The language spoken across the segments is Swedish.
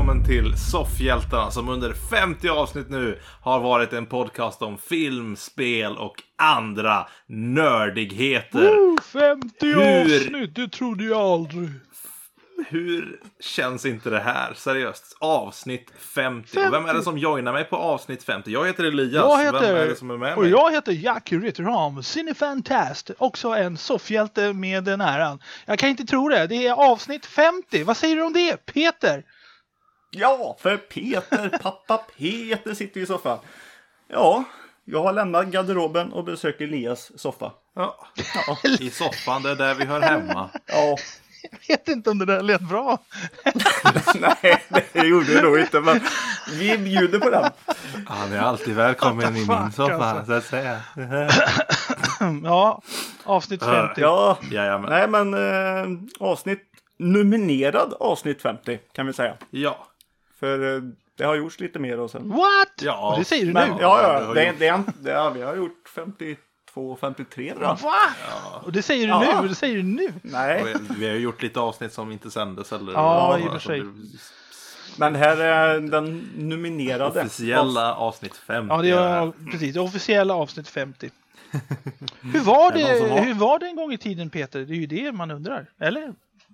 välkommen till Soffhjältarna som under 50 avsnitt nu har varit en podcast om film, spel och andra nördigheter. 50 avsnitt, det trodde jag aldrig. Hur känns inte det här? Seriöst, avsnitt 50. Och vem är det som joinar mig på avsnitt 50? Jag heter Elias. Vem är det som är med mig? Och jag heter Jack Ritterholm, Cinefantast. Också en soffhjälte med den äran. Jag kan inte tro det, det är avsnitt 50. Vad säger du om det, Peter? Ja, för pappa Peter sitter i soffan. Ja, jag har lämnat garderoben och besöker Elias soffa. Ja. I soffan, det är där vi hör hemma. Ja. Jag vet inte om det där lät bra. Nej, det gjorde det nog inte, men vi bjuder på den. Han är alltid välkommen i min soffa, alltså. Så att säga. Ja, avsnitt 50. Ja, Jajamän. nej men nominerad avsnitt 50 kan vi säga. Ja. För det har gjorts lite mer och sen. What? Ja. Och det säger du Men, nu? ja, vi har gjort 52, 53 då. Va? Ja. Och det säger du nu? Och det säger du nu? Nej. Vi har gjort lite avsnitt som inte sändes eller. Ja, i och för sig. Men här är den nominerade. Officiella avsnitt 50. Ja, det är precis. Officiella avsnitt 50. Hur var det en gång i tiden, Peter? Det är ju det man undrar. Eller?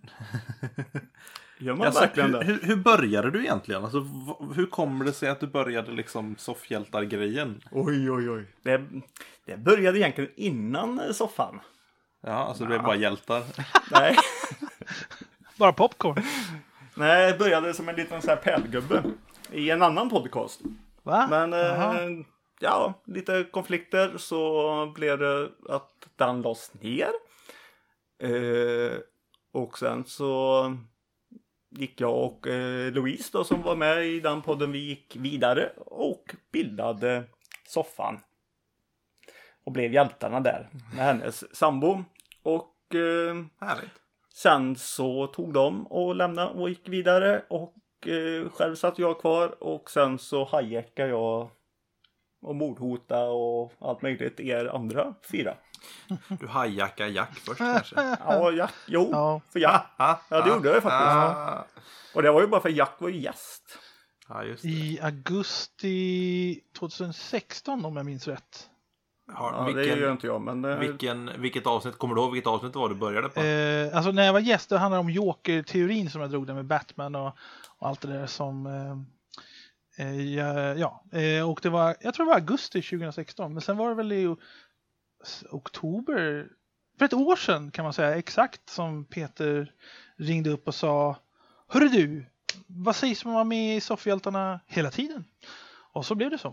Gör man verkligen det? Hur började du egentligen? Alltså, hur kommer det sig att du började liksom soffhjältar-grejen? Oj. Det började egentligen innan soffan. Ja, alltså det blev bara hjältar. Nej. Bara popcorn. Nej, det började som en liten så här pärlgubbe i en annan podcast. Va? Men ja, lite konflikter så blev det att den lades ner. Och sen så gick jag och Louise då, som var med i den podden, vi gick vidare och bildade soffan. Och blev hjältarna där med hennes sambo. Och Härligt. sen så tog de och lämnade och gick vidare. Och själv satt jag kvar. Och sen så hajekade jag och mordhota och allt möjligt er andra 4. Du hajackar Jack först kanske? Ja, Jack. Jo, Ja. för Jack. Ja, det gjorde jag faktiskt. Och det var ju bara för Jack var ju gäst. Ja, just det. I augusti 2016 om jag minns rätt. Ja, det gör inte jag, men vilket avsnitt, kommer du ihåg vilket avsnitt det var du började på? Alltså när jag var gäst, det handlar om Joker-teorin som jag drog där med Batman och allt det där som och det var, jag tror det var augusti 2016, men sen var det väl i oktober för ett år sedan kan man säga exakt, som Peter ringde upp och sa: hörru du, vad sägs om att vara med i Soffhjältarna hela tiden? Och så blev det så.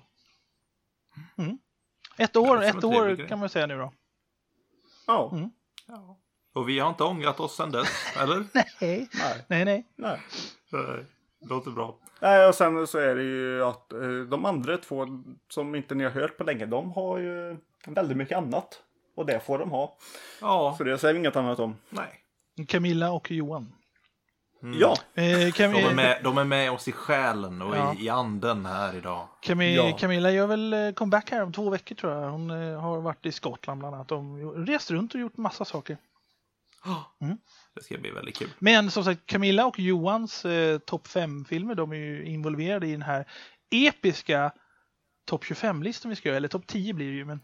Ett år kan man säga nu då. Ja. Ja. Och vi har inte ångrat oss sedan dess, eller? Nej. Det låter bra. Nej, och sen så är det ju att de andra 2 som inte ni har hört på länge, de har ju väldigt mycket annat. Och det får de ha. Ja. Så det säger vi inget annat om. Nej. Camilla och Johan. Ja. De är med oss i själen och i anden här idag. Camilla gör väl comeback här om 2 veckor tror jag. Hon har varit i Skottland bland annat. De rest runt och gjort massa saker. Det ska bli väldigt kul. Men som sagt, Camilla och Johans topp 5-filmer, de är ju involverade i den här episka topp 25-listan vi ska göra. Eller topp 10 blir det ju. Men...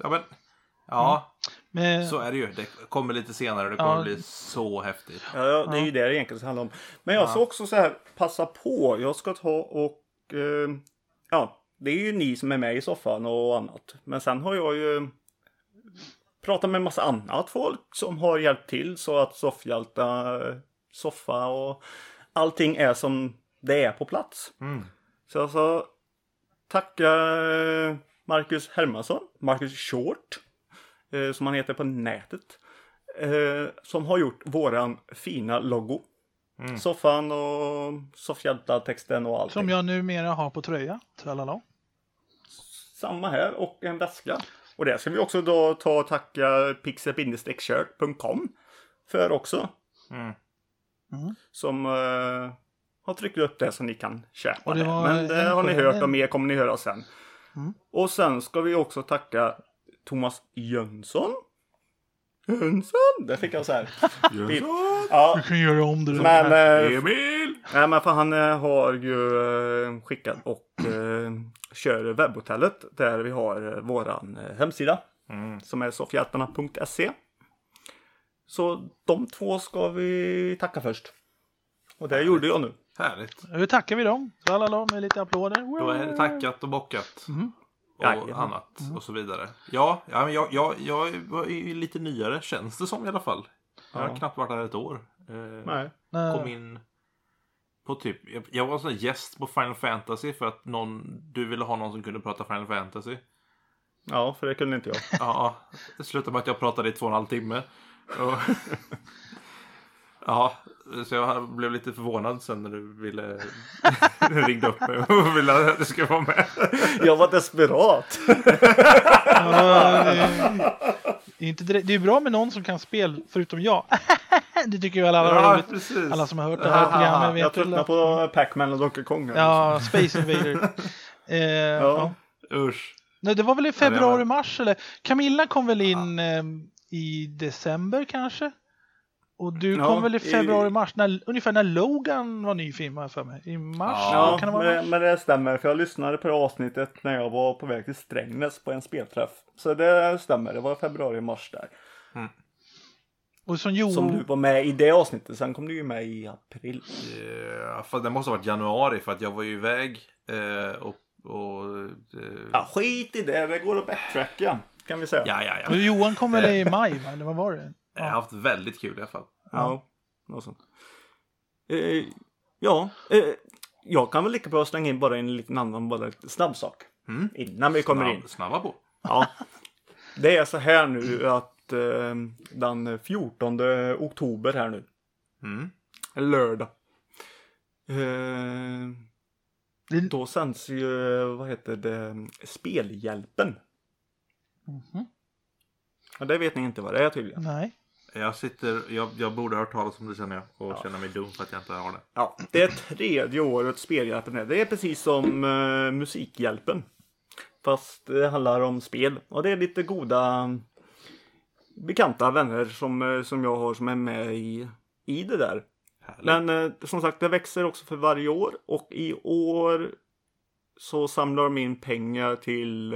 Men så är det ju. Det kommer lite senare. Det kommer bli så häftigt. Ja, det är ju det det egentligen handlar om. Men jag ska också så här passa på. Jag ska ta och det är ju ni som är med i soffan och annat. Men sen har jag ju pratat med en massa annat folk som har hjälpt till så att soffhjälta, soffa och allting är som det är på plats. Så jag ska tacka Marcus Hermansson, Marcus Short, som han heter på nätet, som har gjort våran fina logo. Soffan och soffhjältartexten och allt. Som jag numera har på tröja. Tralala. Samma här, och en väska. Och det ska vi också då ta och tacka pixel-shirt.com för också. Som har tryckt upp det så ni kan köpa och det. Men det har ni hört och mer kommer ni höra sen. Och sen ska vi också tacka Thomas Jönsson. Det fick jag så här. Jönsson! Ja. Du kan göra om det. Men Emil! Nej, men för han har ju skickat och kör webbhotellet där vi har våran hemsida som är soffhjältarna.se. Så de två ska vi tacka först. Och det gjorde jag nu. Härligt. Nu tackar vi dem. Tralala, med lite applåder. Då är det tackat och bockat. Och Jajamän. annat och så vidare. Ja, men jag var ju lite nyare, känns det som i alla fall. Jag har knappt varit här ett år. Nej. Kom in på typ... Jag var sån gäst på Final Fantasy för att du ville ha någon som kunde prata Final Fantasy. Ja, för det kunde inte jag. Ja, det slutade med att jag pratade i 2,5 timme. Och ja, så jag blev lite förvånad sen när du ringde upp mig och ville att du skulle vara med. Jag var desperat. Det är bra med någon som kan spel förutom jag. Det tycker väl alla roligt. Precis. Alla som har hört det här programmet vet. Jag tröttnar på Pac-Man och Donkey Kong. Ja, Space Invader. Ja. Usch. Nej, det var väl i februari-mars eller? Camilla kom väl in i december kanske? Och du kom väl i februari-mars, ungefär när Logan var ny film för mig. I mars? Ja, kan det vara men det stämmer. För jag lyssnade på det avsnittet när jag var på väg till Strängnäs på en spelträff. Så det stämmer, det var februari-mars där. Och som du var med i det avsnittet. Sen kom du ju med i april. Ja, för det måste ha varit januari för att jag var ju iväg Ja, skit i det. Det går att backtracka, kan vi säga. Ja. Och Johan kom väl i maj, va? Eller vad var det? Jag har haft väldigt kul i alla fall. Ja, något sånt. Jag kan väl lika bra slänga in bara en liten annan, bara lite snabb sak. Innan vi kommer in. Snabba på. Ja. Det är så här nu att den 14 oktober här nu. Lördag. Då sänds ju, vad heter det, Spelhjälpen. Ja, det vet ni inte vad det är tydligen. Nej. Jag borde ha hört talas om det känner jag. Och känner mig dum för att jag inte har det. Ja, det är 3:e året Spelhjälpen är. Det är precis som Musikhjälpen. Fast det handlar om spel. Och det är lite goda bekanta vänner som jag har som är med i det där. Härligt. Men som sagt, det växer också för varje år. Och i år så samlar de in pengar till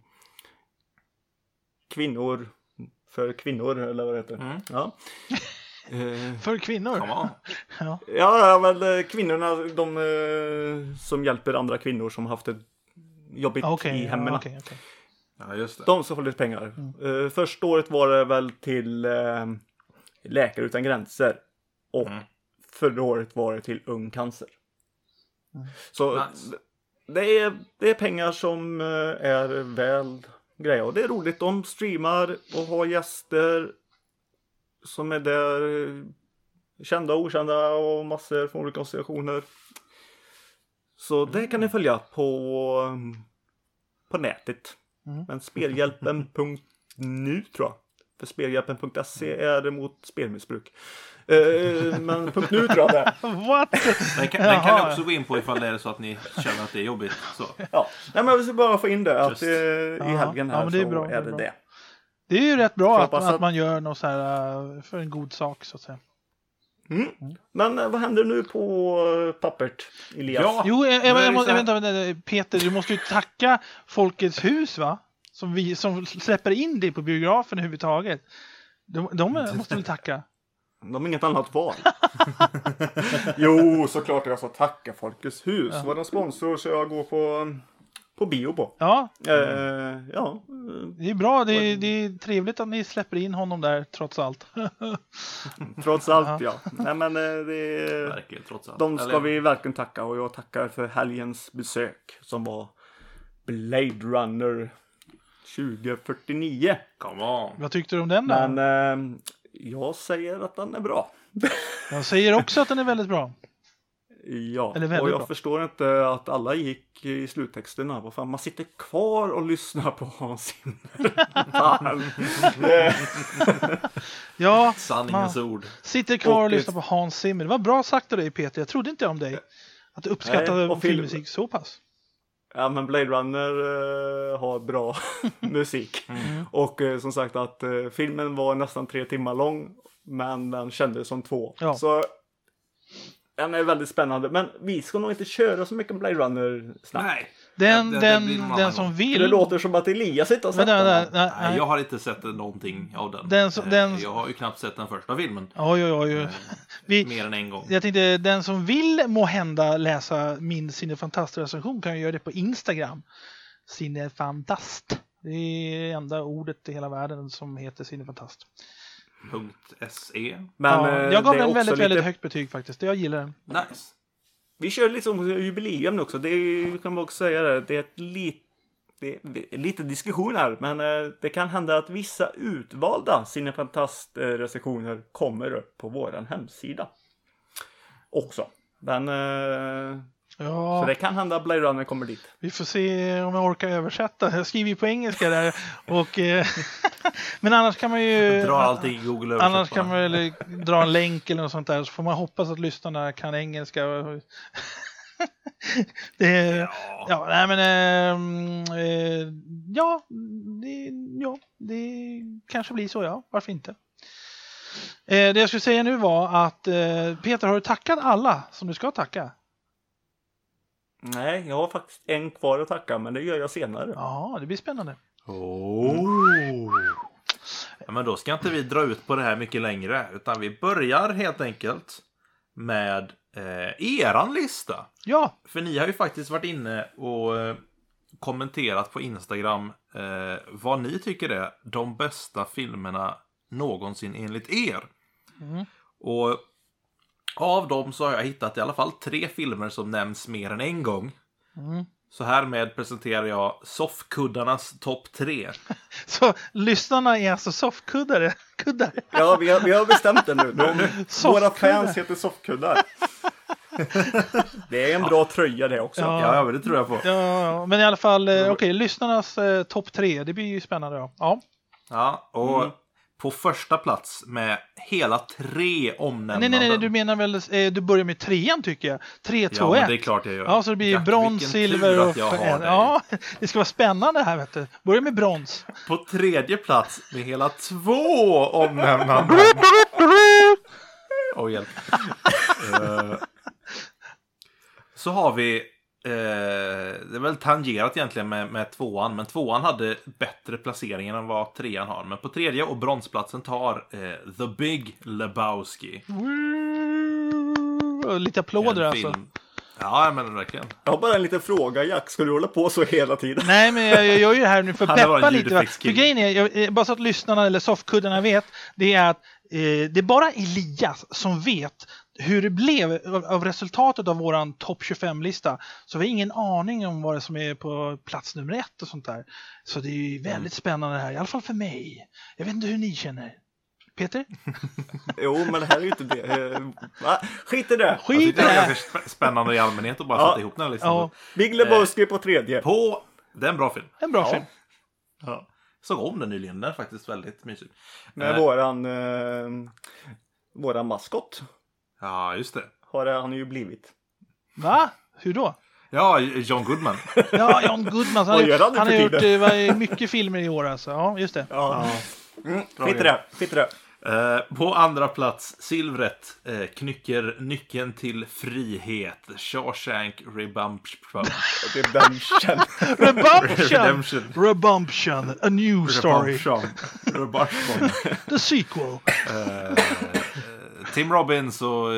kvinnor. För kvinnor, eller vad det heter. Ja. För kvinnor? Ja, men kvinnorna, de som hjälper andra kvinnor som haft ett jobbigt i hemmen. Okay. Ja, just det. De som får lite pengar. Första året var det väl till Läkare utan gränser. Och förra året var det till Ung Cancer. Så nice. det är pengar som är väl grejer. Och det är roligt. De streamar och har gäster som är där, kända och okända och massor från olika organisationer. Så det kan ni följa på nätet. Men spelhjälpen.nu tror jag. För spelhjälpen.se är det mot spelmissbruk. Men .nu tror jag det. What? Den kan ni också gå in på ifall det är så att ni känner att det är jobbigt. Så. Ja, nej, men jag vill bara få in det. Att i helgen här det är så bra, är det. Det är ju rätt bra att man gör något så här för en god sak så att säga. Men vad händer nu på pappret, Elias? Ja, jo, jag Peter, du måste ju tacka Folkets hus, va? Som släpper in dig på biografen överhuvudtaget. De måste väl tacka. De har inget annat val. Jo, såklart jag ska tacka Folkets hus. Var det en sponsor så jag går på bio på. Ja. Ja. Det är bra. Det är trevligt att ni släpper in honom där, trots allt. Trots allt, ja. Nej, men det är... Verkligen, trots allt. De ska vi verkligen tacka. Och jag tackar för helgens besök som var Blade Runner 2049. Come on. Vad tyckte du om den då? Men jag säger att den är bra. Jag säger också att den är väldigt bra. Ja, och jag förstår inte att alla gick i sluttexterna. Vad fan, man sitter kvar och lyssnar på Hans Zimmer. Ja, sanningens ord. Sitter kvar och lyssnar på Hans Zimmer. Det var bra sagt av dig, Peter. Jag trodde inte om dig. Att du uppskattade filmmusik så pass. Ja, men Blade Runner har bra musik. Och som sagt att filmen var nästan 3 timmar lång. Men den kändes som 2. Ja. Så Den är väldigt spännande. Men vi ska nog inte köra så mycket Blade Runner snabbt. Nej. Den som vill... Det låter som att Elias inte har sett den. Nej, jag har inte sett någonting av den. Jag har ju knappt sett den första filmen. Oj. Mer än en gång. Jag tänkte, den som vill må hända läsa min Cinefantast-recension kan ju göra det på Instagram. Cinefantast. Det är enda ordet i hela världen som heter Cinefantast. .se. Men, jag gav den väldigt högt betyg faktiskt. Jag gillar den. Nice. Vi kör liksom jubileum också. Det är, kan man också säga det är lite diskussion här. Men det kan hända att vissa utvalda Cinefantast-recensioner kommer upp på våran hemsida. Också. Men... Så det kan hända att Blade Runner kommer dit. Vi får se om jag orkar översätta. Jag skriver ju på engelska där. Och, men annars kan man ju... Dra allting i Google översätt. Annars kan man väl dra en länk eller något sånt där. Så får man hoppas att lyssnarna kan engelska. Det kanske blir så, ja. Varför inte? Det jag skulle säga nu var att Peter, har du tackat alla som du ska tacka? Nej, jag har faktiskt en kvar att tacka, men det gör jag senare. Ja, det blir spännande. Ja, men då ska inte vi dra ut på det här mycket längre, utan vi börjar helt enkelt med eran lista. Ja. För ni har ju faktiskt varit inne och kommenterat på Instagram vad ni tycker är de bästa filmerna någonsin enligt er. Och av dem så har jag hittat i alla fall 3 filmer som nämns mer än en gång. Så härmed presenterar jag soffkuddarnas topp 3. Så lyssnarna är alltså soffkuddare? Ja, vi har bestämt det nu. Våra fans heter soffkuddar. Det är en bra tröja det också. Ja, men det tror jag på. Ja, men i alla fall, okej, lyssnarnas topp 3. Det blir ju spännande då. Ja, och på första plats med hela 3 omnämnanden. Nej, du menar väl, du börjar med 3:an tycker jag. 3, 2, 1. Ja, det är klart jag gör. Ja, så det blir brons, silver och... Ja, det ska vara spännande här, vet du. Börja med brons. På 3:e plats med hela 2 omnämnanden. Hjälp. Så har vi det är väl tangerat egentligen med 2:an, men 2:an hade bättre placeringar än vad 3:an har. Men på 3:e och bronsplatsen tar The Big Lebowski. Lite applåder alltså. Ja, men verkligen. Jag har bara en liten fråga, Jack. Ska du hålla på så hela tiden? Nej, men jag gör ju det här nu för att peppa lite. För grejen är, bara så att lyssnarna eller soffkuddarna vet, det är att det är bara Elias som vet hur det blev av resultatet av våran topp 25-lista. Så vi har ingen aning om vad det som är på plats nummer 1 och sånt där. Så det är ju väldigt spännande här, i alla fall för mig. Jag vet inte hur ni känner. Peter? Jo, men det här är ju inte det. Skit i det. Det är ganska spännande i allmänhet att bara sätta ihop den här listan. Ja. Big Lebowski på 3:e. Det är en bra film. En bra film. Ja. Såg om den nyligen, den är faktiskt väldigt mysig. Med våran maskot. Ja, just det. Har han ju blivit. Va? Hur då? Ja, John Goodman. Ja, John Goodman. Han har gjort mycket filmer i år alltså. Ja, just det. Ja. Skit i det. På andra plats, silvret, knycker nyckeln till frihet. Shawshank Redemption. Redemption. A new story. Redemption. The sequel. Tim Robbins och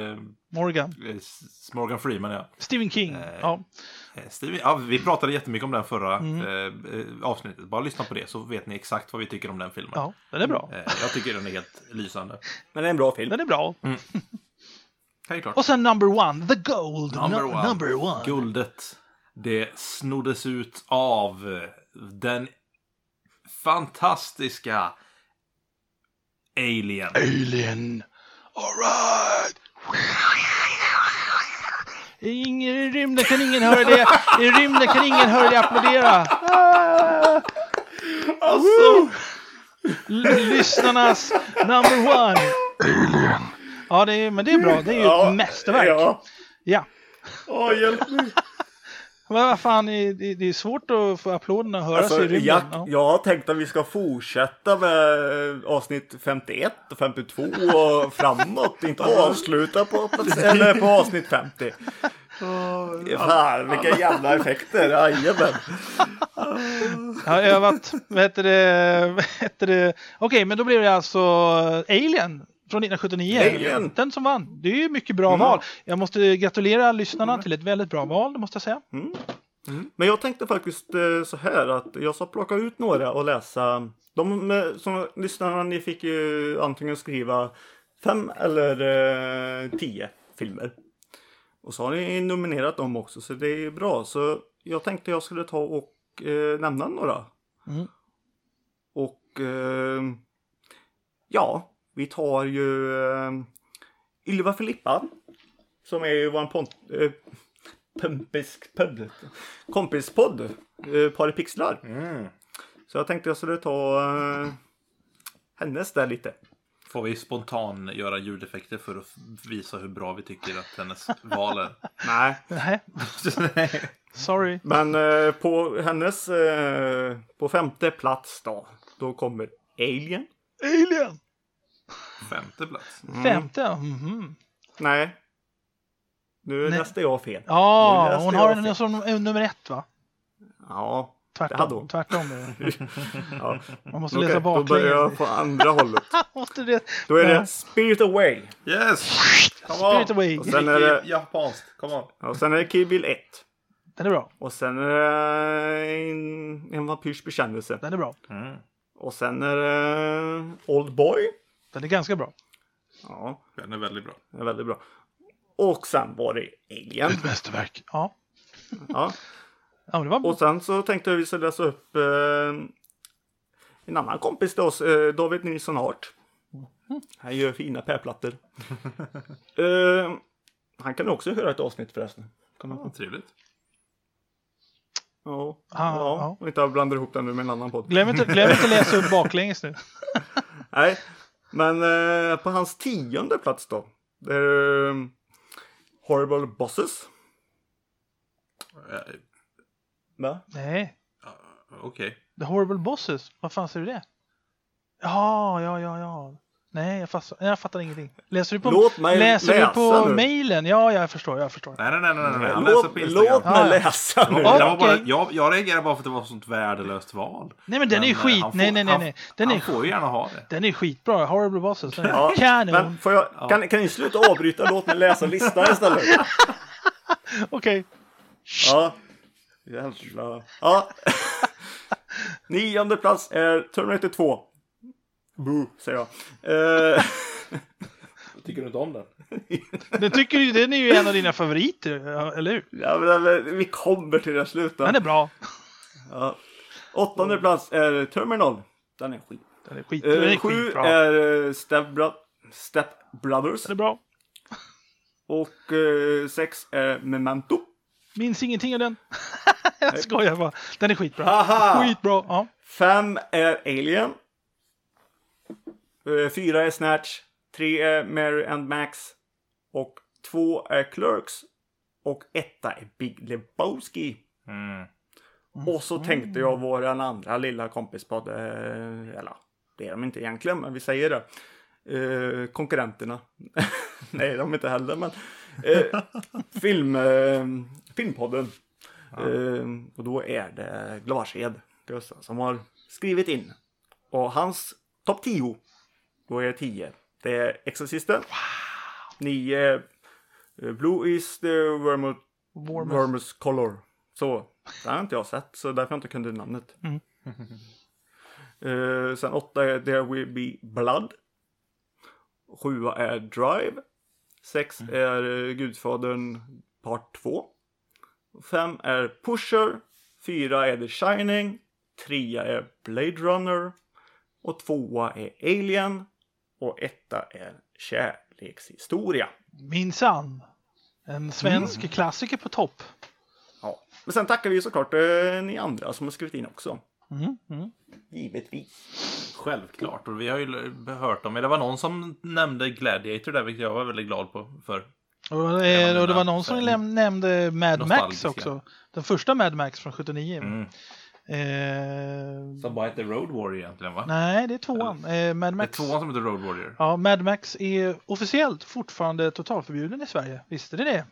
Morgan Freeman, ja. Stephen King. Vi pratade jättemycket om den förra avsnittet. Bara lyssna på det så vet ni exakt vad vi tycker om den filmen. Ja, den är bra. Jag tycker den är helt lysande. Men det är en bra film. Den är bra. Klart. Och sen number 1, the gold. Number one. Guldet. Det snoddes ut av den fantastiska Alien. All right. I rymden kan ingen höra det. I rymden kan ingen höra det applådera. Alltså. Lyssnarnas number 1. Alien. Ja, men det är bra. Det är ju ett mästerverk. Ja. Ja. Hjälp mig. Men vad fan, det är svårt att få applåderna att höras i rymden. Jack, jag har tänkt att vi ska fortsätta med avsnitt 51 och 52 och framåt. Inte avsluta på avsnitt 50. Fan, vilka jävla effekter. Jajamän. Jag har övat. Vad heter det? Okej, men då blir det alltså Alien från 1979. Alien. Den som vann. Det är ju mycket bra val. Jag måste gratulera lyssnarna till ett väldigt bra val, det måste jag säga. Men jag tänkte faktiskt så här att jag ska plocka ut några och läsa. De som lyssnarna, ni fick ju antingen skriva 5 eller 10 filmer. Och så har ni nominerat dem också, så det är bra. Så jag tänkte jag skulle ta och nämna några. Och ja, vi tar ju Ylva Filippa, som är ju vår kompispodd, Par i pixlar. Så jag tänkte jag skulle ta hennes där lite. Får vi spontan göra ljudeffekter för att visa hur bra vi tycker att hennes val är? Nej. Sorry. Men på hennes på 5:e plats då kommer Alien. Alien! 5:e plats. 5:e? Nej. Nu läste jag fel. Ja, hon har den som nummer 1, va? Ja. Tvärtom. Ja. Man måste läsa baklänges. Då börjar jag på andra hållet. Då är det Spirit Away. Yes! Spirit Away. Och sen är det japanskt. Come on. Och sen är det Kill Bill 1. Den är bra. Och sen är det en vampyrs bekännelse. Den är bra. Och sen är det Old Boy. Den är ganska bra. Ja. Den är väldigt bra. Den är väldigt bra. Och sen var det Alien. Ett mästerverk. Ja. Ja. Ja, det var bra. Och sen så tänkte jag att vi ska läsa upp en annan kompis till oss, David Nilsson Hart. Han gör fina pärplattor. Han kan också höra ett avsnitt förresten. Trevligt. Ja. Och inte blanda ihop den nu med en annan podd. Glöm inte att läsa upp baklänges nu. Nej, men på hans 10:e plats då. Det är Horrible Bosses. Va? Nej. Okej. The Horrible Bosses. Vad fan ser du det? Ja. Nej, jag fattar ingenting. Läser du på mailen? Ja, jag förstår. Nej. Låt mig läsa nu. Jag reagerar bara för att det var ett sånt värdelöst val. Nej, men den är skit. Han får ju gärna ha det. Den är skitbra. Horrible Bosses. Men får jag, kan ni sluta avbryta? Låt mig läsa listan istället. Okej. Ja. Jävlar. Ja. 9:e plats är Terminator 2. Boo, säger jag. Tycker du inte om den? Den är ju en av dina favoriter, eller hur? Ja, men vi kommer till det slutet. Den är bra. Ja. 8:e plats är Terminal. Den är skit. Den är skit. 7 är Step Brothers. Den är bra. Och 6 är Memento. Minns ingenting av den. Jag skojar bara. Den är skitbra. Aha! Skitbra, ja. 5 är Alien. 4 är Snatch. 3 är Mary and Max. Och 2 är Clerks. Och 1 är Big Lebowski. Och så tänkte jag våran andra lilla kompispodd. Eller, det är de inte egentligen, men vi säger det. Konkurrenterna. Nej, de är inte heller, men filmpodden. Och då är det Glarshed som har skrivit in. Och hans topp 10, då är 10. Det är Exorcisten. 9 Blue is the warmest color. Så, det har inte jag sett, så därför jag inte kunde namnet. Sen 8 är There Will Be Blood. 7 är Drive. 6 är Gudfadern part 2. 5 är Pusher. 4 är The Shining. 3 är Blade Runner. Och 2 är Alien. Och 1 är Kärlekshistoria. Minsann. En svensk klassiker på topp. Ja. Men sen tackar vi såklart ni andra som har skrivit in också. Givetvis. Självklart. Och vi har ju hört om. Det var någon som nämnde Gladiator där, vilket jag var väldigt glad för. Och det var någon som nämnde Mad Max också. Den första Mad Max från 79. Som bara heter Road Warrior egentligen, va? Nej, det är tvåan. Mad Max. Det är tvåan som heter Road Warrior. Ja, Mad Max är officiellt fortfarande totalförbjuden i Sverige. Visste ni det?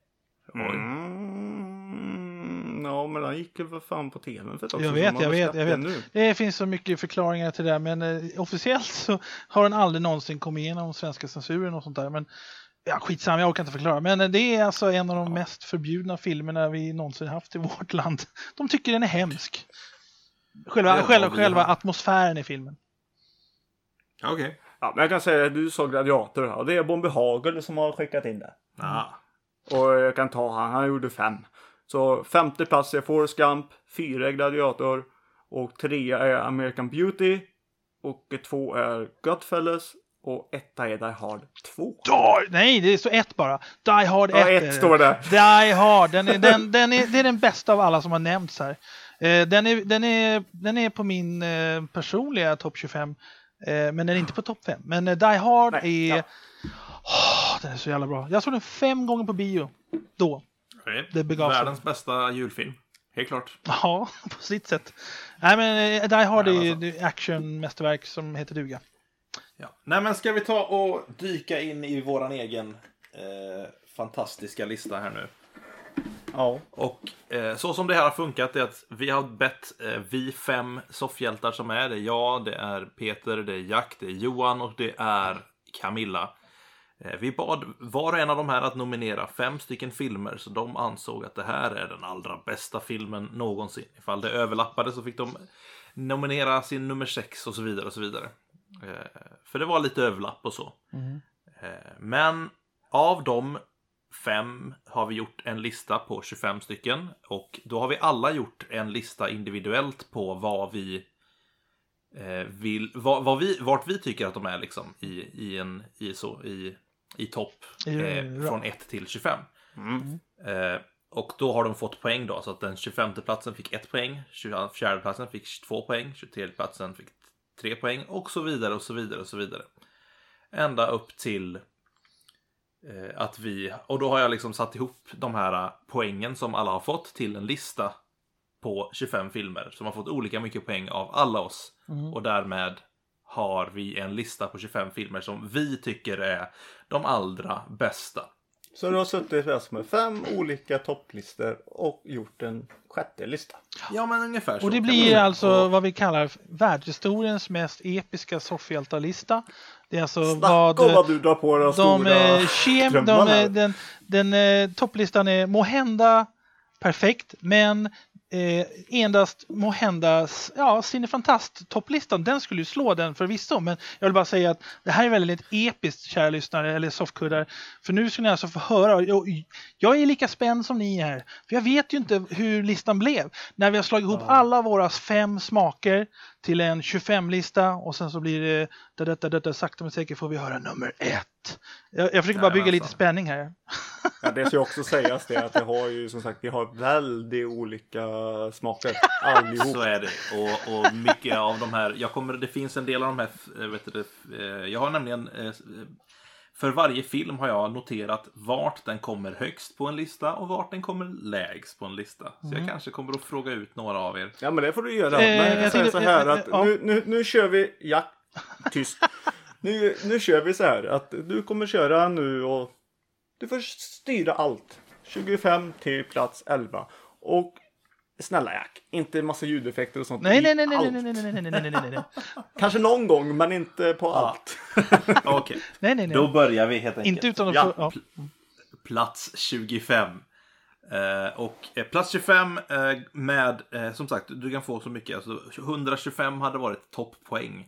Ja, men han gick väl fan på tvn för ett också. Jag vet. Det finns så mycket förklaringar till det, men officiellt så har den aldrig någonsin kommit igenom svenska censuren och sånt där. Men ja, skitsamma, jag orkar inte förklara. Men det är alltså en av de mest förbjudna filmerna vi någonsin haft i vårt land. De tycker den är hemsk. Själva atmosfären i filmen. Okej. Ja, men jag kan säga att du sa Gladiator. Och det är Bombi Hagel som har skickat in det. Och jag kan ta han gjorde 5. Så 5:e plats är Forrest Gump, 4 är Gladiator och 3 är American Beauty och 2 är Godfellas och 1 är Die Hard 2. Nej, det är så 1 bara. Die Hard 1. Ja, 1 står det. Die Hard, det är den bästa av alla som har nämnts här. Den är på min personliga topp 25, men den är inte på topp 5. Men Die Hard är... den är så jävla bra. Jag såg den 5 gånger på bio då. Det begav sig. Världens bästa julfilm. Helt klart. Ja, på sitt sätt. Nej, men Die Hard är actionmästerverk som heter duga. Ja. Nej, men ska vi ta och dyka in i våran egen fantastiska lista här nu. Ja. Och så som det här har funkat är att vi har bett vi 5 soffhjältar som är det. Jag, det är Peter, det är Jack, det är Johan och det är Camilla. Vi bad var och en av de här att nominera 5 stycken filmer, så de ansåg att det här är den allra bästa filmen någonsin. Ifall det överlappade så fick de nominera sin nummer 6 och så vidare och så vidare. För det var lite överlapp och så. Men av de 5 har vi gjort en lista på 25 stycken. Och då har vi alla gjort en lista individuellt på vad vi vart vi tycker att de är liksom i topp från 1 till 25. Och då har de fått poäng då, så att den 25:e platsen fick 1 poäng, 24:e platsen fick 2 poäng, 23:e platsen fick 3 poäng och så vidare och så vidare och så vidare. Ända upp till att och då har jag liksom satt ihop de här poängen som alla har fått till en lista på 25 filmer som har fått olika mycket poäng av alla oss. Och därmed har vi en lista på 25 filmer som vi tycker är de allra bästa. Så du har suttit med 5 olika topplistor och gjort en 6:e lista. Ja, men ungefär så. Och det blir alltså vad vi kallar världshistoriens mest episka soffhjältarlista. Det är alltså vad du drar på de stora den topplistan är måhända perfekt, men endast måhändas Cinefantast topplistan, den skulle ju slå den förvisso, men jag vill bara säga att det här är väldigt episkt, kära lyssnare eller soffkuddar, för nu ska ni alltså få höra. Jag är lika spänd som ni är här, för jag vet ju inte hur listan blev när vi har slagit ihop alla våra 5 smaker till en 25-lista och sen så blir det sakta men säkert får vi höra nummer 1. Jag försöker bara bygga lite spänning här. Ja, det ska också sägas det att det har ju som sagt, vi har väldigt olika smaker allihop. Så är det. Och mycket av de här, det finns en del av de här, jag har nämligen för varje film har jag noterat vart den kommer högst på en lista och vart den kommer lägst på en lista. Så jag kanske kommer att fråga ut några av er. Ja, men det får du göra. Men jag säger så här att nu kör vi tyst. Nu kör vi så här att du kommer köra nu och du får styra allt. 25 till plats 11. Och snälla Jack, inte massa ljudeffekter och sånt. Nej. Kanske någon gång, men inte på allt. Okej. Nej. Då börjar vi helt enkelt. Inte utan att plats 25. Och plats 25 med, som sagt, du kan få så mycket. Alltså 125 hade varit topppoäng.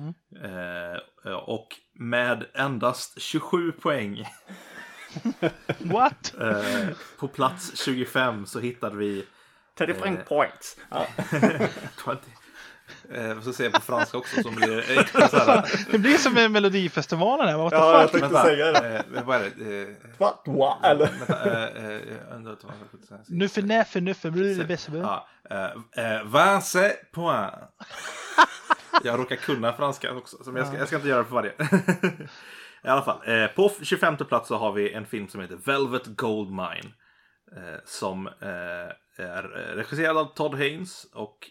Och med endast 27 poäng. What? På plats 25 så hittade vi 35 points. Ja. 20. Vad ska jag säga på franska också som blir så här. Det blir som med Melodifestivalen här. Ja, jag tänkte säga det. Vad är det? Eller? Nuffe blir det bästa. Ja. 20 points. Jag råkar kunna franska också, så jag ska inte göra det för varje. I alla fall, på 25:e plats så har vi en film som heter Velvet Goldmine. Som är regisserad av Todd Haynes. Och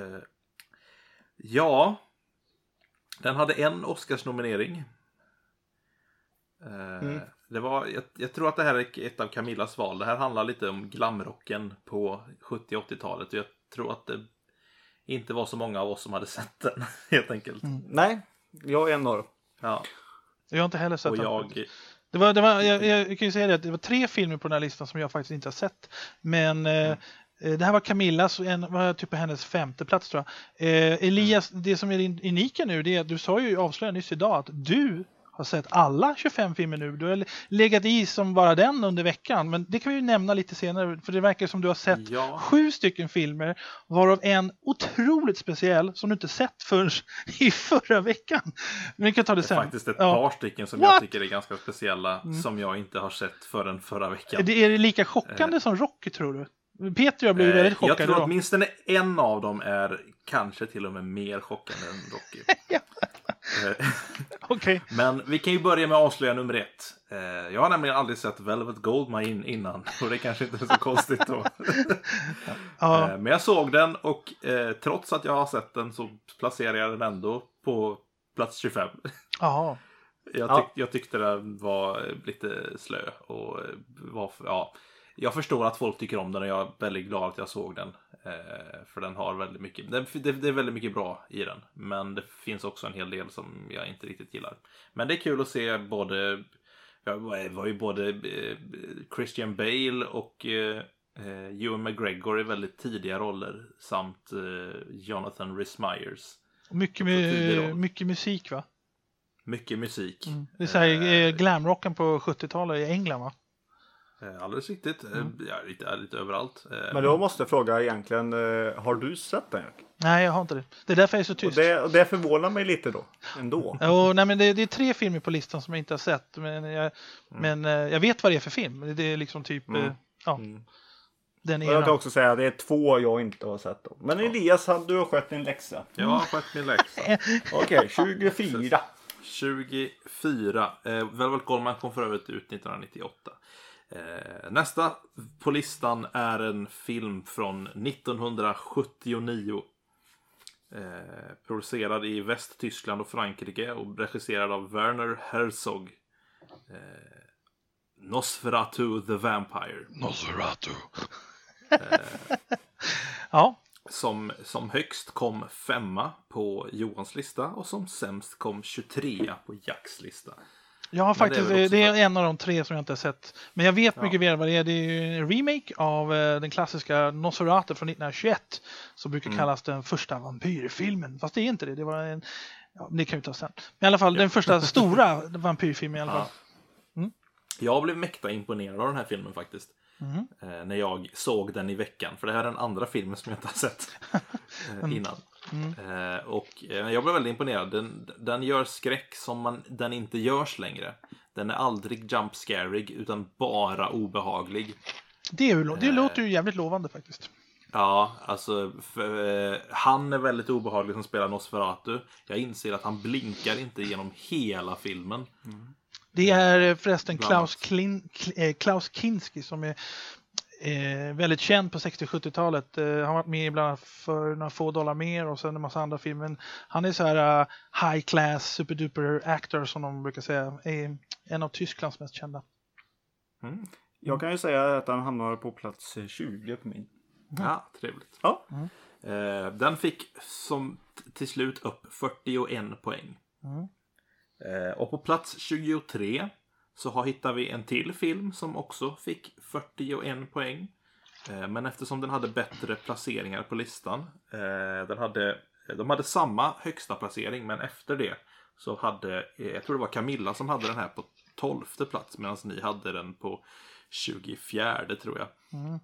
ja, den hade en Oscarsnominering. Det var, jag tror att det här är ett av Camillas val. Det här handlar lite om glamrocken på 70-80-talet. Och jag tror att det inte var så många av oss som hade sett den, helt enkelt. Nej, jag är en av dem. Ja. Jag har inte heller sett den. Jag kan ju säga det var 3 filmer på den här listan som jag faktiskt inte har sett. Men det här var Camillas, var typ på hennes 5:e plats tror jag. Elias, det som är unika nu, det är att du sa ju avslöjade nyss idag att du har sett alla 25 filmer nu. Du har legat i som bara den under veckan. Men det kan vi ju nämna lite senare. För det verkar som du har sett 7 stycken filmer. Varav en otroligt speciell som du inte sett förrän i förra veckan. Men vi kan ta det sen. Det är faktiskt ett par stycken som jag tycker är ganska speciella. Som jag inte har sett förrän förra veckan. Är det lika chockande som Rocky, tror du? Peter jag blev väldigt chockad. Jag tror att minst en av dem är kanske till och med mer chockande än Rocky. Okay. Men vi kan ju börja med att avslöja nummer 1. Jag har nämligen aldrig sett Velvet Goldmine innan. Och det kanske inte är så konstigt då. Men jag såg den och trots att jag har sett den så placerar jag den ändå på plats 25. Aha. Jag tyckte den var lite slö. Och jag förstår att folk tycker om den och jag är väldigt glad att jag såg den. För den har väldigt mycket. Det är väldigt mycket bra i den. Men det finns också en hel del som jag inte riktigt gillar. Men det är kul att se både Christian Bale och Ewan McGregor i väldigt tidiga roller. Samt Jonathan Rhys-Meyers. Mycket musik, va? Mycket musik. Det är så här glamrocken på 70-talet i England, va? Alldeles riktigt. Lite överallt. Men då måste jag fråga egentligen, har du sett den? Nej, jag har inte det. Det är därför jag är så tyst. Och det förvånar mig lite då, ändå. Nej, men det är 3 filmer på listan som jag inte har sett. Men jag vet vad det är för film. Det är liksom typ... Den och jag kan också säga att det är 2 jag inte har sett då. Men Elias, du har skött din läxa. Jag har skött min läxa. Okej, 24. 24. Velvet Goldmine kom för övrigt ut 1998. Nästa på listan är en film från 1979. Producerad i Västtyskland och Frankrike och regisserad av Werner Herzog. Nosferatu the Vampire. Nosferatu. Ja. Som högst kom 5 på Johans lista och som sämst kom 23 på Jacks lista. Jag har faktiskt, det är en av de 3 som jag inte har sett. Men jag vet mycket väl vad det är. Det är ju en remake av den klassiska Nosferatu från 1921. Som brukar kallas den första vampyrfilmen. Fast det är inte det. Det var en... Ja, det kan vi ta sen. Men i alla fall den första stora vampyrfilmen i alla fall. Jag blev mäkta imponerad av den här filmen faktiskt. När jag såg den i veckan. För det här är den andra filmen som jag inte har sett innan. Och jag blev väldigt imponerad. Den gör skräck som den inte görs längre. Den är aldrig jumpscarig utan bara obehaglig. Det låter ju jävligt lovande faktiskt. Ja, alltså han är väldigt obehaglig som spelar Nosferatu. Jag inser att han blinkar inte genom hela filmen. Det är förresten Klaus Kinski som är väldigt känd på 60-70-talet. Han har varit med bland annat för några få dollar mer och sen en massa andra filmer. Han är så här high class, superduper actor som de brukar säga. Är en av Tysklands mest kända. Jag kan ju säga att han hamnar på plats 20 på min. Ja, trevligt. Ja. Den fick som till slut upp 41 poäng. Och på plats 23 så hittar vi en till film som också fick 41 poäng. Men eftersom den hade bättre placeringar på listan. De hade samma högsta placering, men efter det så hade, jag tror det var Camilla som hade den här på 12:e plats. Medan ni hade den på 24:e tror jag.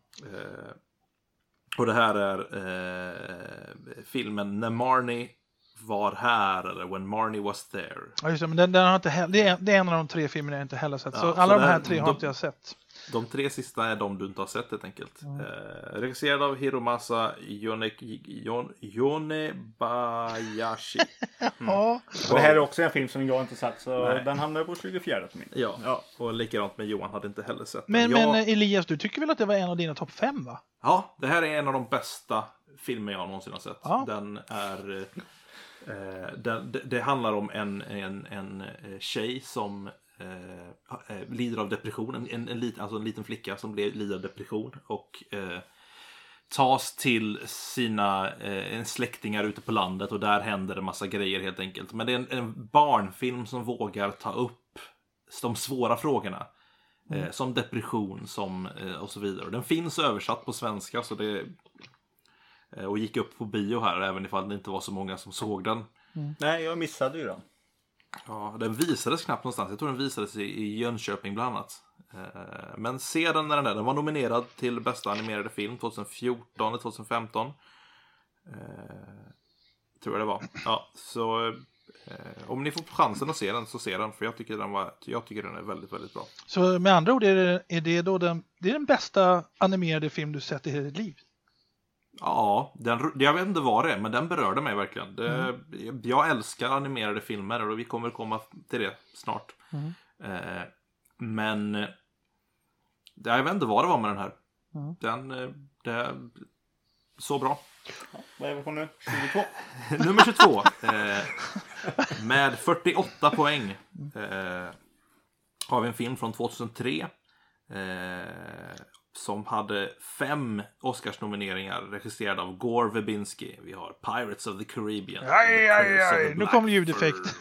Och det här är filmen När Marnie var här, eller When Marnie was there. Ja, just det, men den har inte det är en av de 3 filmerna jag inte heller sett. Så alla de här 3 har inte jag sett. De 3 sista är de du inte har sett helt enkelt. Regisserad av Hiromasa Yonebayashi. Ja. Och det här är också en film som jag inte sett, så den hamnar på 24 på min. Ja, och likadant med Johan hade inte heller sett den. Men Elias, du tycker väl att det var en av dina topp 5, va? Ja, det här är en av de bästa filmer jag någonsin har sett. Ja. Den är... det handlar om en tjej som lider av depression. En liten flicka som lider av depression och tas till sina släktingar ute på landet, och där händer en massa grejer helt enkelt. Men det är en barnfilm som vågar ta upp de svåra frågorna. Som depression och så vidare. Den finns översatt på svenska, så det och gick upp på bio här, även ifall det inte var så många som såg den. Nej, jag missade ju den. Ja, den visades knappt någonstans. Jag tror den visades i Jönköping bland annat. Men se den när den var nominerad till bästa animerade film 2014 eller 2015. Tror jag det var. Ja, så om ni får chansen att se den, så se den, för jag tycker den är väldigt, väldigt bra. Så med andra ord är det då det är den bästa animerade film du sett i hela ditt liv? Ja, jag vet inte vad det är, men den berörde mig verkligen. Jag älskar animerade filmer, och vi kommer komma till det snart. Men jag vet inte vad det var med den här. Det är så bra. Ja, vad är vi på nu? 22? Nummer 22. Med 48 poäng har vi en film från 2003. Som hade 5 Oscarsnomineringar, regisserad av Gore Verbinski. Vi har Pirates of the Caribbean. Aj, nu kommer ljudeffekt.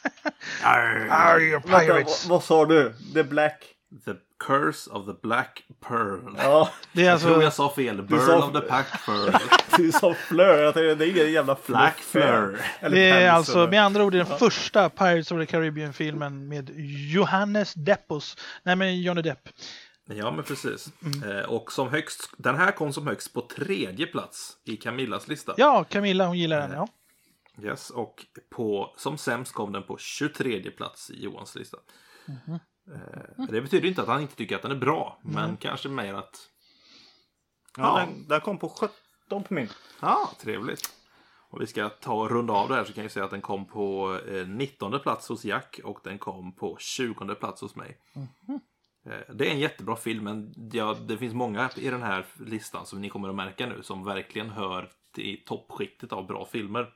Vad sa du? The Curse of the Black Pearl. Ja. Det är alltså... Jag tror jag sa fel. Burn of the Black Pearl. Du sa flör. Det är ingen jävla Black Fleur. Det är alltså med andra ord den första Pirates of the Caribbean-filmen med Johannes Deppos. Nej, men Johnny Depp. Ja, men precis. Och som högst, den här kom som högst på 3:e plats i Camillas lista. Ja, Camilla, hon gillar den, ja. Yes, och som sämst kom den på 23:e plats i Johans lista. Det betyder inte att han inte tycker att den är bra, men kanske mer att... Ja, den kom på 17 på min. Ja, trevligt. Och vi ska ta och runda av det här, så kan jag säga att den kom på 19:e plats hos Jack, och den kom på 20:e plats hos mig. Det är en jättebra film, men det finns många i den här listan som ni kommer att märka nu som verkligen hör till toppskiktet av bra filmer.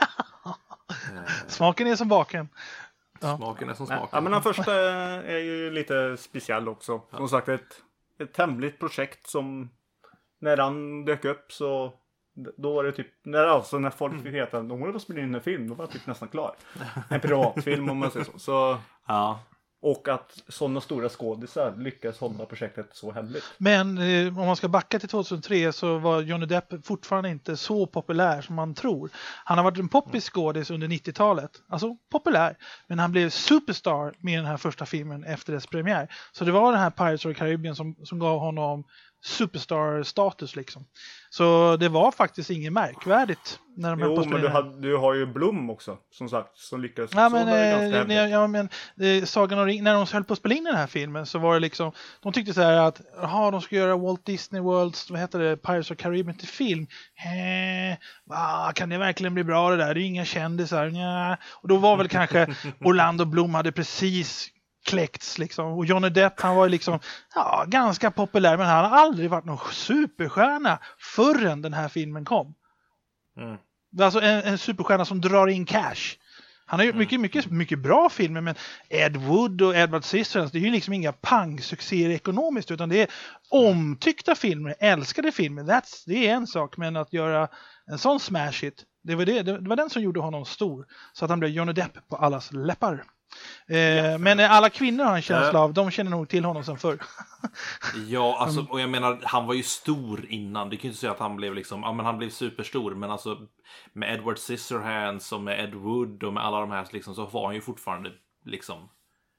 Smaken är som baken. Ja. Smaken är som smaken. Ja, men den första är ju lite speciell också. Som sagt, ett hemligt projekt som när han dök upp, så då var det typ när folk fick veta att de håller på att spela in en film, då var jag typ nästan klar. En privatfilm, om man säger så. Ja. Och att sådana stora skådisar lyckas hålla projektet så hemligt. Men om man ska backa till 2003, så var Johnny Depp fortfarande inte så populär som man tror. Han har varit en poppis skådis under 90-talet. Alltså populär. Men han blev superstar med den här första filmen efter dess premiär. Så det var den här Pirates of the Caribbean som gav honom superstar-status liksom. Så det var faktiskt inget märkvärdigt när de höll på att spela. Men du har ju Blom också, som sagt, som lyckades. Ja, men Sagan om ringen, när de höll på att spela in den här filmen, så var det liksom, de tyckte så här att de ska göra Walt Disney Worlds, vad heter det, Pirates of the Caribbean till film. Kan det verkligen bli bra det där? Det är inga kändisar. Nja. Och då var väl kanske Orlando Bloom hade precis kläckts liksom. Och Johnny Depp, han var liksom ganska populär, men han har aldrig varit någon superstjärna förrän den här filmen kom. Alltså en superstjärna som drar in cash. Han har gjort mycket bra filmer, men Ed Wood och Edward Scissorhands, det är ju liksom inga pangsuccéer ekonomiskt, utan det är omtyckta filmer, älskade filmer. Det är en sak, men att göra en sån smash hit, det var den som gjorde honom stor, så att han blev Johnny Depp på allas läppar. Men alla kvinnor har en känsla av, de känner nog till honom som förr. Ja, alltså, och jag menar, han var ju stor innan. Det kan ju inte säga att han blev liksom, men han blev superstor, men alltså med Edward Scissorhands och med Ed Wood och med alla de här liksom, så var han ju fortfarande liksom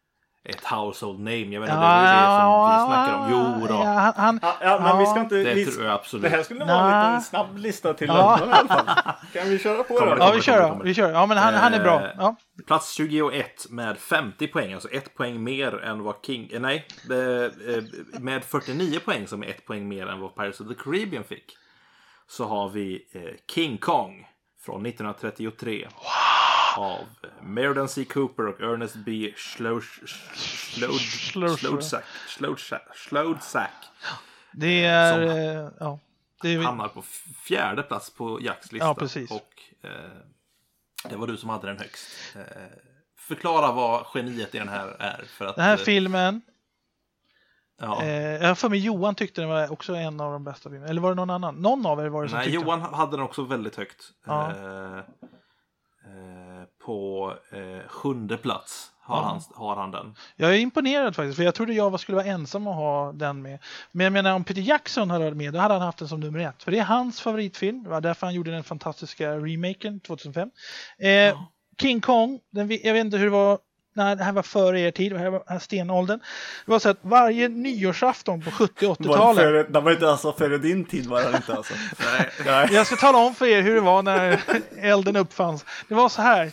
ett household name. Jag vet inte, det är det som vi snackar om. Jo då. Men vi ska inte... Det tror jag absolut. Det här skulle vara en liten snabb lista till London i alla fall. Kan vi köra på det? Ja, vi kör. Ja, men han är bra. Ja. Plats 21 med 50 poäng, alltså 1 poäng mer än vad med 49 poäng som är 1 poäng mer än vad Pirates of the Caribbean fick. Så har vi King Kong från 1933. Av Meriden C. Cooper och Ernest B. Schloedsack. Det är... hamnar på 4:e plats på Jacks lista. Ja, precis. Och det var du som hade den högst. Förklara vad geniet i den här är. För att, den här filmen... Ja. Jag för mig Johan tyckte den var också en av de bästa filmerna. Eller var det någon annan? Någon av er var det som Nej, tyckte? Johan hade den också väldigt högt. Ja. På 7:e plats har han den. Jag är imponerad faktiskt, för jag trodde jag skulle vara ensam att ha den med. Men jag menar, om Peter Jackson hade varit med, då hade han haft den som nummer 1. För det är hans favoritfilm. Det var därför han gjorde den fantastiska remaken 2005. King Kong, jag vet inte hur det var när det här var före er tid, det här var stenåldern. Det var så att varje nyårsafton på 70-80-talet... Det var inte alltså före din tid, var det inte alltså. Nej. Jag ska tala om för er hur det var när elden uppfanns. Det var så här.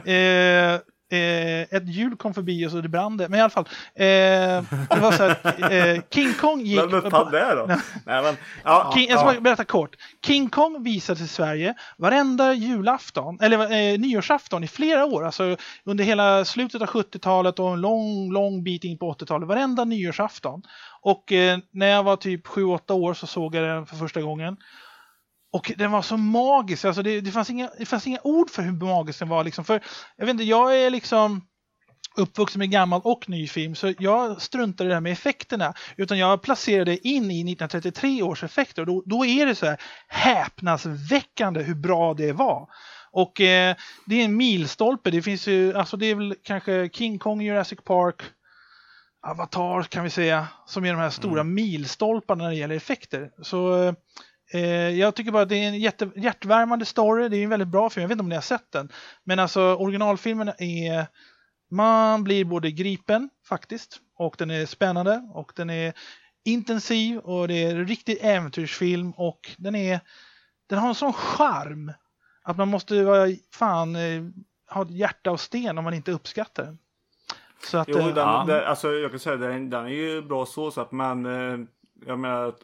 Ett hjul kom förbi och så det brann det. Men i alla fall. Det var så att King Kong gick... Men fan det då? Nej, men, jag ska berätta kort. King Kong visades i Sverige varenda julafton, eller nyårsafton i flera år. Alltså under hela slutet av 70-talet och en lång bit in på 80-talet. Varenda nyårsafton. Och när jag var typ 7-8 år så såg jag den för första gången. Och den var så magisk. Alltså det fanns inga ord för hur magisk den var. Liksom. För jag vet inte, jag är liksom uppvuxen med gammal och ny film. Så jag struntade i det här med effekterna. Utan jag placerade in i 1933 års effekter. Och då är det så här häpnadsväckande hur bra det var. Och det är en milstolpe. Det finns ju, alltså det är väl kanske King Kong, Jurassic Park, Avatar kan vi säga. Som är de här stora milstolparna när det gäller effekter. Så... jag tycker bara att det är en hjärtvärmande story. Det är en väldigt bra film. Jag vet inte om ni har sett den. Men alltså originalfilmen är... Man blir både gripen faktiskt. Och den är spännande. Och den är intensiv. Och det är en riktig äventyrsfilm. Och den har en sån charm. Att man måste ha ett hjärta av sten om man inte uppskattar den. Så att, alltså jag kan säga den är ju bra så att man... jag menar att...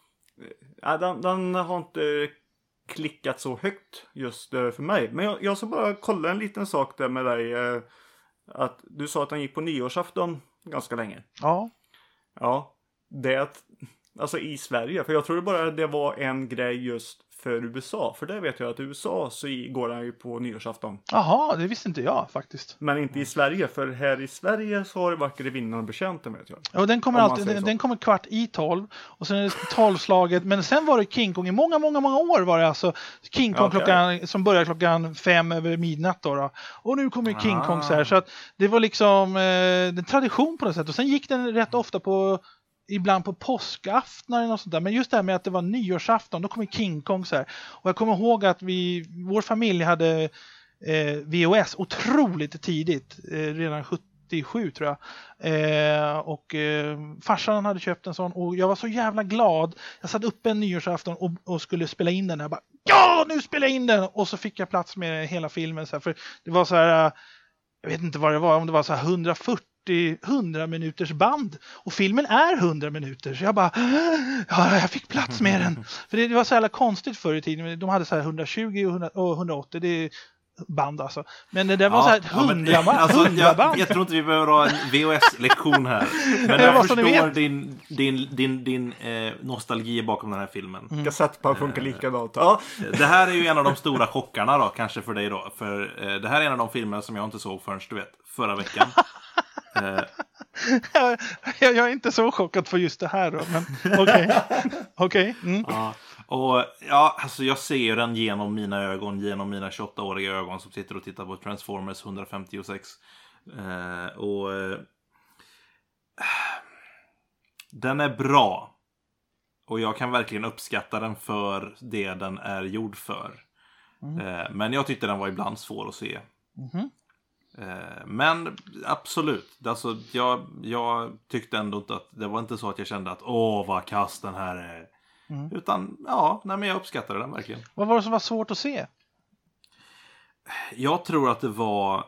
den har inte klickat så högt just för mig. Men jag ska bara kolla en liten sak där med dig. Att du sa att den gick på nyårsafton ganska länge. Ja. Ja. Det alltså i Sverige. För jag trodde bara det var en grej just för USA. För det vet jag att i USA så går den ju på nyårsafton. Jaha, det visste inte jag faktiskt. Men inte i Sverige. För här i Sverige så har det varit Grevinnan och betjänten, vet jag. Ja, den kommer den kommer 11:15. Och sen är det 12-slaget. Men sen var det King Kong. I många år var det alltså King Kong som började klockan 5 över midnatt då. Och nu kommer King Kong så här. Så att det var liksom en tradition på något sätt. Och sen gick den rätt ofta ibland på påskaftnar eller något sånt där. Men just det här med att det var nyårsafton, då kom King Kong så här. Och jag kommer ihåg att vår familj hade VHS otroligt tidigt. Redan 77 tror jag. Och farsan hade köpt en sån. Och jag var så jävla glad. Jag satt uppe en nyårsafton och skulle spela in den. Jag bara, ja, nu spelar jag in den! Och så fick jag plats med hela filmen. Så här, för det var så här, jag vet inte vad det var. Om det var så här 100 minuters band. Och filmen är 100 minuter. Så jag bara, jag fick plats med den. För det var så jävla konstigt förr i tiden. De hade så här 120 och 180. Det är band alltså. Men det där var så här 100 band. Alltså, jag tror inte vi behöver ha en VHS-lektion här. Men jag förstår din nostalgi bakom den här filmen. Kassettband funkar likadant. Ja. Det här är ju en av de stora chockarna då, kanske för dig då. För det här är en av de filmer som jag inte såg förrän, du vet, förra veckan. Jag är inte så chockad för just det här då, men okej. Mm. Ja, och alltså jag ser den genom mina ögon, genom mina 28-åriga ögon som sitter och tittar på Transformers 156. Den är bra. Och jag kan verkligen uppskatta den för det den är gjord för. Men jag tyckte den var ibland svår att se. Men absolut, alltså, jag tyckte ändå inte att det var inte så att jag kände att vad kast den här är. Utan men jag uppskattade den verkligen. Vad var det som var svårt att se? Jag tror att det var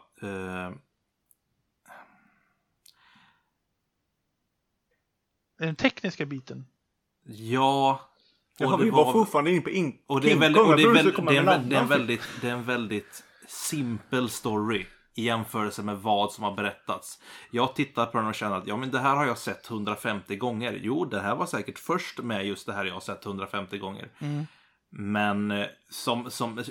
den tekniska biten. Ja. Och vi var fortfarande in på och det är en väldigt simpel story i jämförelse med vad som har berättats. Jag tittar på den och känner att men det här har jag sett 150 gånger. Jo, det här var säkert först med just det här jag har sett 150 gånger. Men som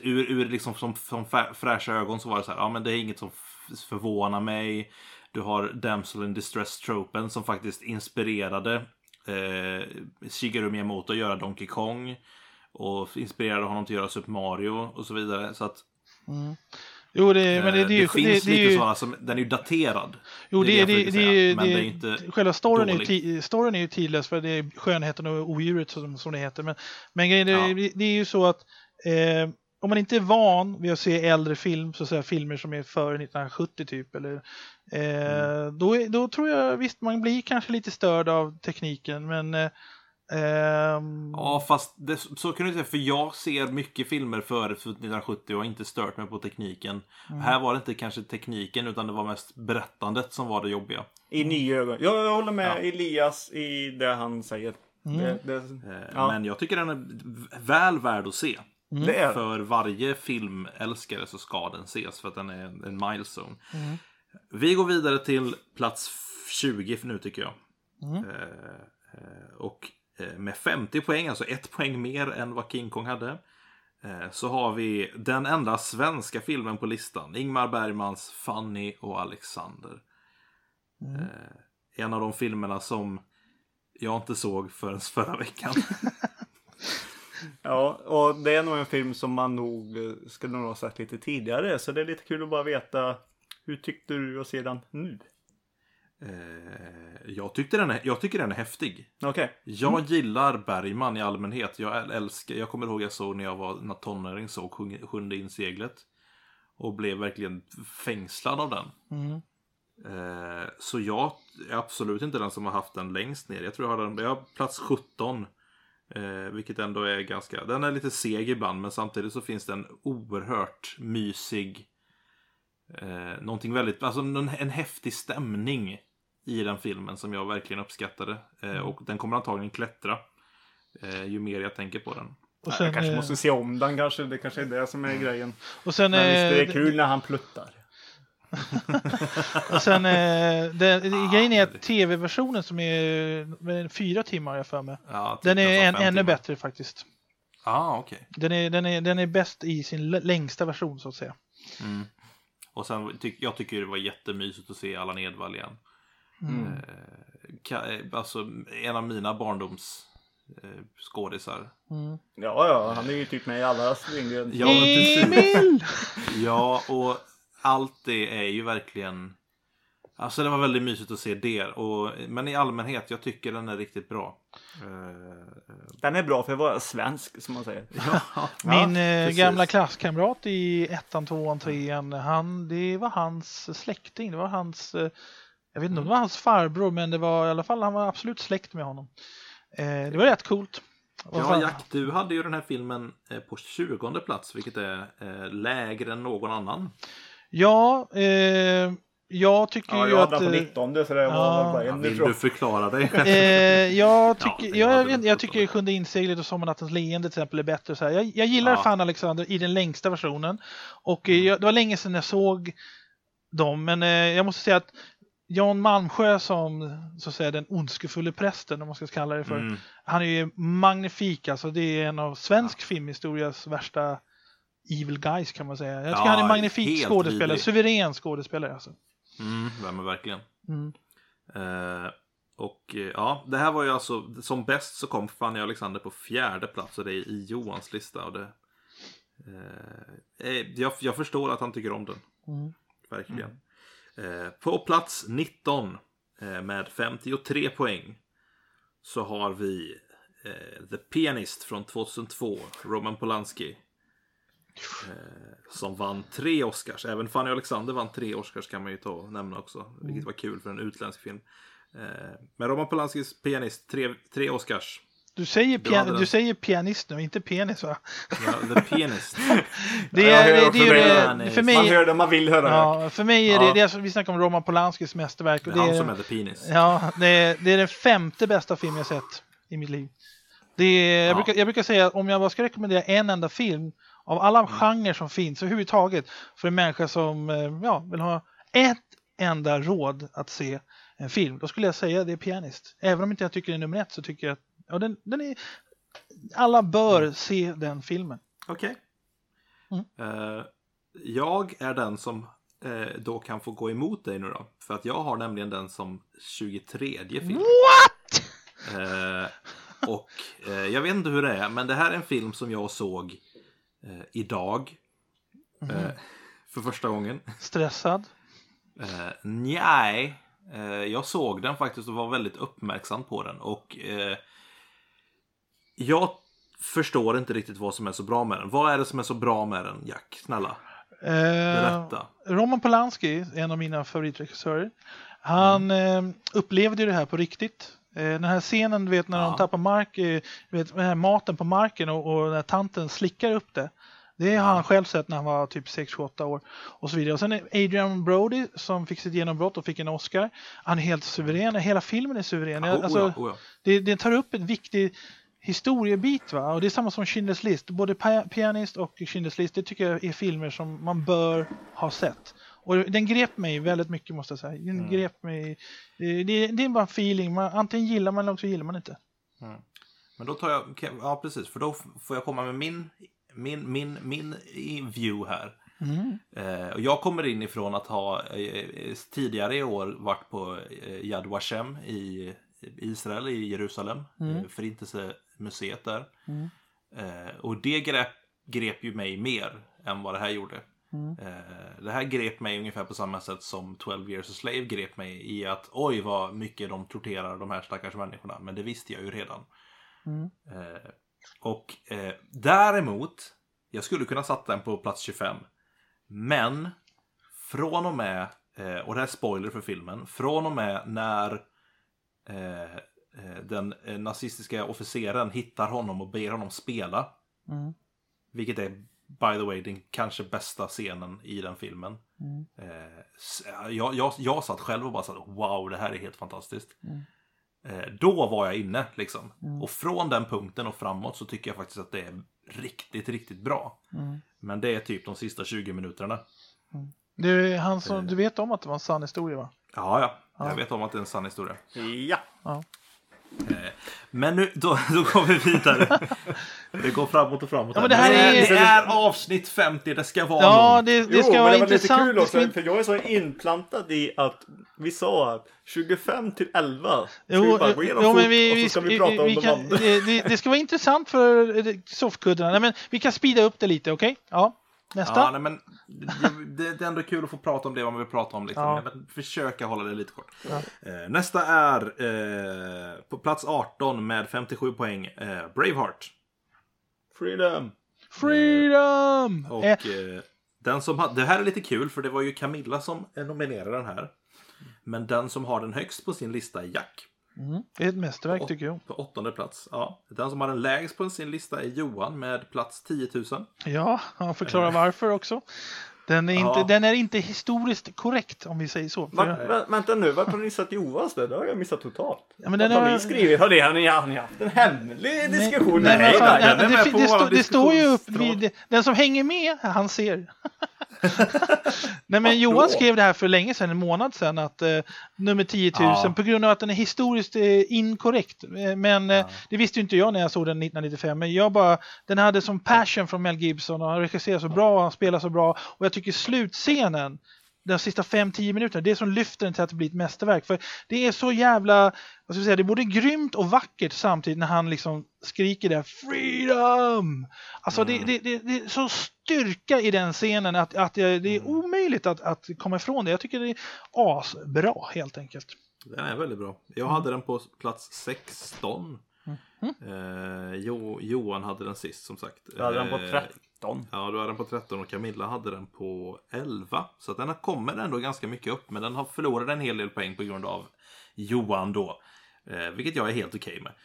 fräscha ögon så var det så här, men det är inget som förvånar mig. Du har Damsel in Distress-tropen som faktiskt inspirerade Shigeru Miyamoto att göra Donkey Kong och inspirerade honom till att göra Super Mario och så vidare. Så att Jo, det finns lite sådana som, den är ju daterad. Jo, men det är inte själva storyn är ju tidlös, för det är skönheten och odjuret som det heter. Men grejen det är ju så att om man inte är van vid att se äldre film, så att säga filmer som är före 1970 typ, eller då tror jag visst man blir kanske lite störd av tekniken, men ja, fast så kan du säga, för jag ser mycket filmer före 1970 och har inte stört mig på tekniken. Här var det inte kanske tekniken, utan det var mest berättandet som var det jobbiga. I nya ögon. Jag håller med Elias i det han säger. Men jag tycker den är väl värd att se. För varje filmälskare så ska den ses, för att den är en milestone. Vi går vidare till plats 20 för nu, tycker jag. Och med 50 poäng, alltså 1 poäng mer än vad King Kong hade, så har vi den enda svenska filmen på listan. Ingmar Bergmans Fanny och Alexander. En av de filmerna som jag inte såg förrän förra veckan. Ja, och det är nog en film som man nog skulle nog ha sett lite tidigare. Så det är lite kul att bara veta, hur tyckte du att se den nu? Jag tycker den är häftig. Okay. Jag gillar Bergman i allmänhet. Jag kommer ihåg jag såg när jag var tonåring, såg Sjunde inseglet och blev verkligen fängslad av den. Så jag är absolut inte den som har haft den längst ner. Jag tror jag har plats 17. Vilket ändå är ganska, den är lite seg ibland, men samtidigt så finns det en oerhört mysig någonting väldigt, alltså en häftig stämning i den filmen som jag verkligen uppskattade. Och den kommer antagligen klättra ju mer jag tänker på den. Och sen, jag kanske måste se om den, det kanske är det som är grejen. Och sen, men visst är det kul när han pluttar. Och sen grejen är att tv-versionen som är 4 timmar jag för mig. Den är ännu bättre faktiskt. Okej. Den är bäst i sin längsta version, så att säga. Och sen jag tycker det var jättemysigt att se Allan Edwall igen. Alltså en av mina barndoms skådisar. Ja, han är ju typ med i alla Lindgren. Emil! Ja, och allt det är ju verkligen, alltså det var väldigt mysigt att se det. Men i allmänhet, jag tycker den är riktigt bra. Den är bra för att vara svensk, som man säger. Min gamla klasskamrat i 1:an, 2:an, 3:an, det var hans släkting. Det var hans, jag vet inte om det var hans farbror, men det var i alla fall, han var absolut släkt med honom. Det var rätt coolt. Ja, Jack, du hade ju den här filmen på 20:e plats, vilket är lägre än någon annan. Ja, jag tycker ju jag att... på 19, så det var vill du förklara dig? Jag tycker Sjunde inseglet och Sommarnattens leende till exempel är bättre. Så här. Jag gillar Fan Alexander i den längsta versionen. Och det var länge sedan jag såg dem. Men jag måste säga att Jan Malmsjö som, så att säga, den ondskefulla prästen, om man ska kalla det för. Han är ju magnifik. Alltså, det är en av svensk filmhistorias värsta evil guys, kan man säga. Jag tycker han är magnifik skådespelare. Vidrig. Suverän skådespelare alltså. Men verkligen. Och det här var ju alltså, som bäst så kom Fanny Alexander på 4:e plats, och det är i Johans lista, och det jag förstår att han tycker om den. Verkligen. På plats 19 med 53 poäng så har vi The Pianist från 2002, Roman Polanski. som vann 3 Oscars. Även Fanny Alexander vann 3 Oscars kan man ju ta och nämna också. Vilket var kul för en utländsk film. Men Roman Polanskis Pianist, 3 Oscars. Du säger pianist nu, inte penis va? Ja, The Pianist. För mig, man hör det man vill höra. Ja, för mig är det vi snackar om Roman Polanskis mästerverk. Och det är han som är The Pianist. Ja, det är den 5:e bästa film jag sett i mitt liv. Jag brukar säga att om jag bara ska rekommendera en enda film av alla genrer som finns överhuvudtaget för en människa som vill ha ett enda råd att se en film, då skulle jag säga det är Pianist. Även om inte jag tycker det är nummer 1 så tycker jag att den är, alla bör se den filmen. Okej. Jag är den som då kan få gå emot dig nu då. För att jag har nämligen den som 23:e film. What? Och jag vet inte hur det är, men det här är en film som jag såg idag för första gången. Stressad? Nej, jag såg den faktiskt och var väldigt uppmärksam på den. Och jag förstår inte riktigt vad som är så bra med den. Vad är det som är så bra med den, Jack? Snälla, berätta. Roman Polanski, en av mina favoritregissörer, han upplevde ju det här på riktigt. Den här scenen, du vet, när de tappar mark, vet, den här maten på marken och när tanten slickar upp det. Det har han själv sett när han var typ 6-8 år och så vidare. Och sen är Adrian Brody som fick sitt genombrott och fick en Oscar. Han är helt suverän, hela filmen är suverän. Det tar upp en viktig historiebit, va? Och det är samma som Schindler's List. Både Pianist och Schindler's List, det tycker jag är filmer som man bör ha sett. Och den grep mig väldigt mycket, måste jag säga. Den grep mig. Det är bara en feeling. Antingen gillar man eller också gillar man inte. Men då tar jag, ja precis, för då får jag komma med min view här. Och jag kommer in ifrån att ha tidigare i år varit på Yad Vashem i Israel, i Jerusalem, Förintelsemuseet där. Och det grep ju mig mer än vad det här gjorde. Det här grep mig ungefär på samma sätt som 12 Years a Slave grep mig i att oj vad mycket de torterar de här stackars människorna, men det visste jag ju redan. Och däremot jag skulle kunna sätta den på plats 25, men från och med och det här är spoiler för filmen, från och med när den nazistiska officeren hittar honom och ber honom spela, vilket är by the way den kanske bästa scenen i den filmen. Jag satt själv och bara sa wow, det här är helt fantastiskt. Då var jag inne liksom. Och från den punkten och framåt så tycker jag faktiskt att det är riktigt, riktigt bra. Men det är typ de sista 20 minuterna. Det är han som, du vet om att det var en sann historia, va? Ja. Jag vet om att det är en sann historia. Ja. Men nu, då går vi vidare. Det går framåt och framåt. Ja, men det här det är avsnitt 50, det ska vara långt. Det ska vara intressant. Lite kul också, för jag är så inplantad i att vi sa att 25 till 11. Det ska vara intressant för soffkuddarna. Nej, men vi kan speeda upp det lite, okej? Ja. Nästa. Ja, nej, men det är ändå kul att få prata om det man vill prata om. Liksom. Ja. Men försöka hålla det lite kort. Nästa är på plats 18 med 57 poäng. Braveheart. Freedom! Och den som det här är lite kul, för det var ju Camilla som nominerade den här. Men den som har den högst på sin lista är Jack. Det är ett mästerverk tycker jag. På 8:e plats. Ja. Den som har den lägst på sin lista är Johan med plats 10 000. Ja, han förklarar varför också. Den är inte historiskt korrekt, om vi säger så. Vänta nu, varför har ni satt Johans där? Det har jag missat totalt. Ja, men den har ni skrivit? Har ni haft en hemlig diskussion? Det står ju upp vid, den som hänger med, han ser. Nej, men Johan skrev det här för länge sedan, en månad sedan, att nummer 10 000 på grund av att den är historiskt inkorrekt. Men det visste ju inte jag när jag såg den 1995. Men den hade som passion från Mel Gibson, och han regisserar så bra och han spelar så bra. Och jag tycker slutscenen, de sista 5-10 minuterna, det är som lyfter den till att det blir ett mästerverk. För det är så jävla, vad ska jag säga, det är både grymt och vackert samtidigt när han liksom skriker där freedom. Alltså det är så styrka i den scenen att det är omöjligt att komma ifrån det. Jag tycker det är asbra helt enkelt. Den är väldigt bra. Jag hade den på plats 16 Johan hade den sist som sagt. Du hade den på 13. Ja, du hade den på 13 och Camilla hade den på 11. Så att den kommer ändå ganska mycket upp. Men den har förlorat en hel del poäng på grund av Johan då. Vilket jag är helt okej med.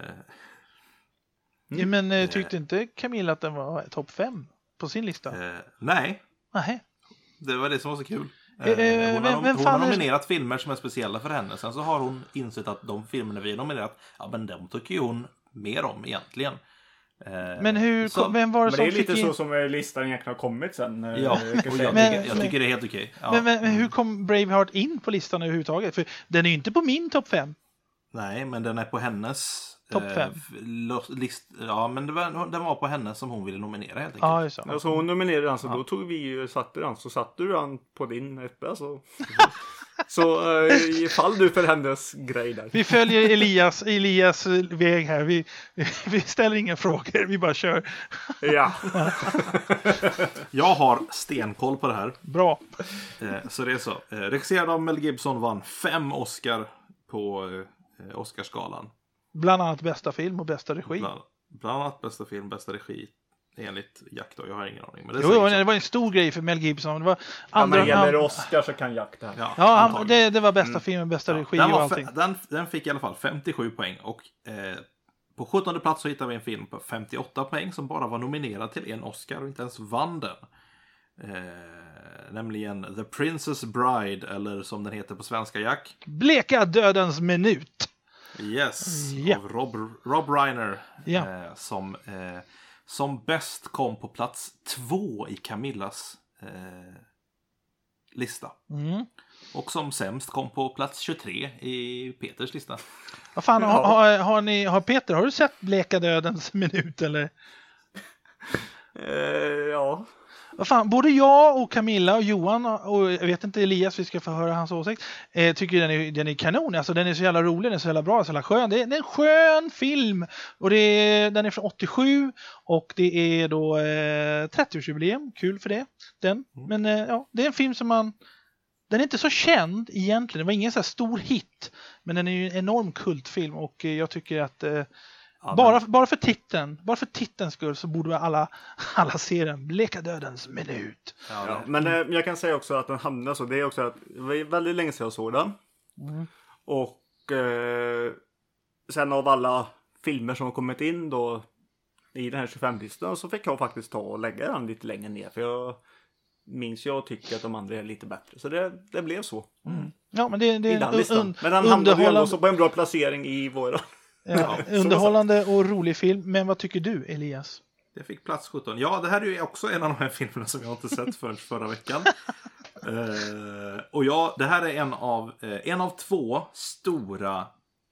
Men tyckte inte Camilla att den var topp 5 på sin lista? Nej. Nej. Det var det som var så kul. Hon har nominerat filmer som är speciella för henne. Sen så har hon insett att de filmerna vi har nominerat, ja men de tycker ju hon mer om egentligen. Men vem var det som det är fick lite så som listan egentligen har kommit sen. Ja, och jag tycker det är helt okej. Ja. Men hur kom Braveheart in på listan överhuvudtaget? För den är ju inte på min topp 5. Nej, men den är på hennes topp 5. Ja, men den var på henne som hon ville nominera helt enkelt. Ja, just det. Så hon nominerade den, så då tog vi satte den, så satte du den på din etta så ifall du för hennes grej där. Vi följer Elias väg här. Vi ställer inga frågor, vi bara kör. Ja. Jag har stenkoll på det här. Bra. Så det är så. Regisserad av Mel Gibson vann 5 Oscar på Oscarsgalan. Bland annat bästa film och bästa regi. Bland annat bästa film, bästa regi. Enligt Jack då, jag har ingen aning. Men det var en stor grej för Mel Gibson. Det var när det gäller Oscar så kan Jack det här. Ja, det var bästa film, bästa regi och allting. Den fick i alla fall 57 poäng. Och på 17:e plats så hittade vi en film på 58 poäng som bara var nominerad till en Oscar och inte ens vann den. Nämligen The Princess Bride, eller som den heter på svenska, Jack. Bleka dödens minut. Yes, av Rob Reiner. Som bäst kom på plats 2 i Camillas lista. Och som sämst kom på plats 23 i Peters lista. Vad fan, har Peter, har du sett Bleka dödens minut eller? Ja. Vad fan, både jag och Camilla och Johan och jag vet inte Elias, vi ska få höra hans åsikt, tycker den är kanon. Alltså den är så jävla rolig, den är så jävla bra, så jävla skön. Det är en skön film. Och den är från 87 och det är då 30-årsjubileum. Kul för det. Men det är en film som den är inte så känd egentligen. Det var ingen så här stor hit, men den är ju en enorm kultfilm och jag tycker att bara för titelns skull så borde alla se den. Bleka dödens minut. Men jag kan säga också att den hamnar så. Det är också att det var väldigt länge sedan jag såg den. Och sen av alla filmer som har kommit in då i den här 25-listan så fick jag faktiskt ta och lägga den lite längre ner. För jag minns jag tycker att de andra är lite bättre. Så det blev så. Ja, men det är men den hamnade ju ändå så på en bra placering i våra. Underhållande och rolig film. Men vad tycker du, Elias? Det fick plats 17. Ja, det här är ju också en av de här filmerna som jag inte sett förrän förra veckan. Och det här är en av 2 stora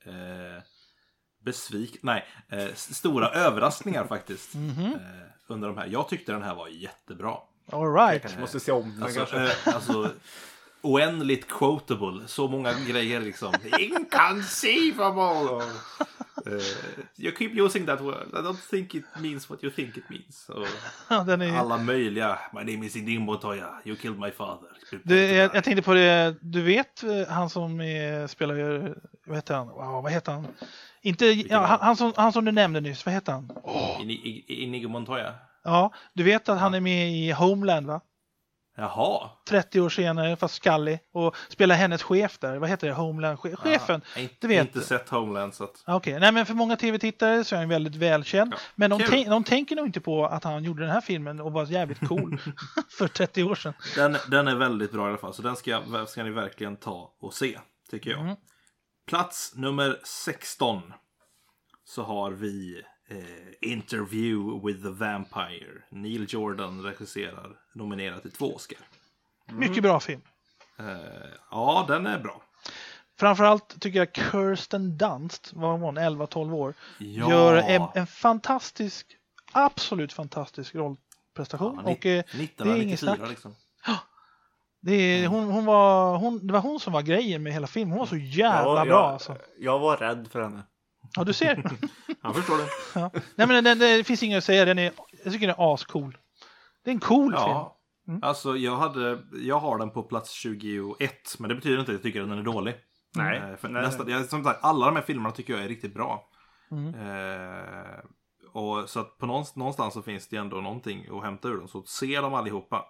stora överraskningar faktiskt. Under de här. Jag tyckte den här var jättebra. All right. Jag kanske måste se om den. Alltså oändligt quotable. Så många grejer liksom. Inconceivable. You keep using that word. I don't think it means what you think it means. Alla möjliga. My name is Inigo Montoya. You killed my father. Jag tänkte på det. Du vet han som spelar, vad heter han? Inte han som du nämnde nyss. Vad heter han? Inigo Montoya. Ja, du vet att han är med i Homeland, va? Jaha. 30 år senare, fast skallig. Och spelar hennes chef där. Vad heter det? Homeland-chefen. Inte sett Homeland. Okej. Nej, men för många tv-tittare så är han väldigt välkänd. Ja. Men de tänker nog inte på att han gjorde den här filmen och var jävligt cool för 30 år sedan. Den är väldigt bra i alla fall. Så den ska ni verkligen ta och se, tycker jag. Plats nummer 16. Så har vi Interview with the Vampire. Neil Jordan regisserar, nominerad till 2 Oscar. Mycket bra film. Ja, den är bra. Framförallt tycker jag Kirsten Dunst, var hon 11-12 år, gör en fantastisk, absolut fantastisk rollprestation. Och 1994 liksom. Det var hon som var grejen med hela filmen. Hon var så jävla bra. Alltså. Jag var rädd för henne. Ja, du ser. Jag förstår det. Ja. Nej, men det finns inget att säga. Jag tycker den är ascool. Det är en cool film. Alltså jag har den på plats 21. Men det betyder inte att jag tycker att den är dålig. Nej. Som sagt, alla de här filmerna tycker jag är riktigt bra. Och så att på någonstans så finns det ändå någonting att hämta ur dem. Så ser de allihopa.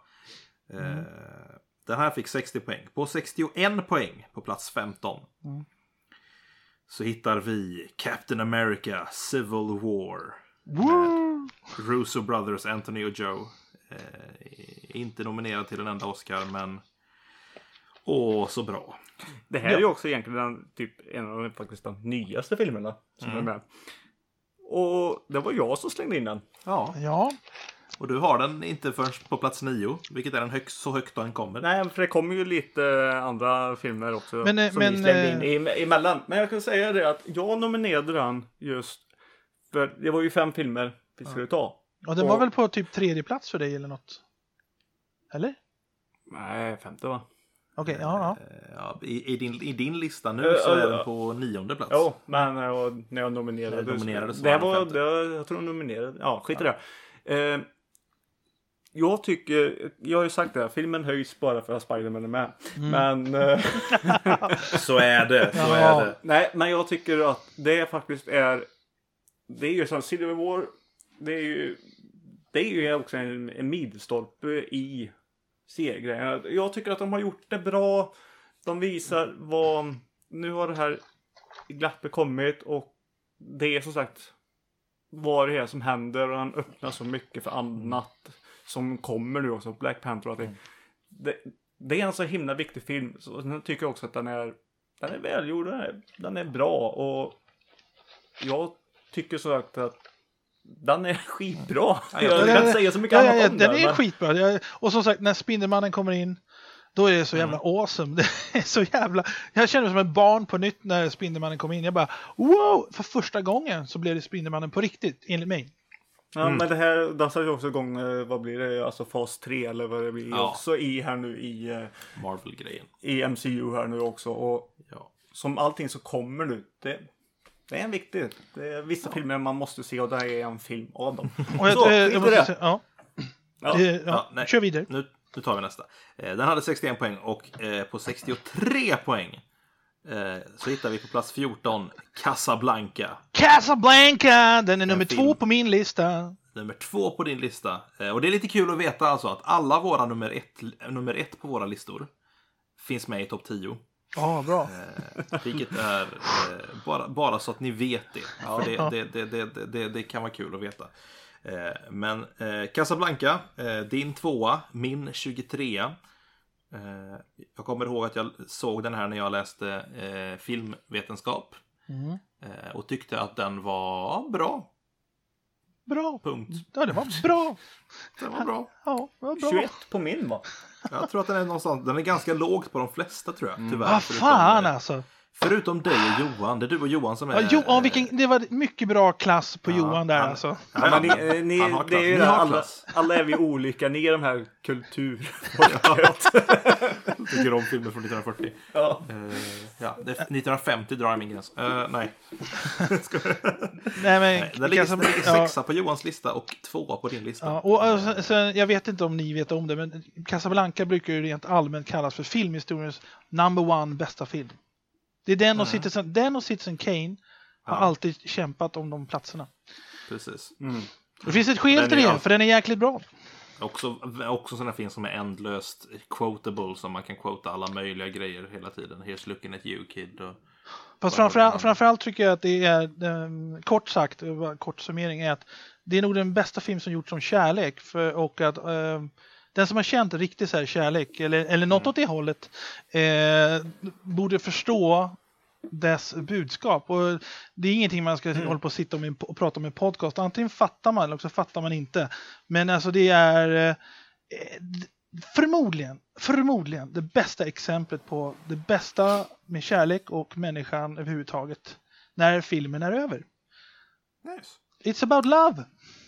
Den här fick 60 poäng. På 61 poäng på plats 15. Så hittar vi Captain America Civil War. Med Russo Brothers, Anthony och Joe. Inte nominerad till en enda Oscar, men så bra. Det här är ju också egentligen en av de nyaste filmerna som är med. Och det var jag som slängde in den. Ja. Och du har den inte först på plats 9, vilket är den så högt den kommer. Nej, för det kommer ju lite andra filmer också som vi slängde in emellan. Men jag kan säga det att jag nominerade den just för det var ju 5 filmer vi skulle ta. Och den var väl på typ 3:e plats för dig eller något? Eller? Nej, 5:e va? Okej, ja. I din lista nu så är den på 9:e plats. Ja, men när jag nominerade så det var jag tror jag nominerade. Ja, skit i det. Jag tycker, jag har ju sagt det här, filmen höjs bara för att Spider-Man är med. Men så är det. Nej, men jag tycker att det faktiskt är ju som Civil War, det är ju också en milstolpe i serien. Jag tycker att de har gjort det bra. De visar nu har det här glappet kommit och det är som sagt vad det är som händer och han öppnar så mycket för annat som kommer nu också, Black Panther och det är en så himla viktig film, så jag tycker också att den är välgjord, den är bra och jag tycker så att den är skitbra. Jag kan inte säga så mycket annat om den är skitbra. Och som sagt, när Spindelmannen kommer in, då är det så jävla awesome. Det är så jävla... Jag känner mig som ett barn på nytt när Spindelmannen kom in. Jag bara, wow! För första gången så blev det Spindelmannen på riktigt, enligt mig. Ja, men det här, den satt ju också igång, vad blir det? Alltså fas 3 eller vad det blir också i här nu i... Marvel-grejen. I MCU här nu också. Och som allting så kommer nu, det är en viktig. Det är vissa filmer man måste se och det här är en film av dem. Och jag måste säga, kör vidare. Nu tar vi nästa. Den hade 61 poäng och på 63 poäng så hittar vi på plats 14 Casablanca. Den är nummer 2 på min lista. Nummer 2 på din lista. Och det är lite kul att veta alltså att alla våra nummer ett på våra listor finns med i topp 10. Ja, bra. Vilket är bara så att ni vet det. För det kan vara kul att veta. Men Casablanca, din 2:a, min 23:a. Jag kommer ihåg att jag såg den här när jag läste filmvetenskap. Och tyckte att den var bra. Bra. Punkt. Ja, det var bra. Den var bra. Ja, det var bra. 21 på min va? Jag tror att den är någonstans. Den är ganska lågt på de flesta tror jag. Tyvärr. Vad fan alltså. Förutom dig och Johan. Det är du och Johan som är... det var mycket bra klass på Johan där alltså. Ja, men ni alla är vi olika. Ni är de här tycker om filmer från 1940. Ja. 1950 drar jag min gräns. Nej. Nej, den ligger 6 på Johans lista och 2 på din lista. Ja, och sen, jag vet inte om ni vet om det, men Casablanca brukar ju rent allmänt kallas för filmhistoriens number 1 bästa film. Det är den och Citizen Kane har alltid kämpat om de platserna. Precis. Det finns ett skäl till det, för den är jäkligt bra. Också sådana film som är ändlöst quotable, som man kan quota alla möjliga grejer hela tiden. Here's looking at you, kid. Fast framförallt tycker jag att det är, kort sagt, kort summering är att det är nog den bästa film som gjorts om kärlek. Och att den som har känt riktigt så här kärlek, eller något åt det hållet, borde förstå dess budskap. Och det är ingenting man ska hålla på och sitta och prata om i podcast. Antingen fattar man eller också fattar man inte. Men alltså det är förmodligen det bästa exemplet på det bästa med kärlek och människan överhuvudtaget när filmen är över. Nice. It's about love.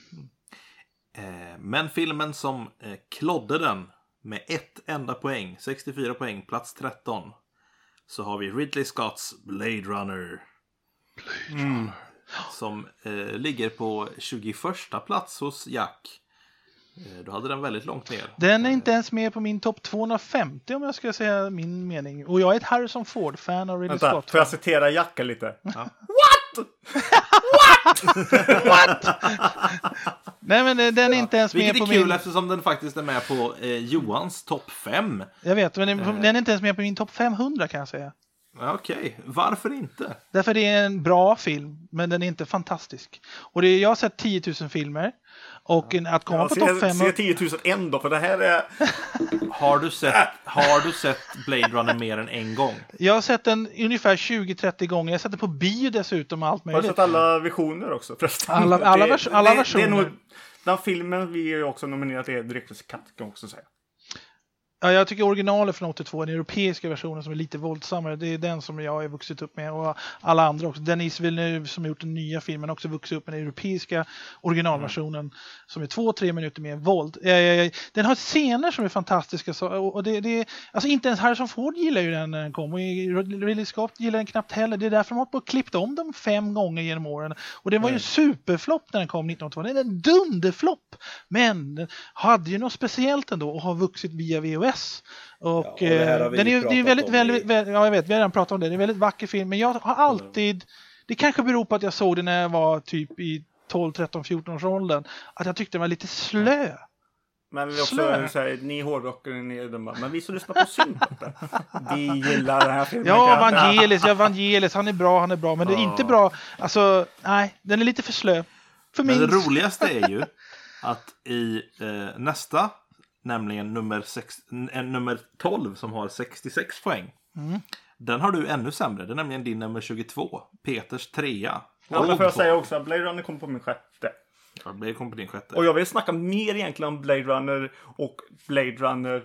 Men filmen som klodde den med ett enda poäng, 64 poäng, plats 13, så har vi Ridley Scotts Blade Runner. Som ligger på 21:a plats hos Jack. Då hade den väldigt långt ner. Den är inte ens med på min topp 250 om jag ska säga min mening. Och jag är ett Harrison Ford-fan av Ridley Scott. Får jag citera Jack lite? Ja. What? What? Nej, men den är inte ens med på min... Vilket är kul eftersom den faktiskt är med på Johans topp 5. Jag vet, men den är inte ens med på min topp 500 kan jag säga. Okej, varför inte? Därför det är en bra film, men den är inte fantastisk. Och jag har sett 10 000 filmer. Och att komma på topp 5... Se 10 000 ändå, för det här är... Har du sett Blade Runner mer än en gång? Jag har sett den ungefär 20-30 gånger. Jag har sett den på bio dessutom och allt möjligt. Har du sett alla visioner också förresten? Alla versioner. Det är nog, den filmen vi är också nominerat till Director's Cut, kan jag också säga. Ja, jag tycker originalet från 82, den europeiska versionen som är lite våldsammare, det är den som jag har vuxit upp med, och alla andra också. Denis Villeneuve som har gjort den nya filmen också vuxit upp med den europeiska originalversionen som är 2-3 minuter mer våld. Den har scener som är fantastiska, och det alltså inte ens Harrison Ford gillar ju den när den kom, och Ridley Scott gillar den knappt heller. Det är därför de har på klippt om dem 5 gånger genom åren, och det var ju en superflopp när den kom 1982. Det är en dunderflopp, men den hade ju något speciellt ändå och har vuxit via VHS. Och den är väldigt, ja, jag vet, vi har redan pratat om det. Det är en väldigt vacker film, men jag har alltid, det kanske beror på att jag såg den när jag var typ i 12, 13, 14 års åldern, att jag tyckte den var lite slö. Men vi också säger, ni hårdrockare, ni är dumma. Men vi som lyssnar på synpunkter, vi gillar den här filmen. Ja, Vangelis, han är bra, men det är inte bra. Alltså, nej, den är lite för slö. Men det roligaste är ju att i nästa, nämligen nummer 12 som har 66 poäng. Den har du ännu sämre. Det är nämligen din nummer 22. Peters 3. Ja, men får jag säga också att Blade Runner kom på min 6:e. Ja, Blade kom på din 6:e. Och jag vill snacka mer egentligen om Blade Runner och Blade Runner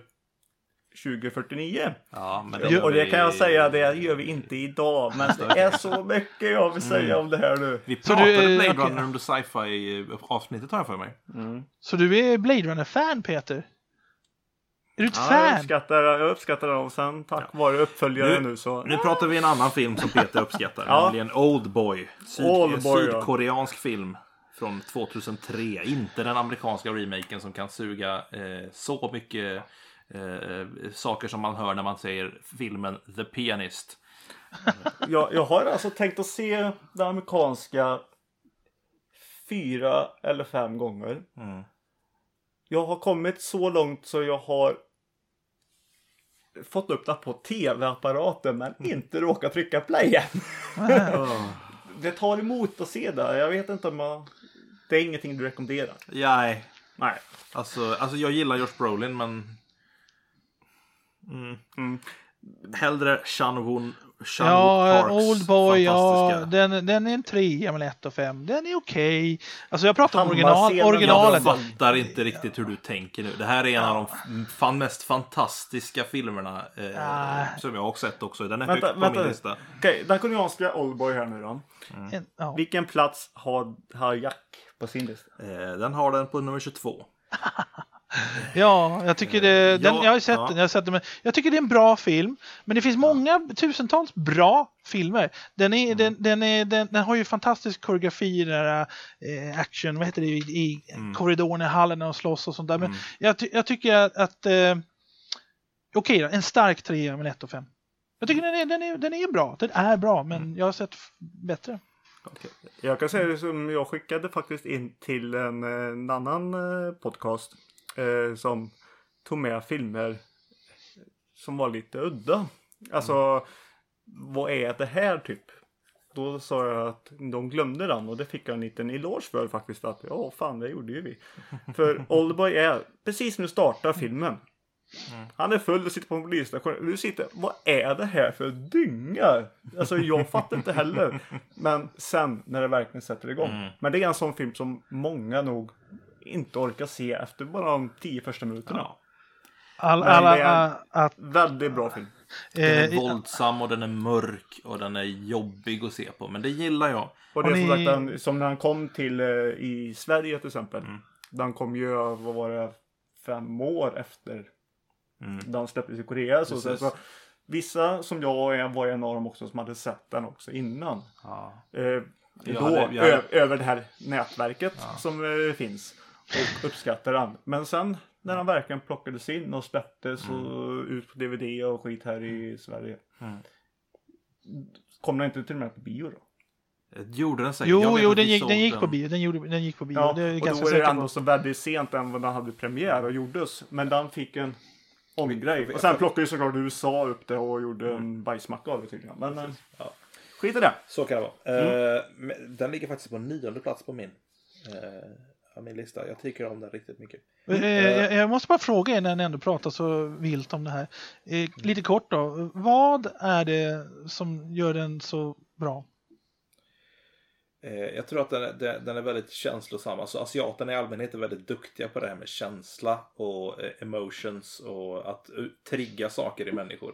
2049. Ja, men det kan jag säga, det gör vi inte idag. Men det är så mycket jag vill säga om det här nu. Vi pratade Blade Runner under sci-fi avsnittet, har jag för mig. Så du är Blade Runner-fan, Peter? Är du ett fan? Jag uppskattar det, och sen tack vare uppföljare nu så... Nu pratar vi en annan film som Peter uppskattar, nämligen Oldboy. Sydkoreansk film från 2003. Inte den amerikanska remaken som kan suga så mycket saker som man hör när man säger filmen The Pianist. Jag har alltså tänkt att se den amerikanska 4 eller 5 gånger. Jag har kommit så långt så jag har fått upp det på tv-apparaten, men inte råkat trycka play än. Det tar emot att se det. Jag vet inte om det är ingenting du rekommenderar. Nej. Alltså jag gillar Josh Brolin, men hellre Chan-wook Parks. Oldboy, ja, den är en 3 med 1 och 5. Den är okej. Alltså jag pratar om originalet. Jag fattar inte riktigt hur du tänker nu. Det här är en av de mest fantastiska filmerna som jag har sett också. Den är högt på min lista. Okej, den koreanska Oldboy här nu då. Vilken plats har Jack på sin lista? Den har den på nummer 22. Ja, jag tycker jag har sett den, men jag tycker det är en bra film, men det finns många tusentals bra filmer. Den har ju fantastisk koreografi, där action, vad heter det, i korridoren i hallen och slåss och sånt där, men jag tycker att okej då, en stark 3 med 1 och 5. Jag tycker den är bra. Den är bra, men jag har sett bättre. Okay. Jag kan säga det som jag skickade faktiskt in till en annan podcast som tog med filmer som var lite udda. Alltså, vad är det här typ? Då sa jag att de glömde den, och det fick jag en liten eloge för faktiskt, att ja, fan, det gjorde ju vi. För Oldboy är, precis nu startar filmen. Han är full och sitter på en polisstation. Du sitter, vad är det här för dynga? Alltså jag fattar inte heller. Men sen när det verkligen sätter igång. Men det är en sån film som många nog inte orkar se efter bara de 10 första minuterna. Väldigt bra film. Den är våldsam och den är mörk och den är jobbig att se på. Men det gillar jag. Och det är som när han kom till i Sverige till exempel. Den kom ju, vad var det, 5 år efter den släpptes i Korea. Så vissa som jag var en av dem också som hade sett den också innan. Över det här nätverket som finns. Och uppskattar den. Men sen när han verkligen plockades in och släpptes ut på DVD och skit här i Sverige. Kom den inte till och med på bio då? Gjorde den säkert? Jo, den gick på bio. Den gick på bio. Ja, det är och ganska då är det säkert ändå på. så väldigt sent än vad den hade premiär och gjordes. Men den fick en omgrej. Och sen plockade ju såklart USA upp det och gjorde en bajsmacka av det tydligen. Men skit i det. Så kan det vara. Den ligger faktiskt på 9:e plats på min lista. Jag tycker om den riktigt mycket. Jag måste bara fråga er när ni ändå pratar så vilt om det här. Lite kort då. Vad är det som gör den så bra? Jag tror att den är väldigt känslosam. Alltså asiaterna i allmänhet är väldigt duktiga på det här med känsla och emotions och att trigga saker i människor.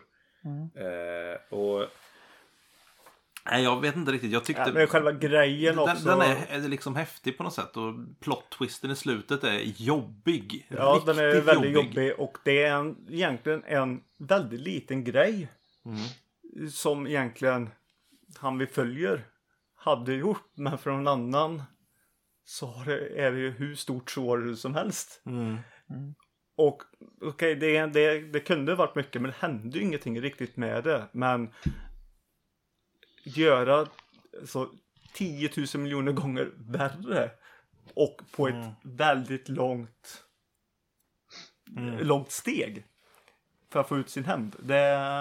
Nej, jag vet inte riktigt. Jag tyckte men själva grejen också. Den är liksom häftig på något sätt. Och plot-twisten i slutet är jobbig. Ja, riktigt den är väldigt jobbig. Och det är egentligen en väldigt liten grej. Som egentligen han vi följer hade gjort. Men för någon annan så är det ju hur stort sår som helst. Och okej, det kunde varit mycket. Men det hände ju ingenting riktigt med det. Men göra så 10 000 miljoner gånger värre och på ett väldigt långt steg för att få ut sin hämnd. Det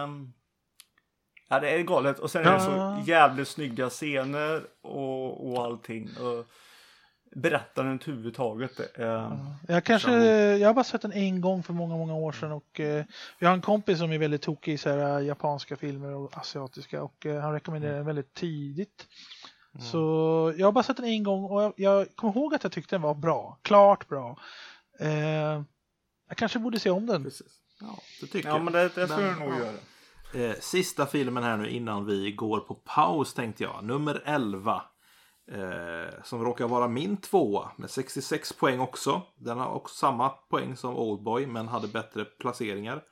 är galet. Och sen är det så jävligt snygga scener och allting. Och berättandet överhuvudtaget. Jag har bara sett den en gång för många år sedan och jag har en kompis som är väldigt tokig i så här japanska filmer och asiatiska och han rekommenderar den väldigt tidigt. Så jag har bara sett den en gång och jag kommer ihåg att jag tyckte den var bra. Klart bra. Jag kanske borde se om den. Precis. Ja, det tycker jag. jag. Men det ska jag nog göra. Sista filmen här nu innan vi går på paus tänkte jag. Nummer 11. Som råkar vara min 2 med 66 poäng också. Den har också samma poäng som Oldboy men hade bättre placeringar.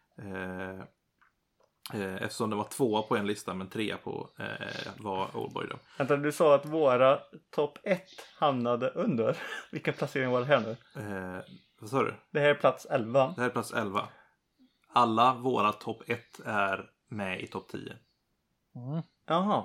Eftersom det var 2 på en lista men 3 på var Oldboy då. Vänta, du sa att våra topp 1 hamnade under. Vilken placering var det här nu? Vad sa du? Det här är plats 11. Det här är plats 11. Alla våra topp 1 är med i topp 10. Jaha.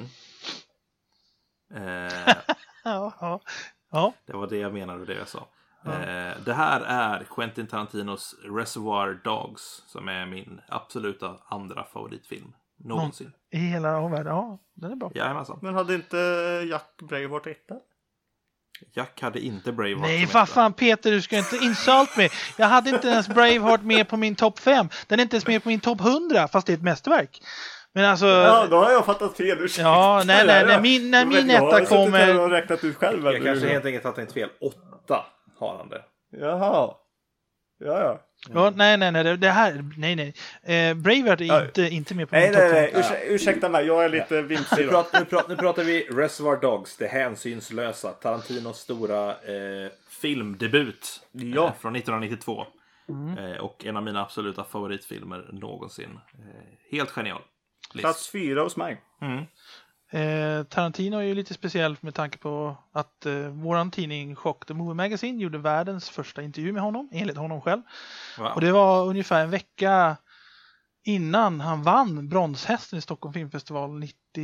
Ja. Det var det jag menade och det jag sa. Det här är Quentin Tarantinos Reservoir Dogs som är min absoluta andra favoritfilm någonsin. I hela världen, ja, den är bra. Jajamensan. Men hade inte Jack Braveheart etta? Jack hade inte Braveheart. Nej, vad fan Peter, du ska inte insult mig. Jag hade inte ens Braveheart med på min topp 5. Den är inte ens med på min topp 100, fast det är ett mästerverk. Men alltså... Ja, då har jag fattat fel. Ja, nej, när min etta kommer... Jag har räknat ut själv. Jag kanske helt enkelt fattat inte fel. 8 har han det. Jaha. Ja. Ja, nej. Det här... Nej. Braveheart är inte med på min topp 5. Nej. Ursäkta mig, jag är lite vimsig. Nu pratar vi Reservoir Dogs, det hänsynslösa. Tarantinos stora filmdebut från 1992. Och en av mina absoluta favoritfilmer någonsin. Helt genial. Plats 4 hos mig. Tarantino är ju lite speciellt med tanke på att våran tidning Chock The Movie Magazine gjorde världens första intervju med honom, enligt honom själv. Wow. Och det var ungefär en vecka innan han vann Bronshästen i Stockholm Filmfestival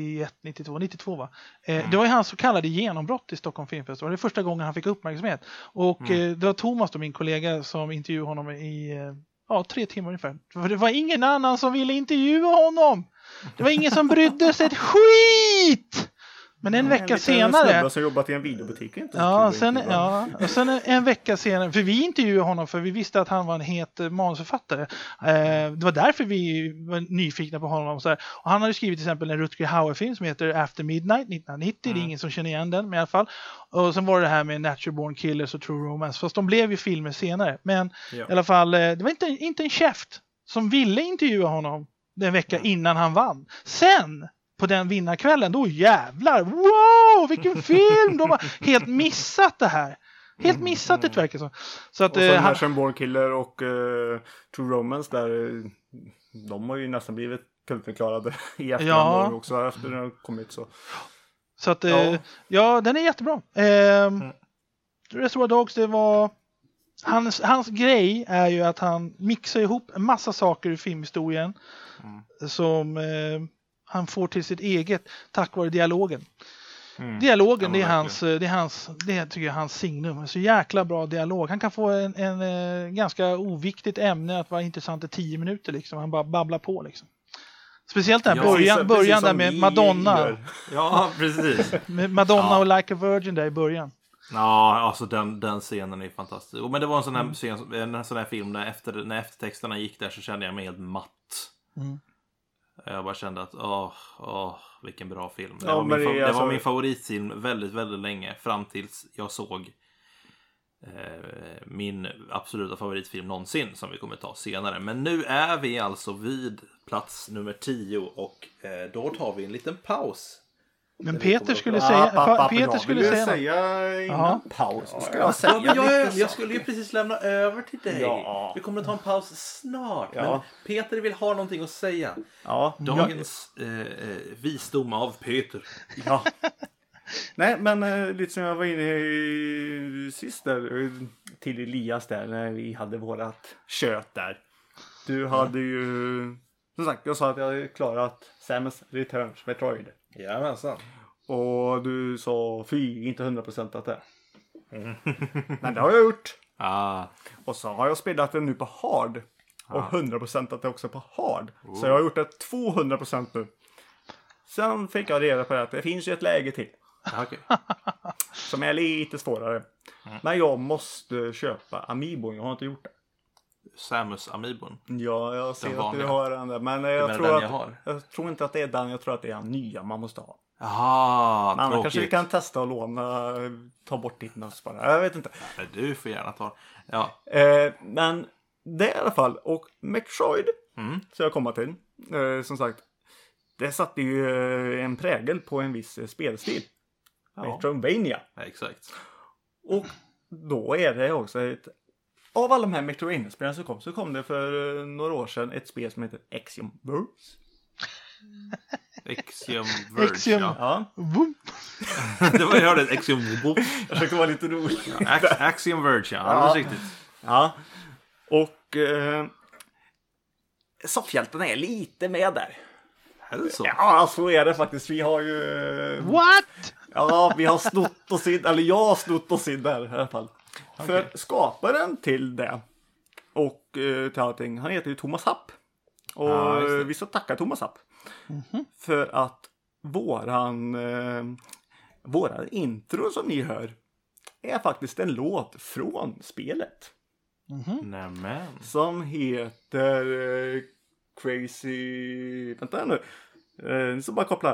92 va? Det var ju hans så kallade genombrott i Stockholm Filmfestival. Det var första gången han fick uppmärksamhet. Och det var Thomas, då, min kollega, som intervjuade honom i 3 timmar ungefär. För det var ingen annan som ville intervjua honom. Det var ingen som brydde sig ett skit! Men en vecka senare... En som jobbat i en videobutik. Och sen en vecka senare... För vi intervjuade honom för vi visste att han var en het manusförfattare. Det var därför vi var nyfikna på honom. Och han hade skrivit till exempel en Rutger Hauer-film som heter After Midnight 1990. Det är ingen som känner igen den, men i alla fall. Och sen var det här med Natural Born Killers och True Romance. Fast de blev ju filmer senare. Men i alla fall, det var inte en käft som ville intervjua honom den vecka innan han vann. Sen... På den vinnarkvällen, då jävlar, wow, vilken film! De har helt missat det här. Helt missat det verkar som. Så att, och så Natural Born Killer och True Romance där, de har ju nästan blivit kultförklarade i efterhand också efter den har kommit så. Så att, den är jättebra. Reservoir Dogs, det var... Hans grej är ju att han mixar ihop en massa saker i filmhistorien som... han får till sitt eget tack vare dialogen. Dialogen, det tycker jag är hans signum. Så jäkla bra dialog. Han kan få en ganska oviktigt ämne att vara intressant i 10 minuter liksom. Han bara babblar på liksom. Speciellt den början där med Madonna. Ja, precis. Med Madonna och Like a Virgin där i början. Ja, alltså den scenen är fantastisk. Men det var en sån här film när eftertexterna gick där så kände jag mig helt matt. Jag bara kände att vilken bra film. Det var min favoritfilm väldigt, väldigt länge. Fram tills jag såg min absoluta favoritfilm någonsin, som vi kommer ta senare. Men nu är vi alltså vid plats nummer 10 och då tar vi en liten paus. Men Peter skulle säga innan paus. Jag skulle ju precis lämna över till dig. Ja. Vi kommer att ta en paus snart. Ja. Men Peter vill ha någonting att säga. Ja. Dagens visdom av Peter. Ja. Nej, men lite som jag var inne i sist där, till Elias där, när vi hade vårat kött där. Du hade ju, som sagt, jag sa att jag hade klarat Samus Returns Metroid. Jajamensan. Och du sa, inte 100% att det. Men det har jag gjort. Och så har jag spelat den nu på hard. Och 100% att det också är på hard. Så jag har gjort det 200% nu. Sen fick jag reda på att det finns ju ett läge till. Okay. Som är lite svårare. Men jag måste köpa Amiibon. Jag har inte gjort det. Samus Amiibon. Ja, jag ser att du har den där. Men jag tror inte att det är den. Jag tror att det är den nya man måste ha. Men kanske vi kan testa och låna. Ta bort ditt nass bara. Jag vet inte. Ja, du får gärna ta. Ja. Men det är i alla fall. Och Metroid. Så jag kommer till. Som sagt. Det satte ju en prägel på en viss spelstil. Metroidvania. Ja, exakt. Och då är det också av alla de här Metroidvania-spelen så kom det för några år sedan ett spel som heter Axiom Verge. Axiom Verge, ja. Det var jag hörde ett Axiom Verge. Jag försökte vara lite rolig. Axiom Verge, ja. Det var riktigt. Ja. Och soffhjälten är lite med där. Så. Ja, så är det faktiskt. Vi har ju... What? Ja, vi har snott oss in. Eller jag har snott oss in där i alla fall. Okay. För skaparen till det och till allting, han heter ju Thomas Happ. Och vi ska tacka Thomas Happ. För att våra intro som ni hör är faktiskt en låt från spelet. Nämen. Som heter Crazy... Vänta nu. Så bara koppla.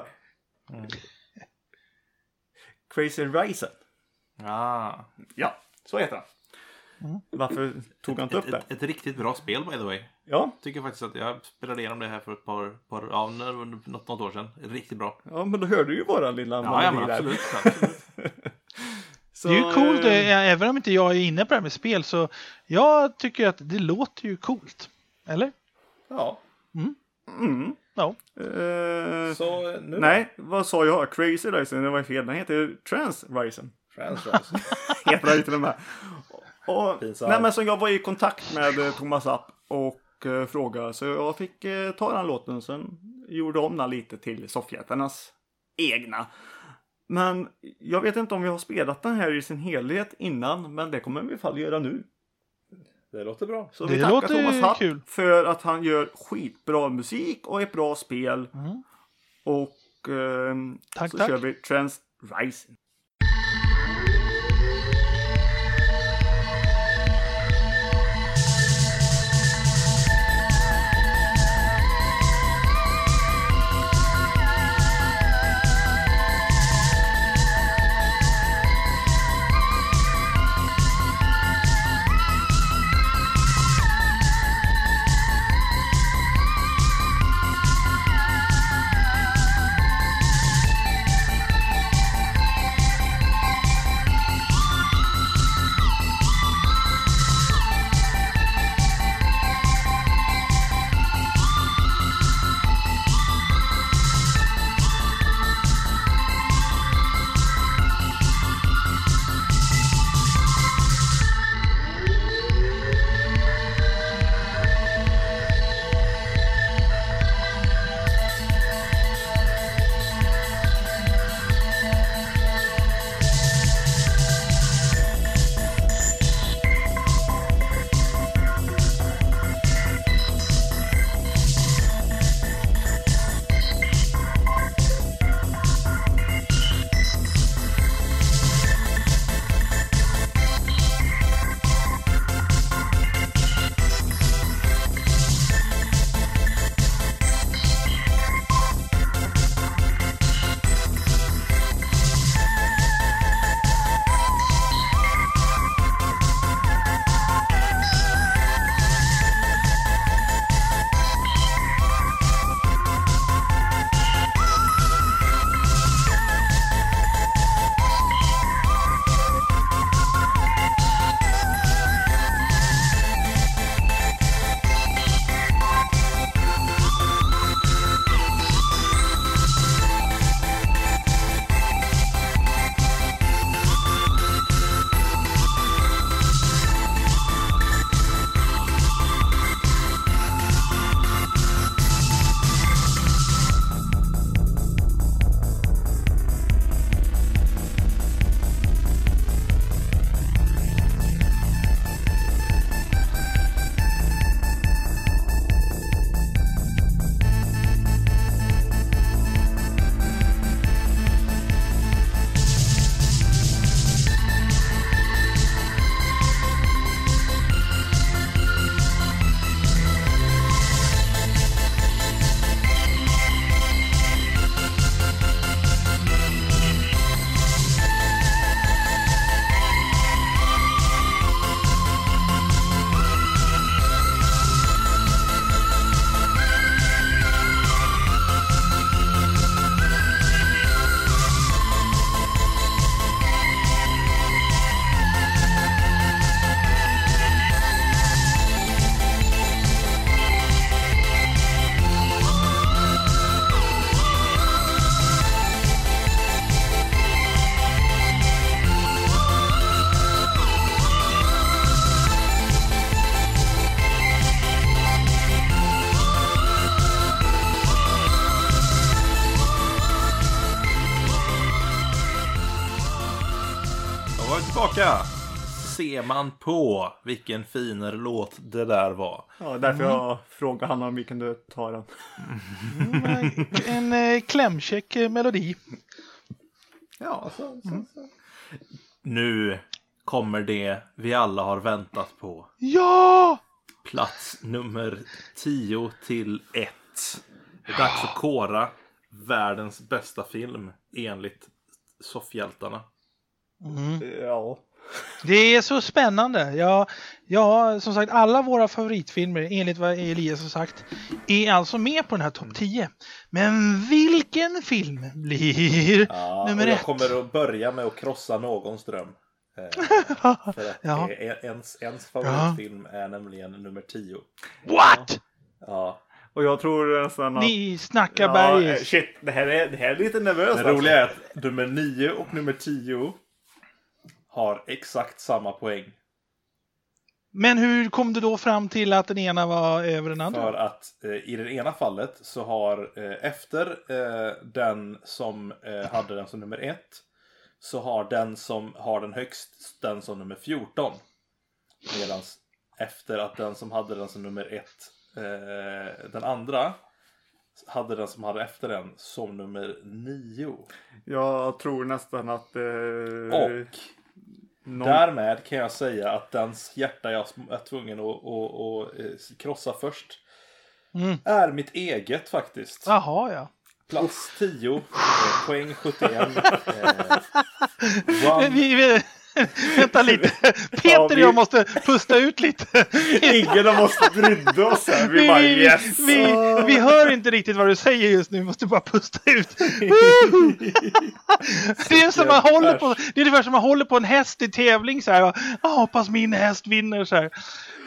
Crazy Rising. Ja, så heter han. Varför tog han inte upp det? Ett riktigt bra spel, by the way. Ja. Tycker faktiskt att jag spelade igenom det här för något år sedan. Riktigt bra. Ja, men då hörde ju våra lilla men absolut. Så... Det är ju coolt, även om inte jag är inne på det här med spel, så jag tycker att det låter ju coolt. Eller? Ja. Ja. Så nu... Nej, vad sa jag? Crazy Rising, det var fel. Den heter Trans Rising. Heter det till och med. Nej, men så jag var i kontakt med Thomas Happ och frågade, så jag fick ta den låten, sen gjorde om den lite till soffhjältarnas egna. Men jag vet inte om vi har spelat den här i sin helhet innan, men det kommer vi i alla fall göra nu. Det låter bra. Så vi tackar Thomas Happ för att han gör skitbra musik och ett bra spel. Och tack. Kör vi Trans Rising. tillbaka. Ser man på vilken fin låt det där var. Ja, därför jag frågade han om vi kunde ta den. En klämkäck melodi. Ja, så. Nu kommer det vi alla har väntat på. Ja! Plats nummer 10 till 1. Det är dags att kora världens bästa film enligt soffhjältarna. Ja. Det är så spännande. Ja, som sagt, alla våra favoritfilmer, enligt vad Elias har sagt, är alltså med på den här topp 10. Men vilken film blir nummer 1? Jag kommer att börja med att krossa någons dröm. För att ens favoritfilm är nämligen nummer 10. What? Ja. Och jag tror nästan att... Ni snackar berg. Shit, det här är lite nervöst. Det roliga är att nummer 9 och nummer 10 har exakt samma poäng. Men hur kom du då fram till att den ena var över den andra? För att i det ena fallet så har efter den som hade den som nummer 1 så har den som har den högst den som nummer 14. Medan efter att den som hade den som nummer 1 den andra hade den som hade efter den som nummer 9. Jag tror nästan att... Och därmed kan jag säga att dens hjärta jag är tvungen att krossa först är mitt eget faktiskt. Jaha, ja. Plats 10, poäng 71. Vänta lite. Peter och jag måste pusta ut lite. Ingen av oss brydde oss här. Vi bara yes. Vi hör inte riktigt vad du säger just nu. Vi måste bara pusta ut. Det är som man håller på. Det är ungefär som man håller på en häst i tävling så här. Hoppas min häst vinner så här.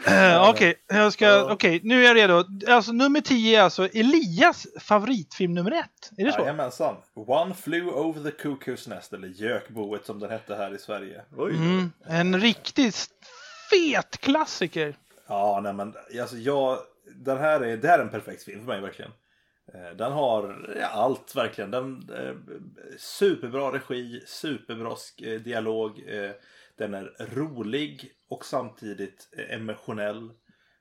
Okej, nu är jag redo. Alltså nummer 10 är alltså Elias favoritfilm nummer 1. Är det så? Jajamensan. One Flew Over the Cuckoo's Nest, eller Gökboet som den hette här i Sverige. En riktigt fet klassiker. Ja, nej men alltså det här är en perfekt film för mig verkligen. Den har allt verkligen. Den superbra regi, superbra dialog. Den är rolig och samtidigt emotionell.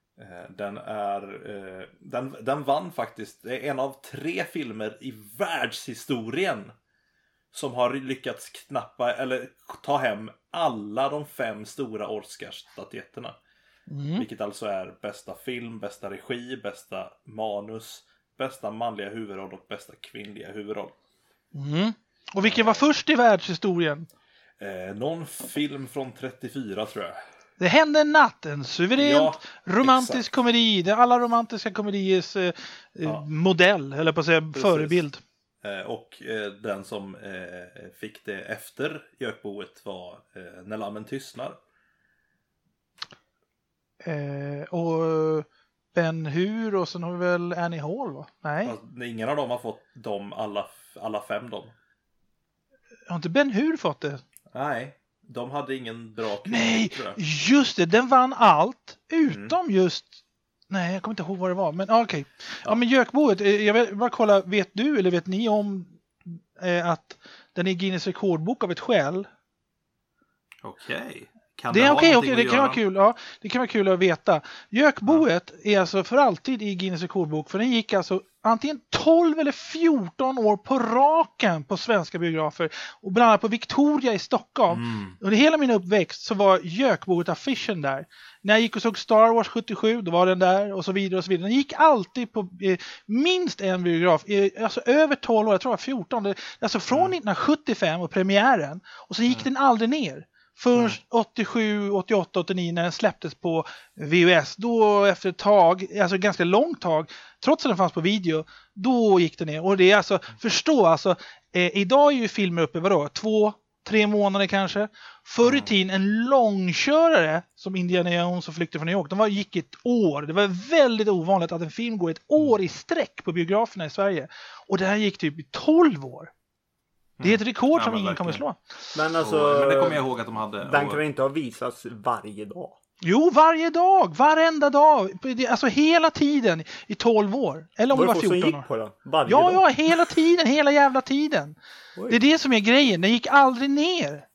Den vann faktiskt. Det är en av 3 filmer i världshistorien som har lyckats ta hem alla de 5 stora Oscarsstatyetterna. Vilket alltså är bästa film, bästa regi, bästa manus, bästa manliga huvudroll och bästa kvinnliga huvudroll. Och vilken var först i världshistorien? Någon film från 34 tror jag. Det hände en natt, en suveränt romantisk komedi. Det är alla romantiska komediers modell, eller på att säga förebild. Och den som fick det efter Gökboet var När lammen tystnar. Och Ben Hur och sen har vi väl Annie Hall, va? Nej. Fast ingen av dem har fått dem alla 5 dem. Har inte Ben Hur fått det? Nej, de hade ingen bra kritik. Nej, tror jag. just det. Den vann allt utom just... Nej, jag kommer inte ihåg vad det var. Men okej. Ja, men Gökboet, jag vill bara kolla. Vet du eller vet ni om att den är Guinness rekordbok av ett skäl? Okej. Det kan vara kul. Ja, det kan vara kul att veta. Gökboet är alltså för alltid i Guinness rekordbok. För den gick alltså antingen 12 eller 14 år på raken på svenska biografer. Och bland annat på Victoria i Stockholm. Under hela min uppväxt så var Gökboet-affischen där. När jag gick och såg Star Wars 77, då var den där och så vidare och så vidare. Den gick alltid på minst en biograf. Alltså över 12 år, jag tror det var 14. Alltså från 1975 och premiären. Och så gick den aldrig ner. Först 87, 88, 89 när den släpptes på VHS. Då efter ett tag, alltså ganska långt tag, trots att den fanns på video, då gick den ner. Och det är alltså, förstå alltså, idag är ju filmer uppe, vadå? 2-3 månader kanske. Förr i tiden en långkörare som Indiana Jones och Flykten från New York, gick ett år. Det var väldigt ovanligt att en film går ett år i sträck på biograferna i Sverige. Och det här gick typ i 12 år. Det är ett rekord som ingen kommer slå. Men alltså, men det kommer jag ihåg att de hade. Den kan inte ha visats varje dag. Jo, varje dag, varenda dag. Alltså hela tiden i 12 år. Eller om det var 14 år. På den? Varje dag? Ja, hela tiden, hela jävla tiden. Oj. Det är det som är grejen, den gick aldrig ner.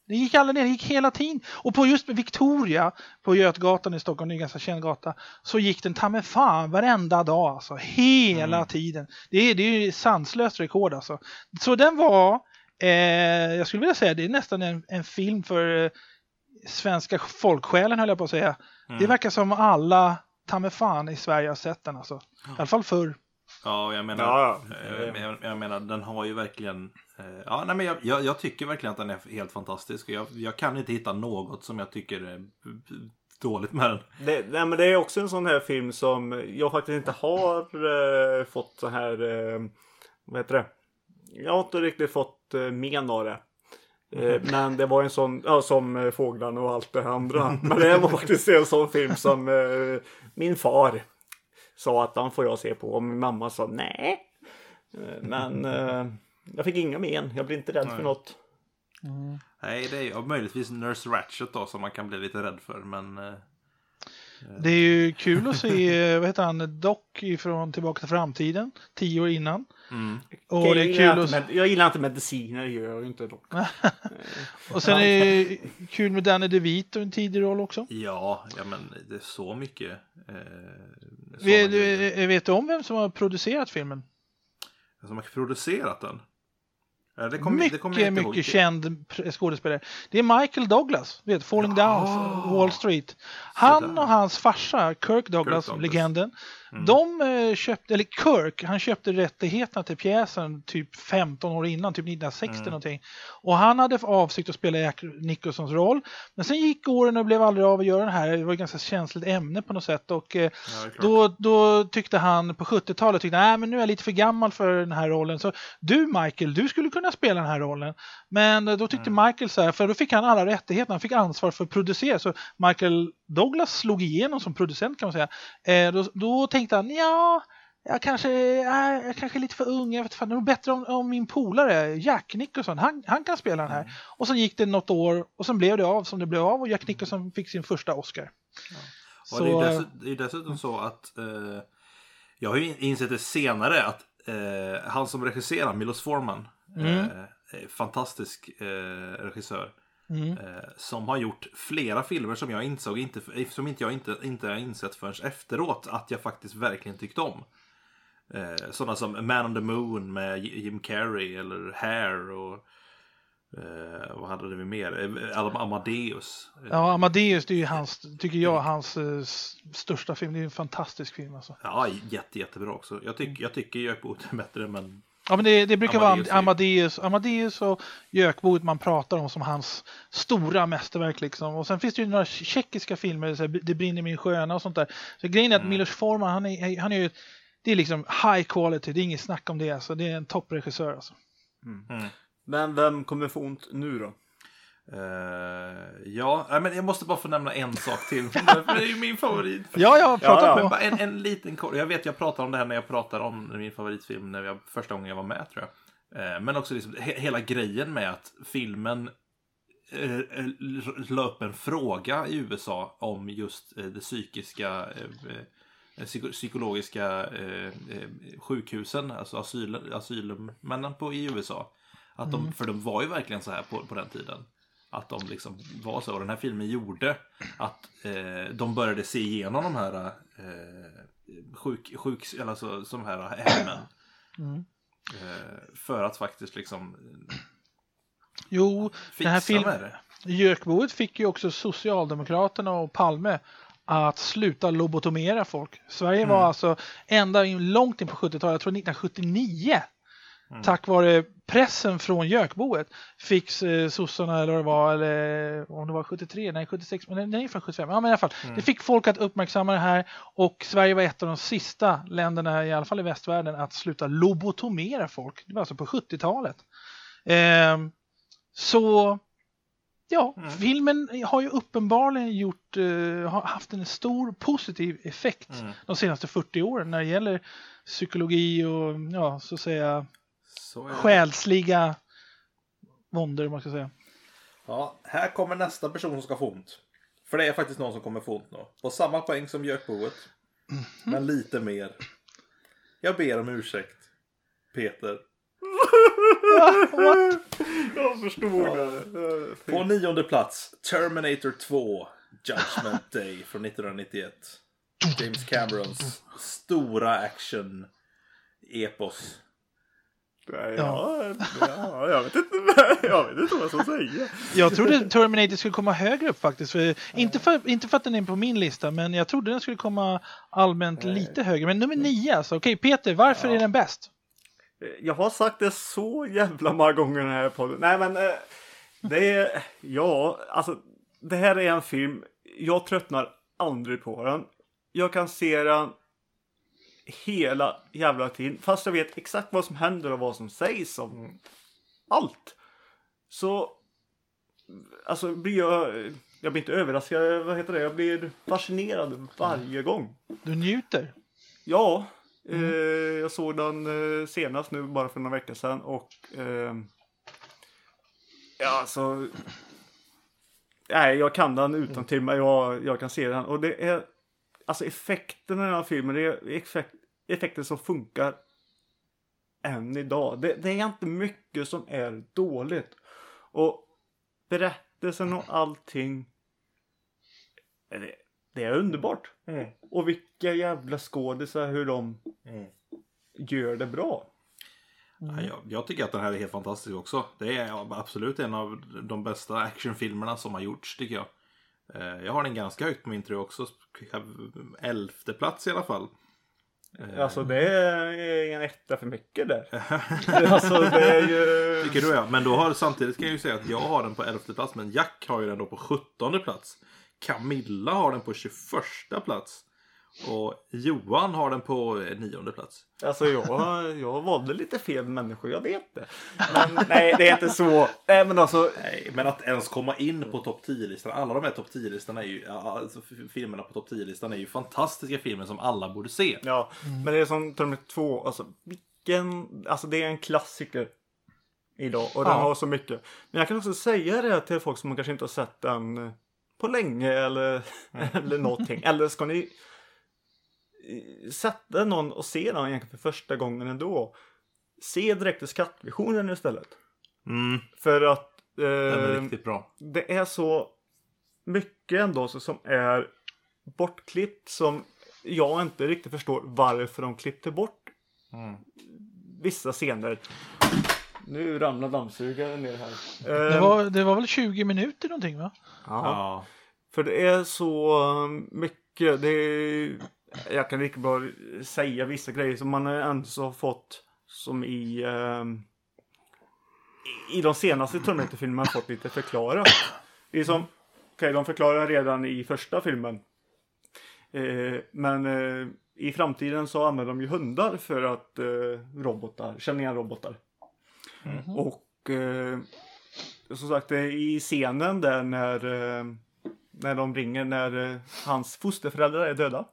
Det gick aldrig ner, det gick hela tiden. Och på just Victoria, på Götgatan i Stockholm, det är en ganska känd gata, så gick den ta med fan varenda dag, alltså. Hela tiden. Det är ju sanslöst rekord, alltså. Så den var, jag skulle vilja säga, det är nästan en film för svenska folksjälen, höll jag på att säga. Det verkar som alla ta med fan i Sverige har sett den, alltså. I alla fall förr. Ja, jag menar den har ju verkligen jag tycker verkligen att den är helt fantastisk. Jag kan inte hitta något som jag tycker är dåligt med den. Men det är också en sån här film som jag faktiskt inte har fått så här vad heter det? Jag har inte riktigt fått men av det. Men det var en sån, som Fåglarna och allt det andra. Men det var faktiskt en sån film som min far sa att den får jag se på. Och min mamma sa nej. Men jag fick inga men. Jag blir inte rädd för något. Nej, det är möjligtvis Nurse Ratched då som man kan bli lite rädd för. Men det är ju kul att se, vad heter han, Doc ifrån Tillbaka till framtiden, 10 år innan. Och det är kul jag gillar inte mediciner, det gör jag inte dock. Och sen är det kul med Danny DeVito, en tidig roll också. Ja, men det är så mycket. Vet du om vem som har producerat filmen? Vem som har producerat den? Mycket känd skådespelare. Det är Michael Douglas, Falling Down, Wall Street. Han och hans farsa, Kirk Douglas, legenden. De köpte, eller Kirk, han köpte rättigheterna till pjäsen typ 15 år innan, typ 1960 någonting. Och han hade för avsikt att spela Jack Nicholsons roll. Men sen gick åren och blev aldrig av att göra det här. Det var ett ganska känsligt ämne på något sätt. Och då tyckte han på 70-talet, men nu är jag lite för gammal för den här rollen. Så du Michael, du skulle kunna spela den här rollen. Men då tyckte Michael så här, för då fick han alla rättigheter. Han fick ansvar för att producera. Så Michael Douglas slog igenom som producent, kan man säga. Då tänkte han, jag kanske är lite för ung. Jag vet fan, det är nog bättre om min polare Jack Nicholson, han kan spela den här. Och sen gick det något år och sen blev det av som det blev av och Jack Nicholson fick sin första Oscar. Ja. Och det är dessutom så att jag har ju insett det senare att han som regisserar, Milos Forman, fantastisk regissör. Som har gjort flera filmer som jag insåg inte har insett förrän efteråt att jag faktiskt verkligen tyckte om. Sådana som Man on the Moon med Jim Carrey eller Hair och vad hade vi mer? Amadeus. Ja, Amadeus, det är ju hans största film. Det är en fantastisk film alltså. Ja, jättebra också. Jag tycker Jökboet är bättre, men ja, men det brukar vara Amadeus och Jökboet man pratar om som hans stora mästerverk liksom. Och sen finns det ju några tjeckiska filmer, så Det brinner min sköna och sånt där. Så grejen är att Milos Forman, han är ju, det är liksom high quality, det är inget snack om det alltså. Det är en toppregissör alltså. Men vem kommer få ont nu då? Men jag måste bara få nämna en sak till. Det är ju min favorit. Prata på. Bara en liten kort. Jag vet, jag pratade om det här när jag pratade om min favoritfilm första gången jag var med, tror jag. Men också liksom, hela grejen med att filmen la upp en fråga i USA om just det psykologiska sjukhusen, alltså asylmännen i USA. Att för de var ju verkligen så här på den tiden. Att de liksom var så. Och den här filmen gjorde att de började se igenom de här alltså som här hemmen. För att faktiskt liksom den här filmen Jökboet fick ju också Socialdemokraterna och Palme att sluta lobotomera folk. Sverige var alltså ända långt in på 70-talet, jag tror 1979. Tack vare pressen från Jökboet fick sossarna, eller vad det var, eller om det var 73, nej 76, men det är från 75. Ja, men i alla fall, det fick folk att uppmärksamma det här, och Sverige var ett av de sista länderna, i alla fall i västvärlden, att sluta lobotomera folk. Det var alltså på 70-talet. Filmen har ju uppenbarligen har haft en stor positiv effekt de senaste 40 åren när det gäller psykologi och så att säga själsliga våndor, man ska säga. Ja, här kommer nästa person som ska få ont. För det är faktiskt någon som kommer få ont nu. På samma poäng som Jökboet. Men lite mer. Jag ber om ursäkt, Peter. What? Jag förstod det. På 9:e plats, Terminator 2, Judgment Day från 1991. James Camerons stora action-epos. Jag vet inte vad jag ska säga. Jag trodde Terminator skulle komma högre upp faktiskt. Inte för att den är på min lista, men jag trodde den skulle komma allmänt lite högre. Men nummer 9 alltså. Okej, Peter, varför är den bäst? Jag har sagt det så jävla många gånger i den här podden. Nej, men det är... Ja, alltså det här är en film. Jag tröttnar aldrig på den. Jag kan se den hela jävla tiden. Fast jag vet exakt vad som händer och vad som sägs om allt. Så alltså blir jag blir inte överraskad. Vad heter det? Jag blir fascinerad varje gång. Du njuter? Ja. Jag såg den senast nu bara för några veckor sedan. Och ja, alltså... Nej, jag kan den utan till mig. Jag kan se den. Och det är... Alltså effekterna i den här filmen, det är effekter som funkar än idag. Det är inte mycket som är dåligt. Och berättelsen och allting, det är underbart. Och vilka jävla skådisar, hur de gör det bra. Jag tycker att den här är helt fantastisk också. Det är absolut en av de bästa actionfilmerna som har gjorts, tycker jag. Jag har den ganska högt på min tror jag också. 11:e plats i alla fall. Alltså det är en etta för mycket där. Alltså det är ju... Tycker du ja. Men då samtidigt kan jag ju säga att jag har den på 11:e plats. Men Jack har ju den då på 17:e plats. Camilla har den på 21:a plats. Och Johan har den på 9:e plats. Alltså jag valde lite fel människor, jag vet det. Men nej, det är inte så. Men alltså... Nej, men att ens komma in på topp 10-listan. Alla de här topp 10-listorna är ju... Alltså, filmerna på topp 10-listan är ju fantastiska filmer som alla borde se. Ja, men det är som Terminator 2. Alltså, alltså det är en klassiker idag. Och den har så mycket. Men jag kan också säga det till folk som kanske inte har sett den på länge. Eller någonting. Eller ska ni... sätta någon och se den egentligen för första gången ändå. Se direkt i skattvisionen istället. För att den är riktigt bra. Det är så mycket ändå som är bortklippt som jag inte riktigt förstår varför de klippte bort vissa scener. Nu ramlar dammsugaren ner här. Det var väl 20 minuter någonting, va? Ja. För det är så mycket. Jag kan inte bara säga vissa grejer som man ens har fått som i de senaste Terminator-filmerna fått lite förklarat. Det är som, de förklarar redan i första filmen. Men i framtiden så använder de ju hundar för att känna igen robotar. Och som sagt, i scenen där när de ringer när hans fosterföräldrar är döda.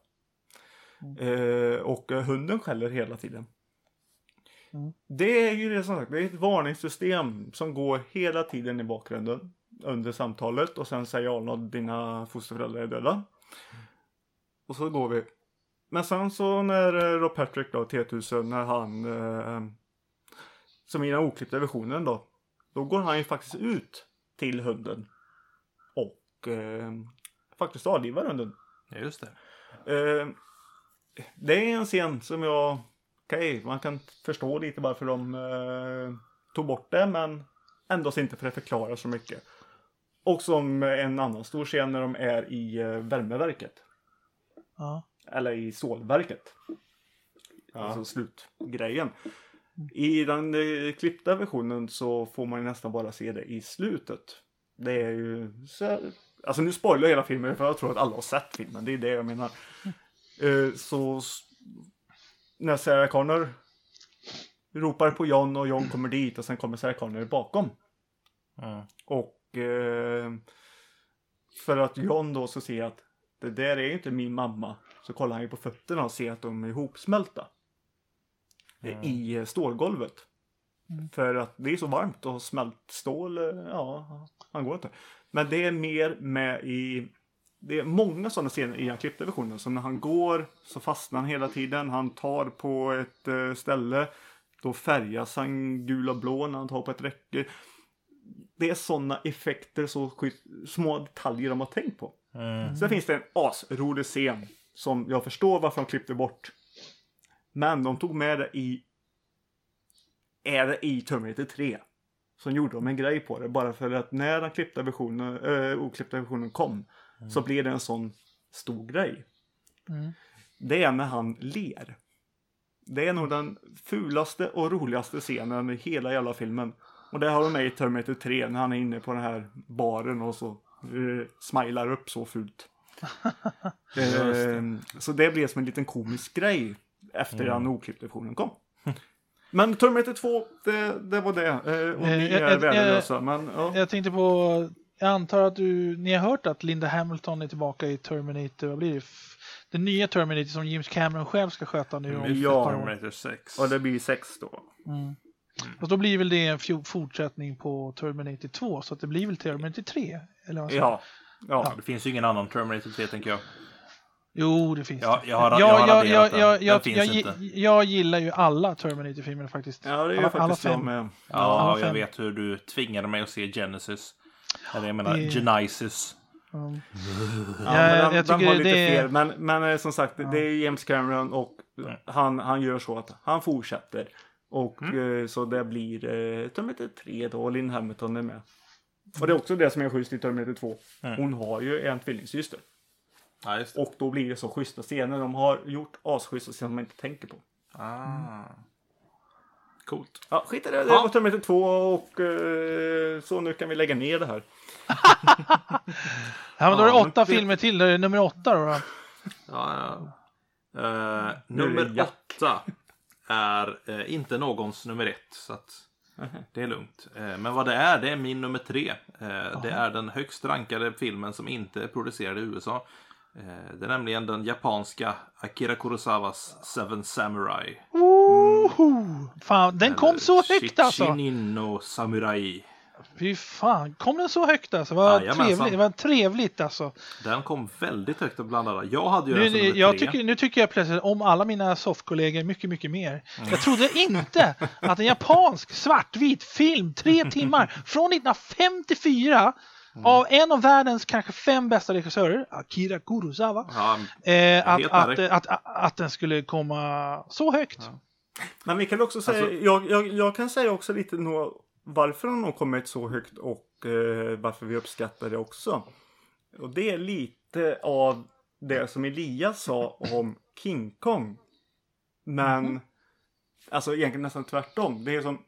Och hunden skäller hela tiden. Det är ju det som sagt, det är ett varningssystem som går hela tiden i bakgrunden under samtalet och sen säger Arnold dina fosterföräldrar är döda. Och så går vi. Men sen så när Rob Patrick då, T-1000, när han som i den oklippta versionen då går han ju faktiskt ut till hunden och faktiskt avlivar hunden. Ja, just det. Det är en scen som man kan förstå lite varför de tog bort det, men ändå inte för att förklara så mycket. Och som en annan stor scen när de är i värmeverket. Ja. Eller i stålverket. Alltså slutgrejen. I den klippta versionen så får man nästan bara se det i slutet. Det är ju så, alltså nu spoilar jag hela filmen för jag tror att alla har sett filmen. Det är det jag menar. Så när Sarah Connor ropar på John och John kommer dit och sen kommer Sarah Connor bakom. Och för att John då så ser att det där är ju inte min mamma, så kollar han ju på fötterna och ser att de är ihopsmälta i stålgolvet. För att det är så varmt och smält stål, han går inte. Men det är mer med det är många sådana scener i den klippta versionen. Som när han går så fastnar han hela tiden. Han tar på ett ställe. Då färgas han gula blå när han tar på ett räcke. Det är sådana effekter, så små detaljer de har tänkt på. Sen finns det en asrolig scen som jag förstår varför de klippte bort. Men de tog med det i Terminator 3. Så gjorde de en grej på det. Bara för att när den oklippta versionen kom så blev det en sån stor grej. Det är när han ler. Det är nog den fulaste och roligaste scenen i hela jävla filmen. Och det har de med i Terminator 3 när han är inne på den här baren och så smilar upp så fult. Så det blev som en liten komisk grej efter den oklippta versionen kom. Men Terminator 2, det var det. Och ni är värdelösa. Men, ja. Jag tänkte på, jag antar att ni har hört att Linda Hamilton är tillbaka i Terminator. Vad blir det? Den nya Terminator som James Cameron själv ska sköta nu. Terminator 6. Och det blir 6 då. Och då blir väl det en fortsättning på Terminator 2. Så att det blir väl Terminator 3? Eller vad ja. Det finns ju ingen annan Terminator 3 tänker jag. Jo, det finns det. Jag gillar ju alla Terminator-filmer faktiskt. Ja, det är faktiskt alla 5. Med. Ja, jag vet hur du tvingade mig att se Genesis. Eller jag menar Genesis. Men jag tycker har lite fel. Men som sagt, det är James Cameron och han gör så att han fortsätter. Och så det blir Terminator 3 då, och Lynn Hamilton är med. Och det är också det som är schysst i Terminator 2. Hon har ju en tvillingsyster. Ja, just det. Och då blir det så schyssta scener. De har gjort asschyssta scener man inte tänker på. Coolt. Ja, skit i det. Det var Terminator 2 och så nu kan vi lägga ner det här. Ja, men då är det 8 filmer till. Det är nummer 8 då. Nummer 8 är inte någons nummer 1. Så att det är lugnt. Men vad det är min nummer 3. Det är den högst rankade filmen som inte är producerad i USA. Det är nämligen den japanska Akira Kurosawas Seven Samurai. Fan, den kom så högt alltså. Shinin no Samurai. Fy fan, kom den så högt alltså? Det var trevligt alltså. Den kom väldigt högt och blandad. Jag hade ju den som nu tycker jag plötsligt om alla mina softkollegor mycket, mycket mer. Jag trodde inte att en japansk svartvit film 3 timmar från 1954 av en av världens kanske 5 bästa regissörer, Akira Kurosawa, att den skulle komma så högt. Ja. Men vi kan också säga, jag kan säga också lite varför den har kommit så högt och varför vi uppskattar det också. Och det är lite av det som Elias sa om King Kong. Men alltså egentligen nästan tvärtom. Det är som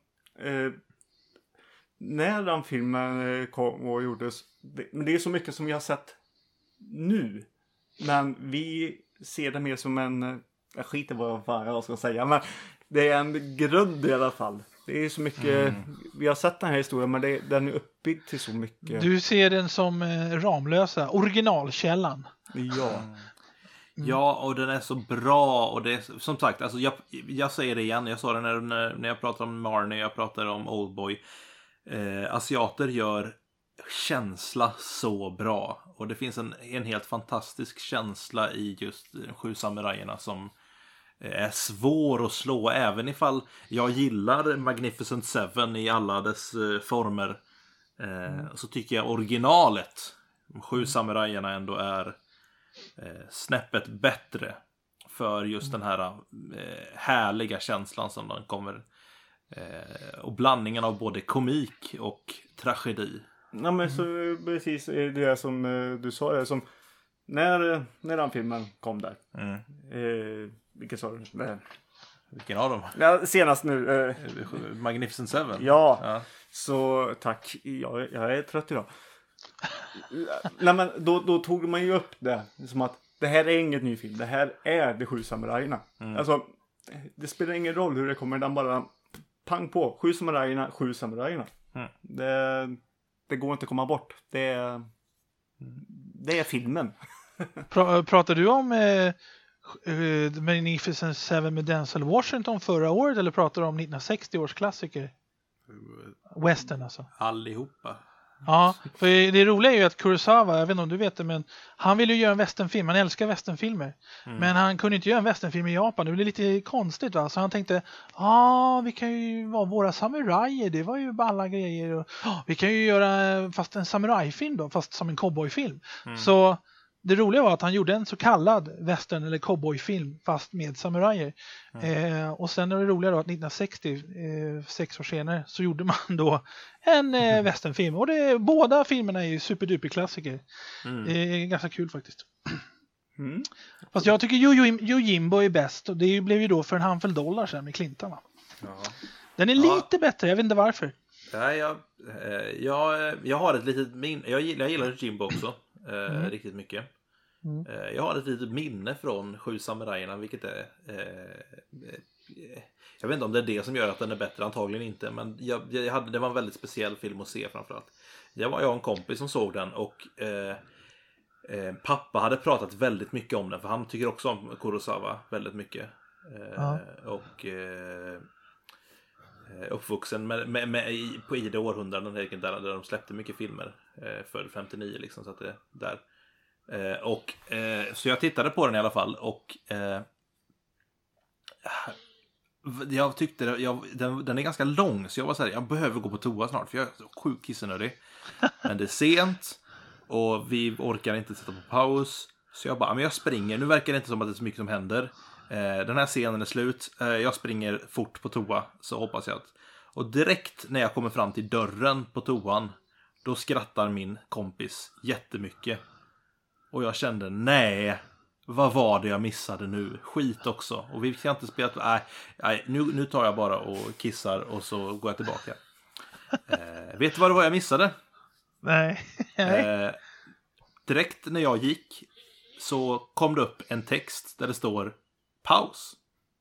när den filmen kom och gjordes, men det är så mycket som vi har sett nu. Men vi ser det mer som en, jag skiter vad fan jag ska säga, men det är en grund i alla fall. Det är så mycket, vi har sett den här historien, men den är uppbyggd till så mycket. Du ser den som Ramlösa, originalkällan. Ja. Ja, och den är så bra. Och det är, som sagt, alltså jag säger det igen. Jag sa det när jag pratade om Marnie, jag pratade om Oldboy. Asiater gör känsla så bra. Och det finns en helt fantastisk känsla i just 7 samurajerna som är svår att slå. Även ifall jag gillar Magnificent Seven i alla dess former, så tycker jag originalet, 7 samurajerna, ändå är snäppet bättre. För just den här härliga känslan som den kommer, och blandningen av både komik och tragedi. Ja, men så precis det som du sa, det som när den filmen kom där. Vilken sa du? Vilken av dem? Ja, senast nu. Magnificent Seven. Ja, så tack. Jag är trött idag. Nej, men då tog man ju upp det som att det här är inget ny film. Det här är de 7 samurajerna. Alltså, det spelar ingen roll hur det kommer. Den bara pang på. 7 samurajerna, 7 samurajerna. Det går inte att komma bort. Det är filmen. Pratar du om Magnificent Seven med Denzel Washington förra året, eller pratar du om 1960 års klassiker? Western alltså. Allihopa. Ja, för det roliga är ju att Kurosawa, jag vet inte om du vet det, men han ville ju göra en westernfilm, han älskar westernfilmer. Men han kunde inte göra en westernfilm i Japan, det blev lite konstigt va, så han tänkte, vi kan ju vara våra samurajer, det var ju alla grejer. Och, vi kan ju göra fast en samurajfilm då, fast som en cowboyfilm. Så det roliga var att han gjorde en så kallad western eller cowboyfilm fast med samurajer. Och sen är det roliga då att 1960, 6 år senare, så gjorde man då en westernfilm. Och båda filmerna är ju superduper klassiker. Det är ganska kul faktiskt. Fast jag tycker Yojimbo är bäst. Och det blev ju då för en handfull dollar sen med Clintan va? Den är lite bättre, jag vet inte varför. Nej, jag har ett litet minne. Jag gillar Yojimbo också. Riktigt mycket. Jag har ett litet minne från 7 samurajerna, vilket är jag vet inte om det är det som gör att den är bättre, antagligen inte, men det var en väldigt speciell film att se framförallt. Jag och en kompis som såg den och pappa hade pratat väldigt mycket om den, för han tycker också om Kurosawa väldigt mycket. Och uppvuxen i det århundraden där de släppte mycket filmer för 59 liksom, så att det där. Så jag tittade på den i alla fall och jag tyckte den är ganska lång, så jag var så här, jag behöver gå på toa snart för jag är så sjukt kissnödig. Men det är sent och vi orkar inte sätta på paus, så jag bara, men jag springer, nu verkar det inte som att det är så mycket som händer. Den här scenen är slut, jag springer fort på toa, så hoppas jag att. Och direkt när jag kommer fram till dörren på toan, då skrattar min kompis jättemycket. Och jag kände, nej, vad var det jag missade nu? Skit också. Och vi ska inte spela, nej, nu tar jag bara och kissar och så går jag tillbaka. Vet du vad det var jag missade? Nej. Direkt när jag gick så kom det upp en text där det står paus.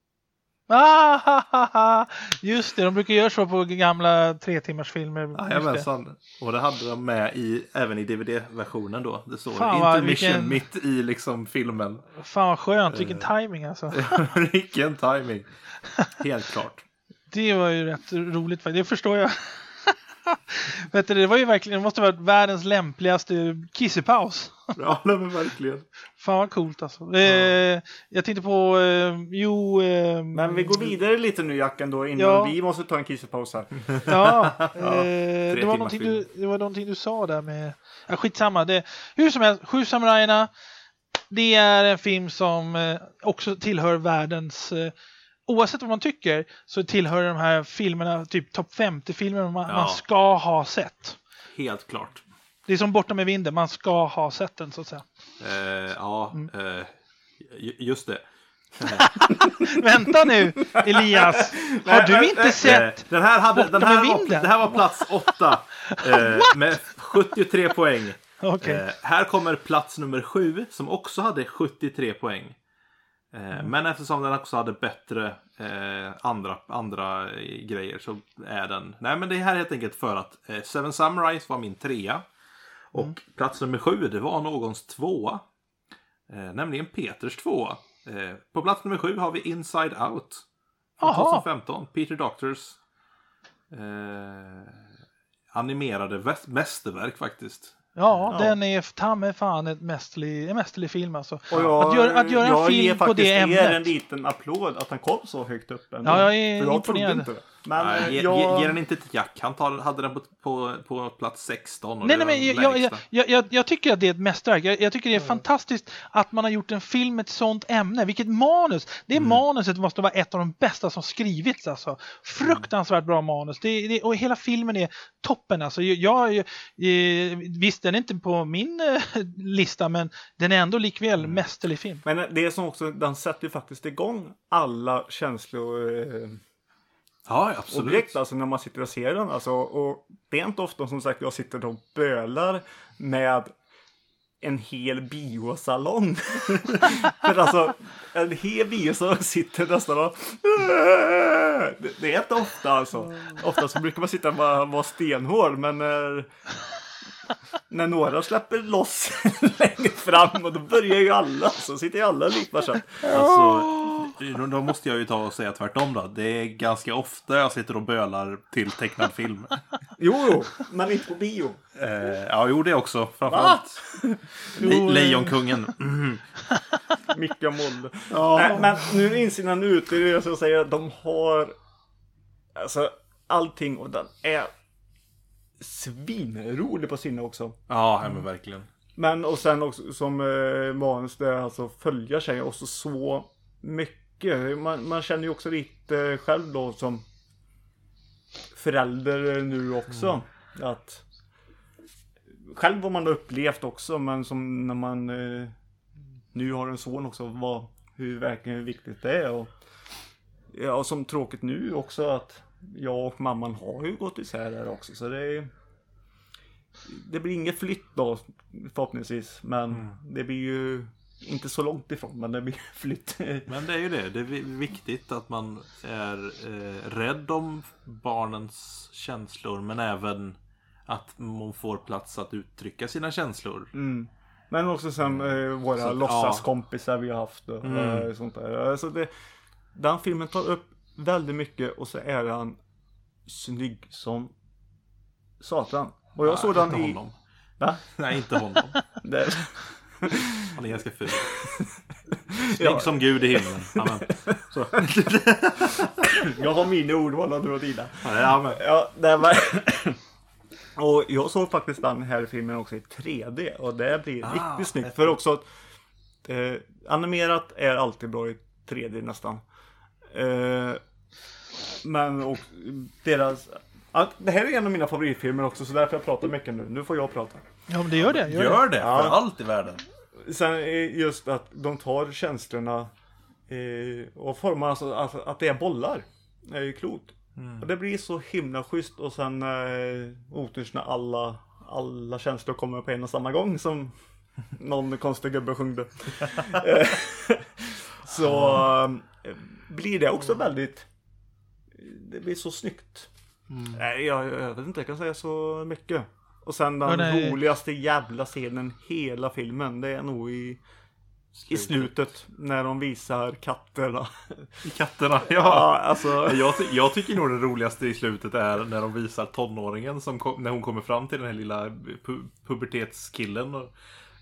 Just det, de brukar göra så på gamla 3-timmarsfilmer. Jajamensan. Och det hade de med även i DVD-versionen då. Det står intermission mitt i liksom filmen. Fan vad skönt, vilken timing alltså. Vilken timing. Helt klart. Det var ju rätt roligt, det förstår jag. Vet du, det var ju verkligen, det måste vara världens lämpligaste kissepaus. Ja, men verkligen. Fan vad coolt alltså. Jag tänkte på, men vi går vidare lite nu, Jacken, då, innan vi måste ta en kissepaus här. Det var någonting du sa där med, skitsamma. Hur som helst, 7 samurajerna, det är en film som också tillhör världens... Oavsett vad man tycker så tillhör de här filmerna typ topp 50-filmer man ska ha sett. Helt klart. Det är som Borta med vinden, man ska ha sett den så att säga. Just det. Vänta nu, Elias. Har du inte sett den här var plats 8 med 73 poäng. Okay. Här kommer plats nummer 7 som också hade 73 poäng. Men eftersom den också hade bättre andra grejer så är den... Nej, men det här är helt enkelt för att Seven Samurais var min 3. Och plats nummer 7, det var någons 2. Nämligen Peters 2. På plats nummer 7 har vi Inside Out. 2015. Peter Doctors animerade mästerverk faktiskt. Ja, den är ta med fan en mästerlig film alltså. Och att göra en film på det ämnet. Jag ger en liten applåd att han kom så högt upp. Ja, jag är imponerad. Men ge den inte till Jack. Han hade den på plats 16. Och jag tycker att det är ett mästerverk. Jag tycker det är fantastiskt att man har gjort en film med ett sånt ämne. Vilket manus. Det manuset måste vara ett av de bästa som skrivits alltså. Fruktansvärt bra manus. Och hela filmen är toppen alltså. Visst, den är inte på min lista, men den är ändå likväl mästerlig film. Men det är som också, den sätter ju faktiskt igång alla känslor. Ja, absolut. Objekt, alltså när man sitter och ser den alltså, och det är inte ofta som sagt jag sitter och bölar med en hel biosalong. För alltså en hel biosalong sitter nästan och det är inte ofta alltså. Ofta så brukar man sitta och vara stenhård, men när några släpper loss längre fram och då börjar ju alla, så sitter ju alla lite så. Alltså, Då måste jag ju ta och säga tvärtom då. Det är ganska ofta jag sitter och bölar till tecknad film. Jo, men inte på bio. Ja, jo det också. Framförallt Lejonkungen. Micka Moll. Ja. Men nu är insidan ute. Det är det jag säger att de har alltså allting och den är svinrolig på sinne också. Ja, men verkligen. Men och sen också som manus det alltså följer sig också så mycket. Man känner ju också lite själv då som förälder nu också. Att själv har man upplevt också, men som när man nu har en son också, hur verkligen viktigt det är. Och ja, som tråkigt nu också att jag och mamman har ju gått isär där också. Så det blir inget flytt då förhoppningsvis. Men det blir ju inte så långt ifrån, men det blir flytt. Men det är ju det. Det är viktigt att man är rädd om barnens känslor, men även att man får plats att uttrycka sina känslor. Men också sen våra låtsaskompisar vi har haft och sånt där. Alltså den filmen tar upp väldigt mycket och så är han snygg som satan. Och jag såg den i... Honom. Va? Nej, inte honom. Han är ganska ful. Snygg som Gud i himlen. Amen. Så. Jag har mina ord, vad du har dina. Ja, det var... Och jag såg faktiskt den här filmen också i 3D. Och det blir riktigt snyggt. För också att animerat är alltid bra i 3D nästan. Men och deras... Det här är en av mina favoritfilmer också, så därför jag pratar mycket nu. Nu får jag prata. Ja, men det gör det. Gör det, för allt i världen. Sen just att de tar känslorna och formar alltså att det är bollar. Det är ju klot. Och det blir så himla schysst. Och sen otyrs när alla känslor kommer på en och samma gång, som någon konstig gubbe sjungde. Så blir det också väldigt... Det blir så snyggt. Jag vet inte, jag kan säga så mycket. Och sen den roligaste jävla scenen hela filmen, det är nog i slutet när de visar katterna. Katterna, ja. Alltså. Jag tycker nog det roligaste i slutet är när de visar tonåringen när hon kommer fram till den här lilla pubertetskillen. Och,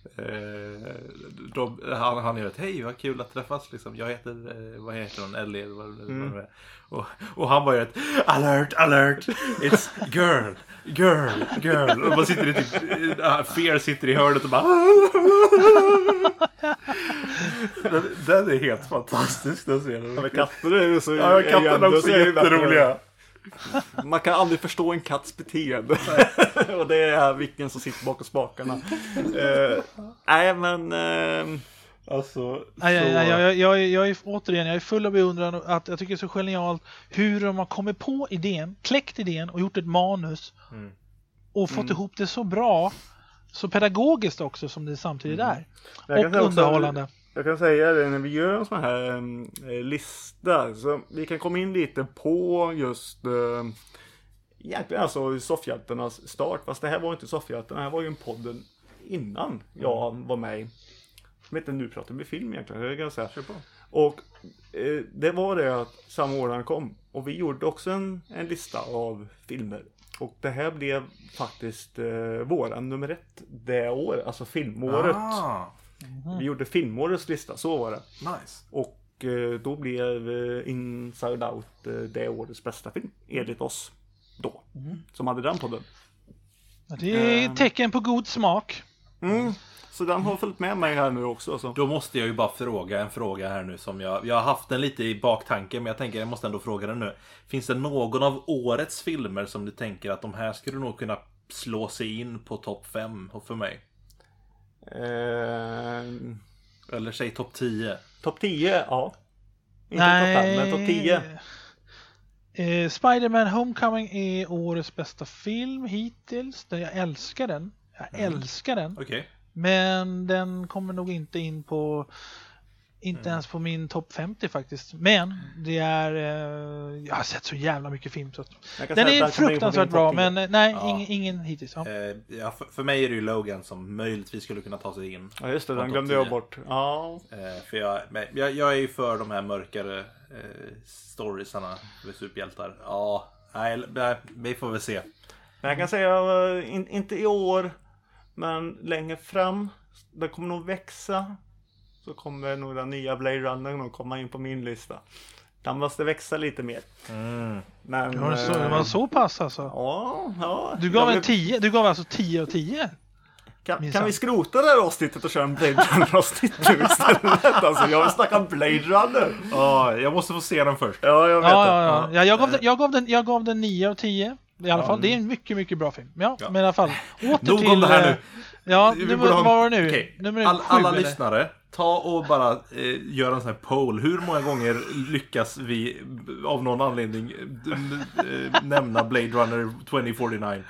han gör ett hej, vad kul att träffas liksom. Jag heter, vad heter hon? Ellie eller vad det är. Och han bara gör ett alert, it's girl. Och man sitter i typ Fear sitter i hörnet och bara den är helt fantastisk den scenen. Ja, katter är ju så katterna är också jätteroliga. Man kan aldrig förstå en katts beteende. Och det är vilken som sitter bakom spakarna. Nej men alltså, jag är full av beundran att jag tycker det är så genialt hur de har kommit på idén, kläckt idén och gjort ett manus och fått ihop det så bra, så pedagogiskt också som det samtidigt är. Och underhållande. Jag kan säga det, när vi gör en sån här lista, så vi kan komma in lite på just egentligen alltså Soffhjältarnas start. Fast det här var inte Soffhjältarna, det här var ju en podden innan jag var med. Som heter Nu pratar vi film egentligen, det kan jag säga. Och det var det att samma år han kom. Och vi gjorde också en lista av filmer. Och det här blev faktiskt våran nummer 1 det år, alltså filmåret. Vi gjorde filmårets lista, så var det. Nice. Och då blev Inside Out det årets bästa film, enligt oss då. Som hade den podden. Det är tecken på god smak. Så den har följt med mig här nu också. Så. Då måste jag ju bara fråga en fråga här nu som jag har haft den lite i baktanken, men jag tänker jag måste ändå fråga den nu. Finns det någon av årets filmer som du tänker att de här skulle nog kunna slå sig in på topp 5 och för mig? Eller säg topp 10. Topp 10, ja. Inte topp 5, men topp 10. Spider-Man Homecoming är årets bästa film hittills. Jag älskar den. Jag älskar den. Okay. Men den kommer nog inte in på Inte ens på min topp 50 faktiskt. Men det är... jag har sett så jävla mycket film. Så den är fruktansvärt bra, men nej, ingen hittills. Ja. För mig är det ju Logan som möjligtvis skulle kunna ta sig in. Ja, just det, den glömde jag bort. Ja. För jag är ju för de här mörkare storiesarna med superhjältar. Ja, nej, vi får väl se. Men jag kan säga, inte i år, men längre fram, det kommer nog växa. Så kommer några nya Blade Runner att komma in på min lista. Den måste växa lite mer. Men, det var så pass alltså? Ja. Du gav en 10, du gav alltså 10 av 10. Kan vi skrota det här avsnittet och köra en Blade Runner-avsnitt nu istället? Alltså, jag vill snacka Blade Runner. Ja, jag måste få se den först. Ja, jag vet det. Jag gav den 9 av 10. I alla fall, det är en mycket, mycket bra film. Ja. Men i alla fall, åter nog till... om det här nu. Ja, vad var det nu? Okay. Alla lyssnare, ta och bara göra en sån här poll. Hur många gånger lyckas vi av någon anledning nämna Blade Runner 2049?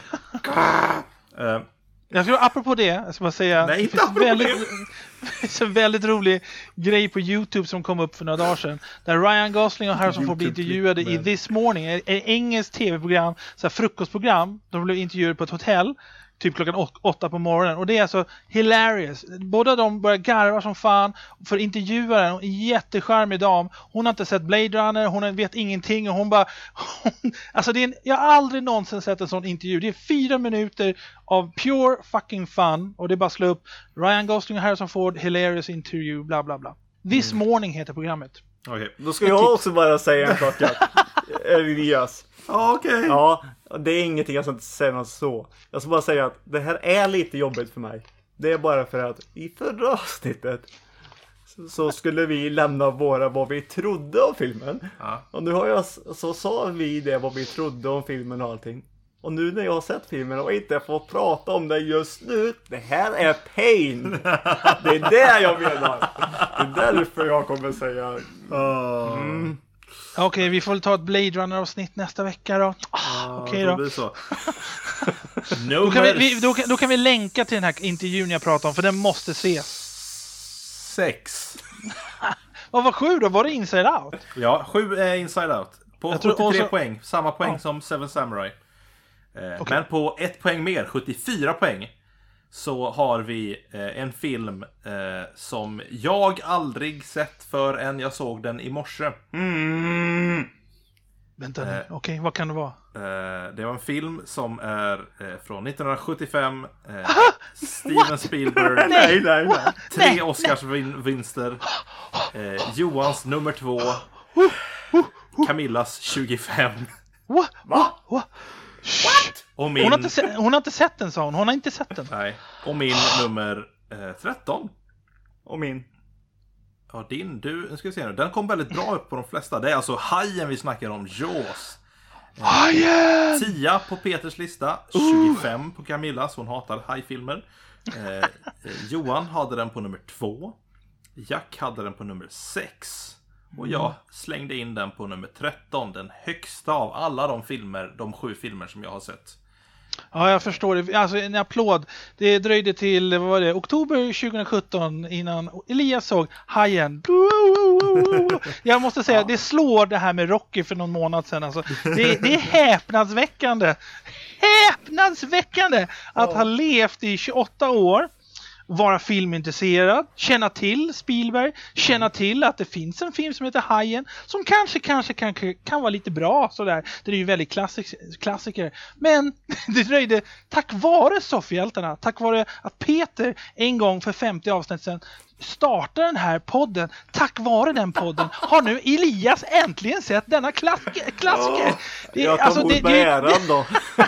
Jag ska, apropå det, jag ska bara säga... Nej, det finns en väldigt rolig grej på YouTube som kom upp för några dagar sedan. Där Ryan Gosling och Harrison Ford blir intervjuade i This Morning. Ett engelskt tv-program, så här frukostprogram. De blev intervjuade på ett hotell. Typ klockan 8 på morgonen. Och det är alltså hilarious. Båda de börjar garva som fan. För intervjuaren, en jättecharmig dam. Hon har inte sett Blade Runner. Hon vet ingenting. Och hon bara... alltså jag har aldrig någonsin sett en sån intervju. Det är 4 minuter av pure fucking fun. Och det är bara att slå upp Ryan Gosling och Harrison Ford, hilarious interview, bla bla bla. This Morning heter programmet. Okay. Då ska jag också bara säga en sak. Elias. Okej. Ja, det är ingenting, jag ska inte säga något så. Jag ska bara säga att det här är lite jobbigt för mig. Det är bara för att i förra avsnittet så skulle vi lämna vad vi trodde om filmen. Ja. Och nu så sa vi det vad vi trodde om filmen och allting. Och nu när jag har sett filmen och inte får prata om det just nu, det här är pain. Det är det jag menar. Det är därför jag kommer säga... Okej, vi får ta ett Blade Runner-avsnitt nästa vecka då. Okej då. Då kan vi länka till den här intervjun jag pratade om, för den måste ses. 6. Vad var 7 då? Var det Inside Out? Ja, 7 är Inside Out. På 83 poäng. Samma poäng som Seven Samurai. Okay. Men på 1 poäng mer, 74 poäng. Så har vi en film som jag aldrig sett förrän jag såg den i morse. Vänta nu, okej, vad kan det vara? Det var en film som är från 1975. Steven Spielberg. Nej. 3 Oscarsvinster. Johans nummer 2. Camillas 25. What? Och min... hon har inte sett den, sa hon. Hon har inte sett den. Nej. Och min nummer 13. Och min. Ja, nu ska vi se nu. Den kom väldigt bra upp på de flesta. Det är alltså Hajen vi snackar om. Jaws. Hajen! 10 på Peters lista. 25 på Camillas. Hon hatar hajfilmer. Johan hade den på nummer 2. Jack hade den på nummer 6. Och jag slängde in den på nummer 13. Den högsta av alla de 7 filmer som jag har sett. Ja, jag förstår det. Alltså en applåd. Det dröjde till, vad var det, oktober 2017 innan Elias såg Hajen. Jag måste säga, det slår det här med Rocky för någon månad sedan. Alltså, det är häpnadsväckande. Häpnadsväckande att ha levt i 28 år. Vara filmintresserad, känna till Spielberg, känna till att det finns en film som heter Hajen som kanske kan vara lite bra sådär. Det är ju väldigt klassiker. Men det dröjde tack vare Soffhjältarna, tack vare att Peter en gång för 50 avsnitt sedan startade den här podden. Tack vare den podden har nu Elias äntligen sett denna klassiker. Jag tar emot med äran då.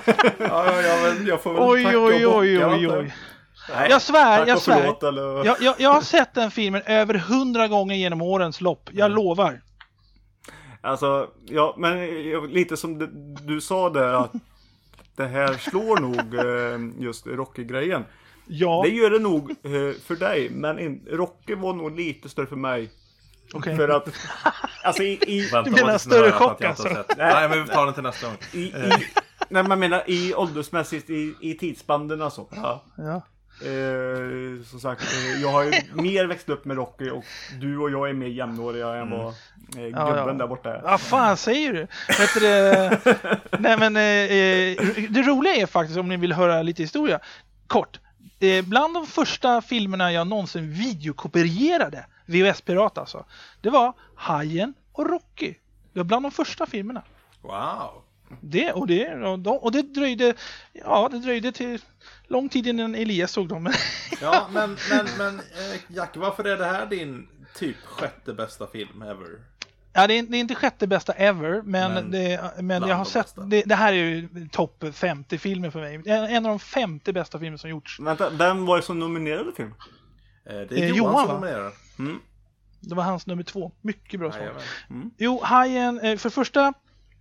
Jag får väl tacka oj. Jag svär. Jag har sett den filmen över 100 gånger genom årens lopp. Jag lovar. Alltså, ja, men lite som du sa där att det här slår nog just Rocky-grejen. Ja. Det gör det nog för dig, men Rocky var nog lite större för mig. Okay. För att alltså du menar större chock alltså. Nej, men vi tar den till nästa gång. Nej, man menar i åldersmässigt i tidsspanderna så. Ja. Som sagt, jag har ju mer växt upp med Rocky och du och jag är mer jämnåriga än vad gubben där borta är. Vad fan säger du? Nej, men det roliga är faktiskt, om ni vill höra lite historia, kort. Bland de första filmerna jag någonsin videokopierade, VHS-pirat alltså, det var Hajen och Rocky. Det var bland de första filmerna. Wow. Det dröjde till lång tid innan Elias såg dem. Ja, men Jack, varför är det här din typ sjätte bästa film ever? Ja, det är inte sjätte bästa ever, men jag har sett det här är ju topp 50 filmer för mig. En av de 50 bästa filmer som gjorts. Vänta, vem var det som nominerade film? Det är Johan som nominerade. Det var hans nummer 2. Mycket bra svar. Jo, Hajen, för första,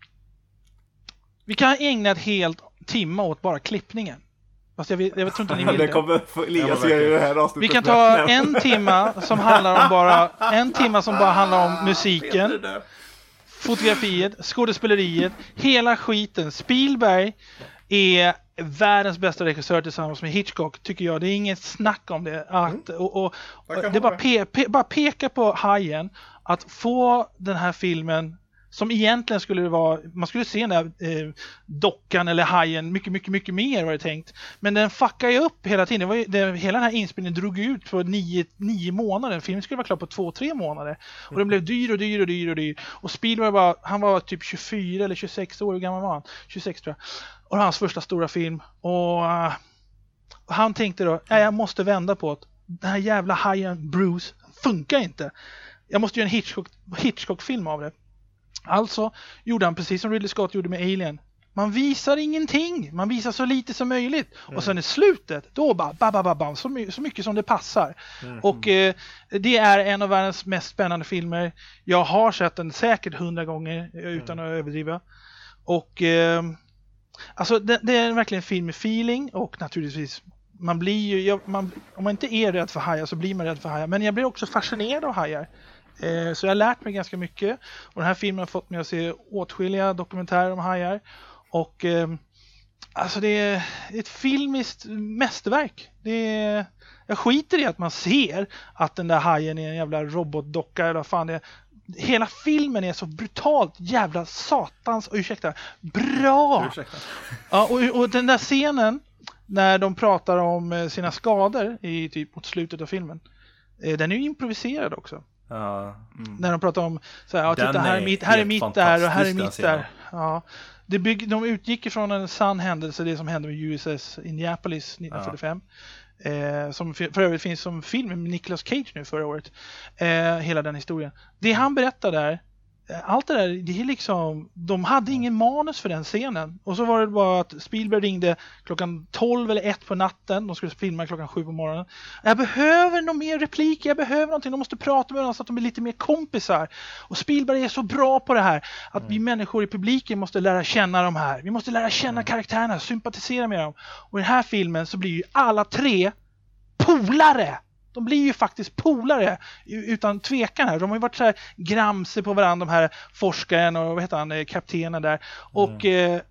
vi kan ägna ett helt timme åt bara klippningen. Fast jag tror inte ni vill det. Det kommer få Elias göra det här avsnittet. Vi kan ta en timme som handlar om bara handlar om musiken, fotografiet, skådespeleriet, hela skiten. Spielberg är världens bästa regissör tillsammans med Hitchcock, tycker jag. Det är inget snack om det. Det är bara peka på Hajen, att få den här filmen som egentligen skulle vara, man skulle se den där dockan eller hajen mycket mer var det tänkt. Men den fuckar ju upp hela tiden. Hela den här inspelningen drog ut på 9 månader. Filmen skulle vara klar på 2-3 månader. Och den blev dyr. Och Spielberg han var typ 24 eller 26 år, hur gammal var han? 26 tror jag. Och det var hans första stora film. Och han tänkte då, jag måste vända på att den här jävla hajen Bruce funkar inte. Jag måste göra en Hitchcock-film av det. Alltså gjorde han precis som Ridley Scott gjorde med Alien. Man visar ingenting. Man visar så lite som möjligt. Och sen i slutet, då bara så mycket som det passar. Och det är en av världens mest spännande filmer. Jag har sett den säkert 100 gånger utan att överdriva. Och alltså det är verkligen en film med feeling. Och naturligtvis man blir ju, om man inte är rädd för hajar så blir man rädd för hajar. Men jag blir också fascinerad av hajar. Så jag har lärt mig ganska mycket. Och den här filmen har fått mig att se åtskilliga dokumentärer om hajar. Och alltså det är ett filmiskt mästerverk. Jag skiter i att man ser att den där hajen är en jävla robotdocka eller vad fan det är. Hela filmen är så brutalt jävla satans, bra. Ja, och den där scenen när de pratar om sina skador i typ mot slutet av filmen. Den är ju improviserad också. När de pratar om så här, titta, här är mitt där och här är mitt där. Ja. De utgick ifrån en sann händelse, det som hände med USS Indianapolis 1945. Som för övrigt finns som film med Nicolas Cage nu förra året. Hela den historien. Det han berättar där, allt det där, det är liksom, de hade ingen manus för den scenen. Och så var det bara att Spielberg ringde klockan 12 eller 1 på natten. De skulle filma klockan 7 på morgonen. Jag behöver någon mer replik, jag behöver någonting. De måste prata med dem så att de blir lite mer kompisar. Och Spielberg är så bra på det här. Att vi människor i publiken måste lära känna de här. Vi måste lära känna karaktärerna, sympatisera med dem. Och i den här filmen så blir ju alla 3 polare. De blir ju faktiskt polare utan tvekan här. De har ju varit så här gramse på varandra, de här forskaren och vad heter han, kaptenen där. Och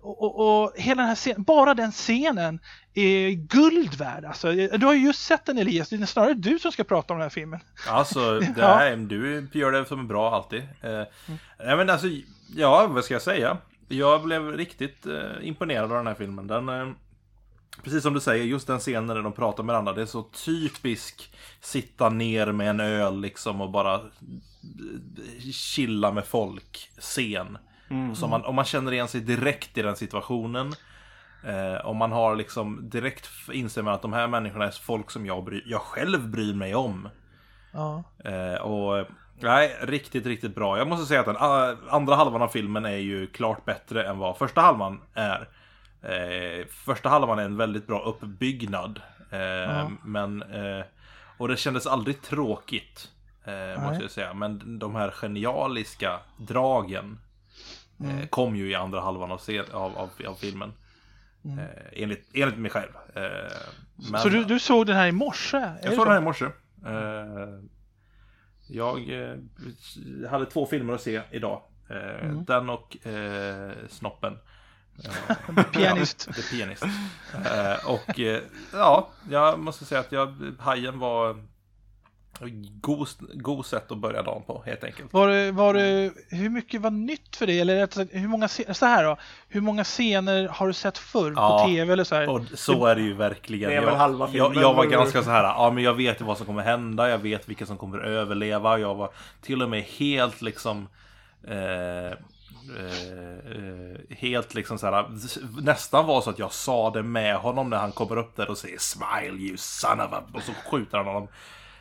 hela den här scenen, bara den scenen är guld värd. Alltså, du har ju just sett den, Elias. Det är snarare du som ska prata om den här filmen. Alltså, du gör det som är bra alltid. Nej, men alltså, vad ska jag säga? Jag blev riktigt imponerad av den här filmen. Den... Precis som du säger, just den scenen när de pratar med varandra, det är så typisk sitta ner med en öl liksom och bara chilla med folk scen. Så om man känner igen sig direkt i den situationen, om man har liksom direkt inser man att de här människorna är folk som jag själv bryr mig om. Och nej, riktigt bra. Jag måste säga att den andra halvan av filmen är ju klart bättre än vad första halvan är. Första halvan är en väldigt bra uppbyggnad, men och det kändes aldrig tråkigt, måste jag säga. Men de här genialiska dragen kom ju i andra halvan av filmen, enligt mig själv. Men, så du såg den här i morse? Jag såg den här i morse. Jag hade 2 filmer att se idag. Den och Snoppen. Pianist. The Pianist. Ja, jag måste säga att Hajen var god sätt att börja dagen på, helt enkelt. Var det, hur mycket var nytt för dig? Eller hur många scener har du sett förr på tv eller så här? Och så är det ju verkligen. Det är väl halva filmen. Jag var ganska så här, men jag vet ju vad som kommer hända, jag vet vilka som kommer överleva. Jag var till och med helt liksom helt liksom så här, nästan var så att jag sa det med honom när han kommer upp där och säger "Smile you son of a", och så skjuter han honom.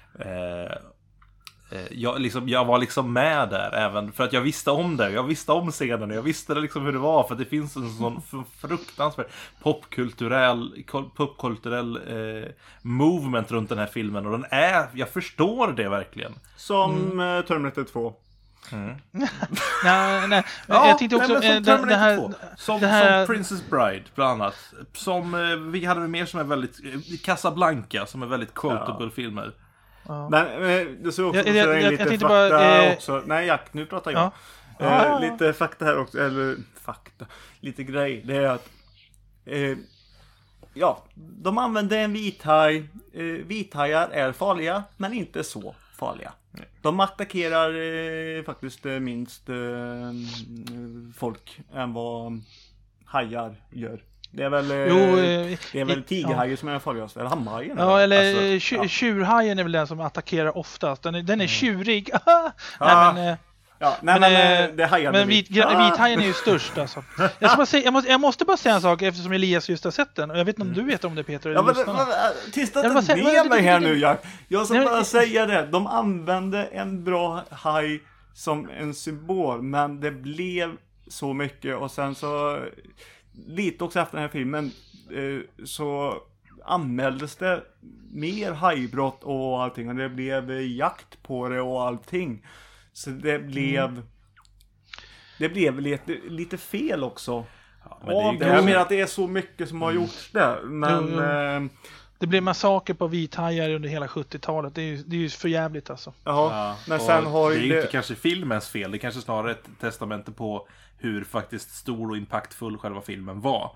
Jag var liksom med där även för att jag visste om det. Jag visste om scenen. Jag visste det liksom hur det var, för att det finns en sån fruktansvärd popkulturell movement runt den här filmen, och jag förstår det verkligen. Som Terminator 2. Nej. Jag tänkte också det här som Princess Bride bland annat. Som vi hade mer som är väldigt Casablanca, som är väldigt quotable filmer. Men det så också lite fakta också. Nej, Jack, nu pratar jag. Lite fakta här också, eller fakta, lite grej. Det är att de använder en vithaj. Vithajar är farliga, men inte så farliga. De attackerar faktiskt minst folk än vad hajar gör. Det är väl tigerhajen som är farligast, eller hammarhajen. Ja, eller tjurhajen är väl den som attackerar oftast. Den är tjurig. Men vithajen är ju störst alltså. Jag måste bara säga en sak, eftersom Elias just har sett den. Och jag vet inte om du vet om det, Peter. Tysta inte med mig här nu, Jack. Jag ska bara säga det. De använde en bra haj som en symbol, men det blev så mycket. Och sen så lite också efter den här filmen så anmäldes det mer hajbrott och allting, och det blev jakt på det och allting. Så det blev lite fel också. Men jag menar att det är så mycket som har gjorts där, men det blev massaker på vithajar under hela 70-talet. Det är ju för jävligt alltså. Men sen har det är ju inte kanske filmens fel. Det är kanske snarare ett testamente på hur faktiskt stor och impactfull själva filmen var.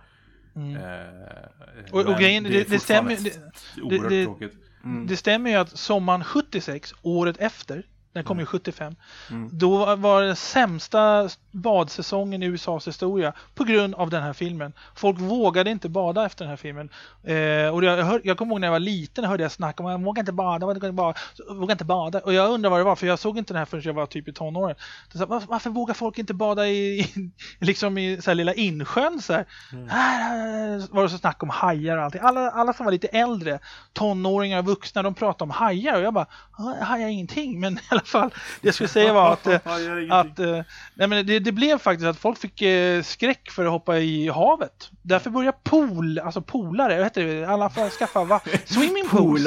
Och grejen, det stämmer. Oerhört tråkigt. Det stämmer ju att sommaren 76, året efter, den kom ju 75. Då var det sämsta badsäsongen i USAs historia på grund av den här filmen. Folk vågade inte bada efter den här filmen. Och jag kommer ihåg när jag var liten, hörde jag snacka om att jag vågade inte bada. Och jag undrar vad det var, för jag såg inte den här förrän jag var typ i tonåren. Varför vågar folk inte bada i så här lilla insjön så här? Här var det så snack om hajar och allting. Alla som var lite äldre, tonåringar och vuxna, de pratade om hajar, och jag bara, hajar ingenting. Men i alla fall, det jag skulle säga var att det blev faktiskt att folk fick skräck för att hoppa i havet. Därför började polare, alla får skaffa swimmingpools.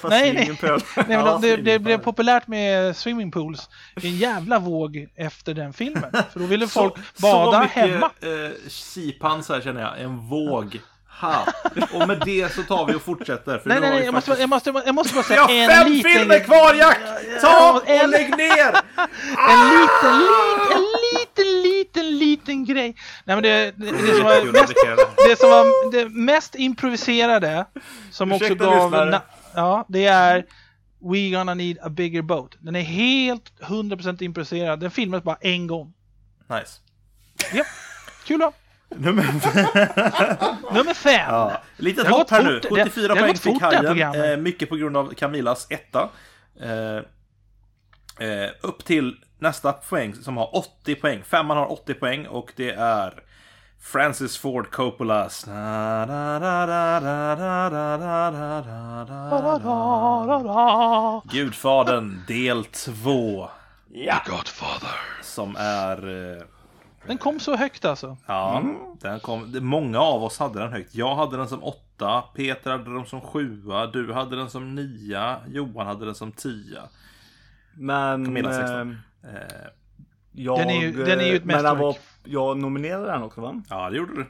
Det blev populärt med swimmingpools. En jävla våg efter den filmen. För då ville folk bada hemma. Sipans här känner jag, en våg. Och med det så tar vi och fortsätter. För nej, jag måste bara säga en liten... 5 filmer kvar, Jack! Ta och lägg ner! En liten grej. Nej, men det som var det mest improviserade, som också gav... det är We Gonna Need a Bigger Boat. Den är helt 100% improviserad. Den filmas bara en gång. Nice. Ja, kul då. Nummer 5. Ja. Lite hopp här nu. 74 poäng fick Hajen. Mycket på grund av Camillas etta. Upp till nästa poäng som har 80 poäng. 5:an har 80 poäng, och det är Francis Ford Coppolas Gudfadern del 2. Godfather. Som är... Den kom så högt alltså. Ja, den kom. Många av oss hade den högt. Jag hade den som 8, Peter hade den som 7, du hade den som 9, Johan hade den som 10. Men Camilla 16. Den är ju ett mästerverk. Jag nominerade den också, va? Ja, det gjorde du.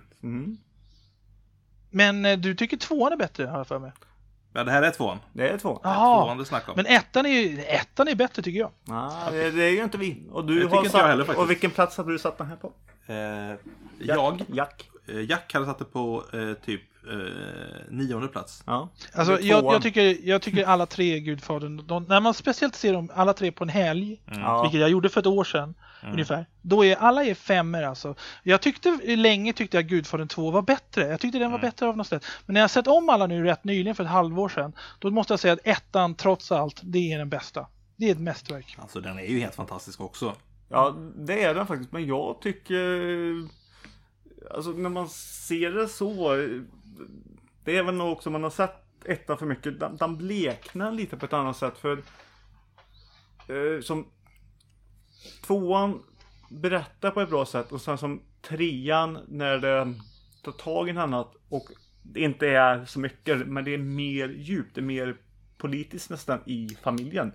Men du tycker 2:an är bättre, har jag för mig. Ja, det här är 2:an. Det är 2:an. Jaha. Det snackar om. Men ettan är bättre, tycker jag. Nej, det är ju inte vi. Och du har satt, inte jag heller, faktiskt. och vilken plats hade du satt den här på? Jag. Jack. Jack hade satt det på typ 9:e plats. Ja. Alltså, jag tycker alla tre Gudfadern, när man speciellt ser dem alla tre på en helg, vilket jag gjorde för ett år sedan ungefär, då är alla 5:or alltså. Länge tyckte jag Gudfadern 2 var bättre. Jag tyckte den var bättre av något sätt. Men när jag sett om alla nu rätt nyligen för ett halvår sedan, då måste jag säga att ettan trots allt, det är den bästa. Det är ett mästerverk. Alltså den är ju helt fantastisk också. Ja, det är den faktiskt. Men jag tycker, alltså när man ser det så, det är väl nog också man har sett ettan för mycket. Den bleknar lite på ett annat sätt. För som tvåan berättar på ett bra sätt. Och sen som trean när det tar tag i något annat. Och det inte är så mycket. Men det är mer djupt. Det är mer politiskt nästan i familjen.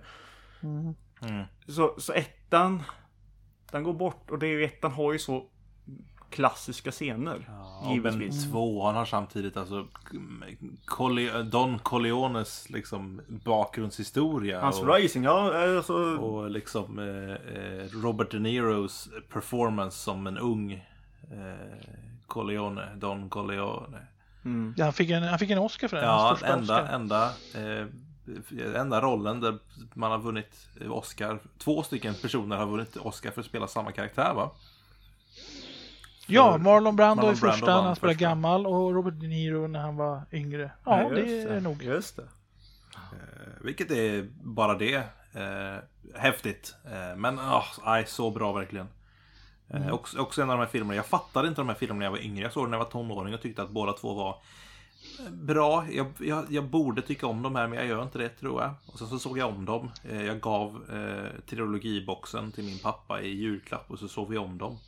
Så ettan, den går bort. Och det är ju, ettan har ju så klassiska scener. Givetvis. Tvåan har samtidigt alltså Don Corleones liksom bakgrundshistoria. Hans rising, alltså... Och liksom Robert De Niros performance som en ung Corleone, Don Corleone. Ja, han fick en Oscar för den. Ja, enda rollen där man har vunnit Oscar. 2 stycken personer har vunnit Oscar för att spela samma karaktär, va? Ja, Marlon Brando i första när han spelade gammal och Robert De Niro när han var yngre. Ja, det är nog. Just det. Vilket är bara det. Häftigt. Men så bra verkligen. Också en av de här filmerna. Jag fattade inte de här filmerna när jag var yngre. Jag såg den när jag var tonåring och tyckte att båda två var bra. Jag borde tycka om dem här, men jag gör inte det, tror jag. Och så såg jag om dem. Jag gav trilogiboxen till min pappa i julklapp och så såg vi om dem.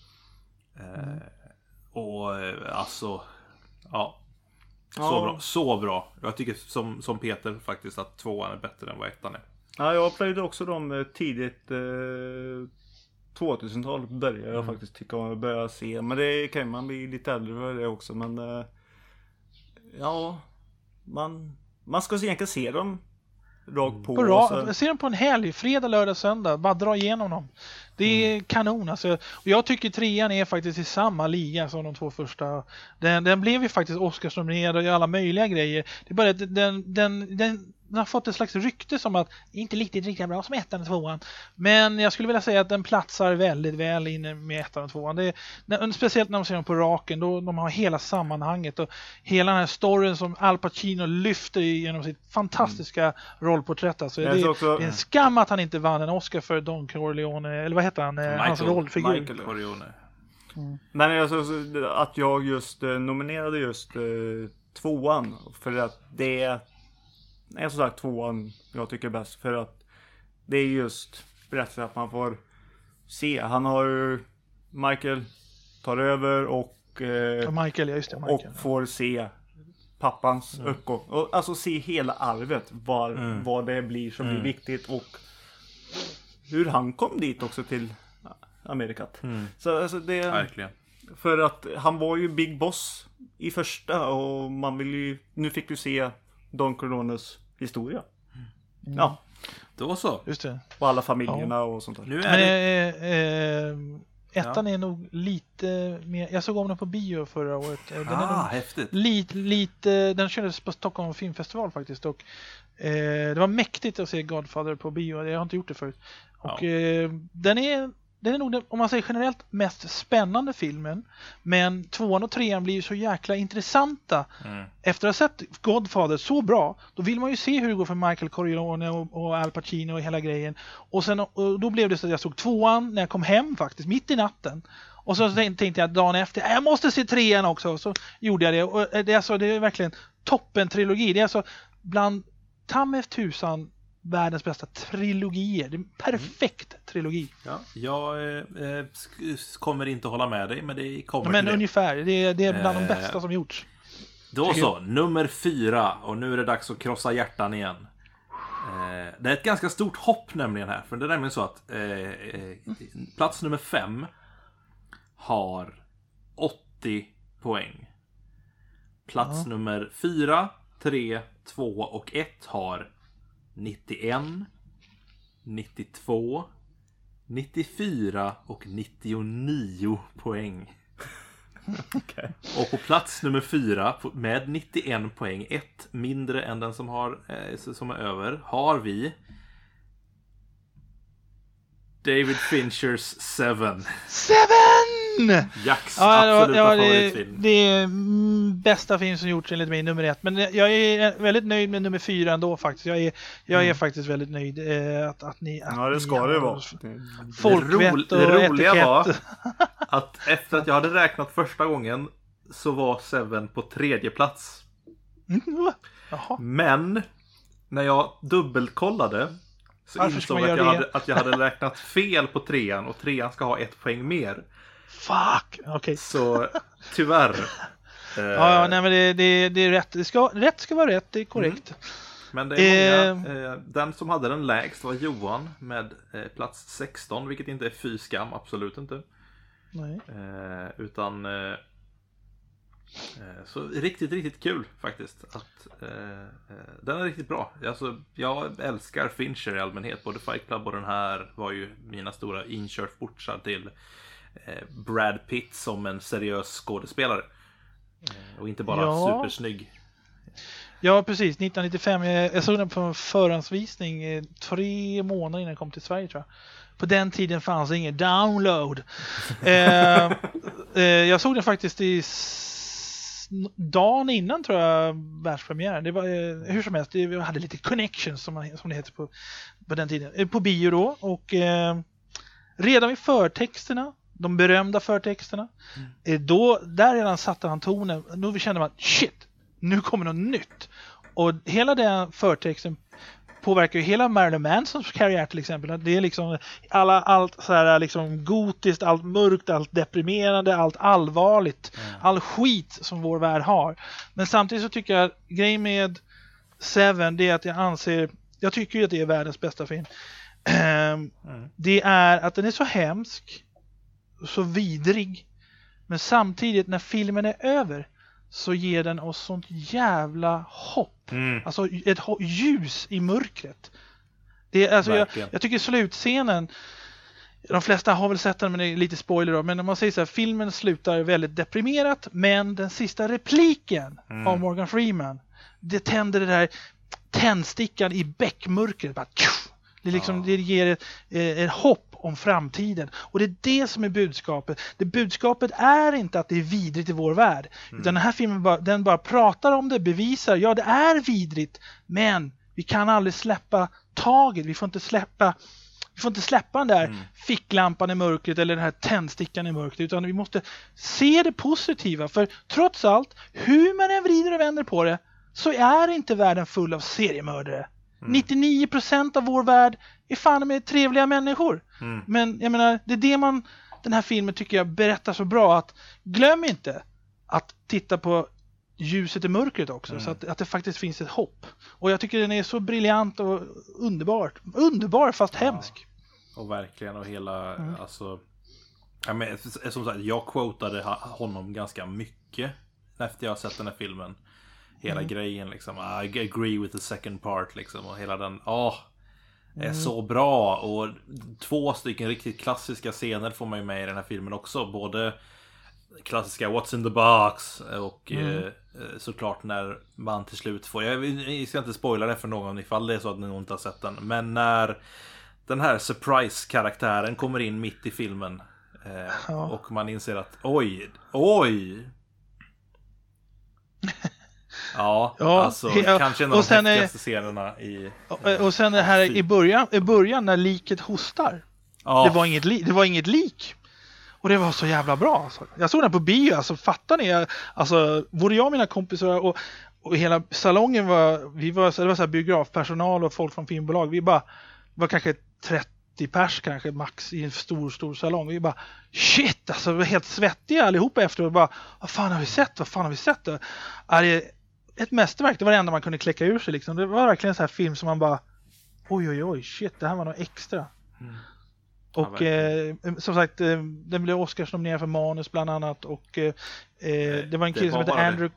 Alltså så bra. Jag tycker som Peter faktiskt att 2:an är bättre än vad 1:an är. Ja, jag plöjde också dem tidigt 2000-talet började jag faktiskt tycka om att börja se. Men det kan man bli lite äldre för det också. Men man ska egentligen se dem rakt på. Se dem på en helg, fredag, lördag, söndag. Bara dra igenom dem. Det är kanon alltså. Och jag tycker 3:an är faktiskt i samma liga som de 2 första. Den blev ju faktiskt Oscarsnominerad och alla möjliga grejer. Det är bara att den har fått ett slags rykte som att inte lika bra som 1:an och 2:an. Men jag skulle vilja säga att den platsar väldigt väl inne med 1:an och 2:an. Speciellt när man ser dem på raken, då de har hela sammanhanget och hela den här storyn som Al Pacino lyfter genom sitt fantastiska rollporträtt. Alltså, det är en skam att han inte vann en Oscar för Don Corleone, eller vad heter han? Hans rollfigur. Michael Corleone. Men alltså, att jag just nominerade just 2:an för att det är som sagt 2:an jag tycker är bäst, för att det är just berättat att man får se. Han har Michael tar över och Michael, och får se pappans uppgång. Och alltså se hela arvet, vad det blir som blir viktigt och hur han kom dit också till Amerikat. Så alltså det verkligen. För att han var ju Big Boss i första och man vill ju, nu fick du se Don Corleones historia. Ja. Då så. Just det. Och alla familjerna och sånt där. Nu är det... Ettan är nog lite mer... Jag såg om den på bio förra året. Den är nog häftigt. Lite... Den kördes på Stockholm Filmfestival faktiskt. Och, det var mäktigt att se Godfather på bio. Jag har inte gjort det förut. Och den är nog, om man säger generellt, mest spännande filmen. Men 2:an och 3:an blir ju så jäkla intressanta. Efter att ha sett Godfather så bra, då vill man ju se hur det går för Michael Corleone och Al Pacino och hela grejen. Och då blev det så att jag såg 2:an när jag kom hem faktiskt, mitt i natten. Och så tänkte jag dagen efter, jag måste se 3:an också. Så gjorde jag det. Och det är verkligen toppen trilogi. Det är alltså bland Tamme tusan världens bästa trilogier. Det är en perfekt trilogi. Ja, jag kommer inte hålla med dig, men det kommer men ungefär. Det är bland de bästa som gjorts. Då så, nummer 4. Och nu är det dags att krossa hjärtan igen. Det är ett ganska stort hopp nämligen här. För det är nämligen så att plats nummer 5 har 80 poäng. Plats nummer 4, 3, 2 och 1 har 91, 92, 94 och 99 poäng. Okay. Och på plats nummer 4 med 91 poäng, ett mindre än den som är över, har vi David Finchers Seven. Jacks absoluta favoritfilm. Det är bästa film som gjorts enligt mig, nummer 1. Men jag är väldigt nöjd med nummer 4 ändå faktiskt. Jag är faktiskt väldigt nöjd att ni... Ja, det ska det vara. Folkvett och det roliga etikett. var att efter att jag hade räknat första gången så var Seven på 3:e plats. Men när jag dubbelkollade så insåg jag att jag hade räknat fel på 3:an och 3:an ska ha 1 poäng mer. Fuck! Okay. Så tyvärr. Nej, men det är rätt. Rätt ska vara rätt, det är korrekt. Men det är många. Den som hade den lägst var Johan med plats 16, vilket inte är fy skam, absolut inte. Nej. Utan så riktigt kul faktiskt att den är riktigt bra. Alltså, jag älskar Fincher i allmänhet. Både Fight Club och den här var ju mina stora inkörsportar till Brad Pitt som en seriös skådespelare. Och inte bara supersnygg. Ja, precis. 1995. Jag såg den på en förhandsvisning 3 månader innan jag kom till Sverige, tror jag. På den tiden fanns ingen download. Jag såg den faktiskt i dagen innan, tror jag, världspremiären. Det var hur som helst, vi hade lite connections som det heter på den tiden. På bio då. Och redan vid förtexterna, de berömda förtexterna, där redan satte han tonen. Nu kände man, shit, nu kommer något nytt. Och hela den förtexten påverkar ju hela Marilyn Mansons karriär till exempel. Det är liksom allt så här liksom gotiskt, allt mörkt, allt deprimerande, allt allvarligt, all skit som vår värld har. Men samtidigt så tycker jag grejen med Seven, det är att jag tycker ju att det är världens bästa film. Det är att den är så hemsk, så vidrig, men samtidigt när filmen är över så ger den oss sånt jävla hopp. Alltså ett ljus i mörkret. Det är, alltså jag tycker slutscenen, de flesta har väl sett den, men det är lite spoiler då, men om man säger så här, filmen slutar väldigt deprimerat, men den sista repliken av Morgan Freeman, det tänder det där tändstickan i bäckmörkret. Bara, det, liksom, det ger ett hopp om framtiden. Och det är det som är budskapet. Budskapet är inte att det är vidrigt i vår värld. Utan den här filmen den bara pratar om det, bevisar, ja det är vidrigt, men vi kan aldrig släppa taget. Vi får inte släppa den där ficklampan i mörkret eller den här tändstickan i mörkret, utan vi måste se det positiva. För trots allt, hur man än vrider och vänder på det, så är inte världen full av seriemördare. 99% av vår värld är fan med trevliga människor. Men jag menar, det är det den här filmen tycker jag berättar så bra, att glöm inte att titta på ljuset i mörkret också, så att det faktiskt finns ett hopp. Och jag tycker den är så briljant och underbar fast hemsk. Och verkligen, och hela alltså, men, som sagt, jag quotade honom ganska mycket efter jag har sett den här filmen. Hela grejen liksom, I agree with the second part liksom, och hela den är så bra. Och 2 stycken riktigt klassiska scener får man ju med i den här filmen också. Både klassiska What's in the box och såklart när man till slut får, jag ska inte spoila det för någon ifall det är så att någon inte har sett den, men när den här surprise-karaktären kommer in mitt i filmen och man inser att oj alltså kanske en av de häftigaste scenerna i... Och sen det här i början när liket hostar. Det var inget lik. Och det var så jävla bra. Alltså. Jag såg den på bio, alltså fattar ni? Alltså, både jag och mina kompisar och hela salongen det var så här biografpersonal och folk från filmbolag. Vi var kanske 30 pers kanske max i en stor salong. Vi bara, shit, alltså vi var helt svettiga allihopa efter och bara, vad fan har vi sett? Ett mästerverk, det var det enda man kunde kläcka ur sig liksom. Det var verkligen en sån här film som man bara, oj, shit, det här var något extra. Och som sagt, den blev Oscars nominerad för manus bland annat, och det var en kille som heter Andrew.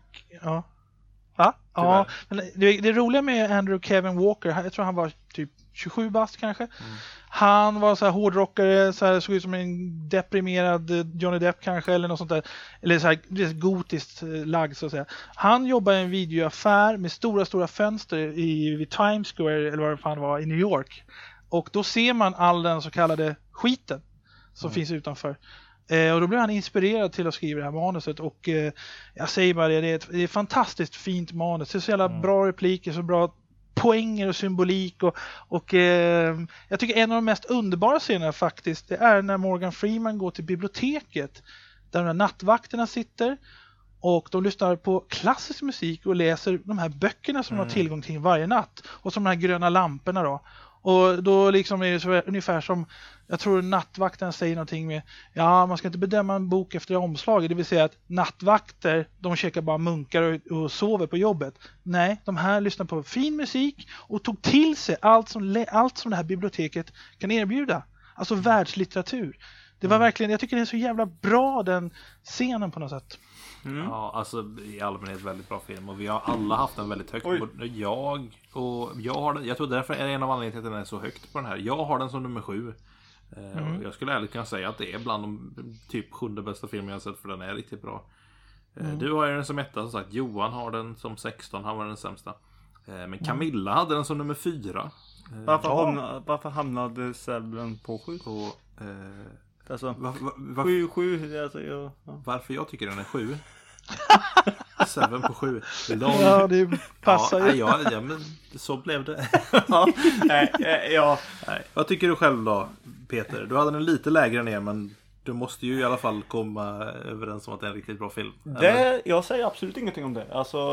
Men det roliga med Andrew Kevin Walker, jag tror han var typ 27 bast kanske. Han var så här hårdrockare, så här, såg ut som en deprimerad Johnny Depp kanske, eller något sånt där. Eller så här gotiskt lagd så att säga. Han jobbar i en videoaffär med stora fönster vid Times Square, eller vad det fan var, i New York. Och då ser man all den så kallade skiten som finns utanför. Och då blev han inspirerad till att skriva det här manuset. Och jag säger bara det är ett fantastiskt fint manus. Det är så jävla bra repliker, så bra poänger och symbolik. Och jag tycker en av de mest underbara scenerna faktiskt, det är när Morgan Freeman går till biblioteket. Där de här nattvakterna sitter. Och de lyssnar på klassisk musik och läser de här böckerna som de har tillgång till varje natt. Och som de här gröna lamporna då. Och då liksom är det så ungefär som, jag tror nattvakten säger någonting med, ja, man ska inte bedöma en bok efter omslaget, det vill säga att nattvakter, de käkar bara munkar och sover på jobbet. Nej, de här lyssnar på fin musik och tog till sig allt som det här biblioteket kan erbjuda. Alltså världslitteratur. Det var verkligen, jag tycker det är så jävla bra, den scenen på något sätt. Ja, alltså i allmänhet väldigt bra film, och vi har alla haft den väldigt högt. Jag har den, jag tror därför är en av anledningarna till att den är så högt på den här. Jag har den som nummer 7. Jag skulle ärligt kunna säga att det är bland de typ 7:e bästa filmer jag har sett, för den är riktigt bra. Du har ju den som 1, som sagt. Johan har den som 16, han var den sämsta. Men Camilla hade den som nummer 4. Varför hamnade Seven på 7? Alltså, 7, alltså, ja. Varför jag tycker den är 7? 7 på 7. Ja, det passar ju. Ja, men så blev det. Ja. Nej. Vad tycker du själv då, Peter? Du hade den lite lägre ner, men du måste ju i alla fall komma överens om att det är en riktigt bra film. Jag säger absolut ingenting om det. Alltså,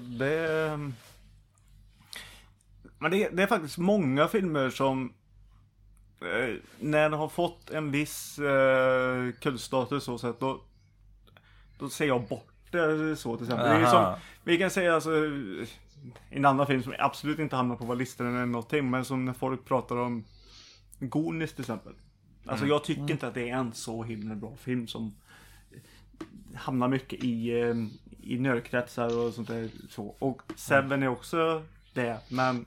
men det är faktiskt många filmer som när de har fått en viss kultstatus så att då ser jag bort det så till exempel. Det är som, vi kan säga alltså, en annan film som absolut inte hamnar på vår lista eller någonting, men som när folk pratar om Goonies till exempel. Alltså jag tycker inte att det är en så himla bra film som hamnar mycket i nördkretsar och sånt där så. Och Seven är också det, men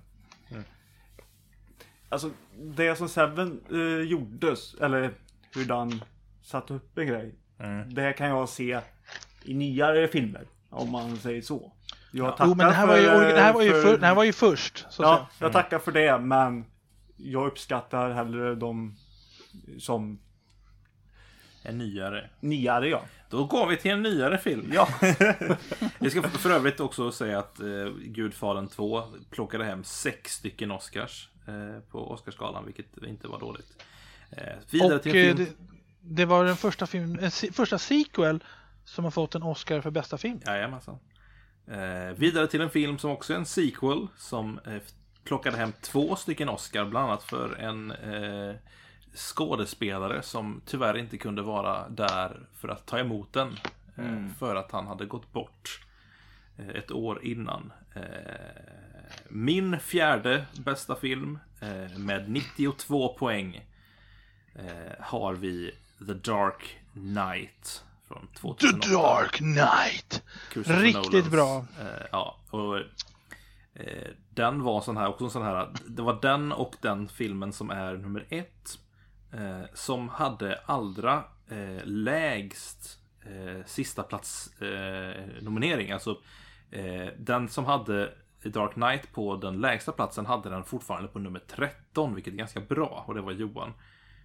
alltså det som Seven gjordes, eller hur den satte upp en grej, det kan jag se i nyare filmer, om man säger så. Jag tackar men det här var ju först. Så ja, jag tackar för det, men jag uppskattar hellre de som är nyare. Nyare, ja. Då går vi till en nyare film. Ja. Jag ska för övrigt också säga att Gudfadern 2 plockade hem 6 stycken Oscars på Oscarsgalan, vilket inte var dåligt. Vidare till en film. Det var den första sequel som har fått en Oscar för bästa film. Jajamensan. Vidare till en film som också är en sequel, som plockade hem 2 stycken Oscar, bland annat för en skådespelare som tyvärr inte kunde vara där för att ta emot den, för att han hade gått bort ett år innan. Min 4:e bästa film med 92 poäng har vi The Dark Knight från 2008. The Dark Knight! Riktigt bra. Ja, och den var också sån här. Det var den och den filmen som är nummer 1 som hade allra lägst sista plats nominering. Alltså den som hade Dark Knight på den lägsta platsen hade den fortfarande på nummer 13, vilket är ganska bra, och det var Johan.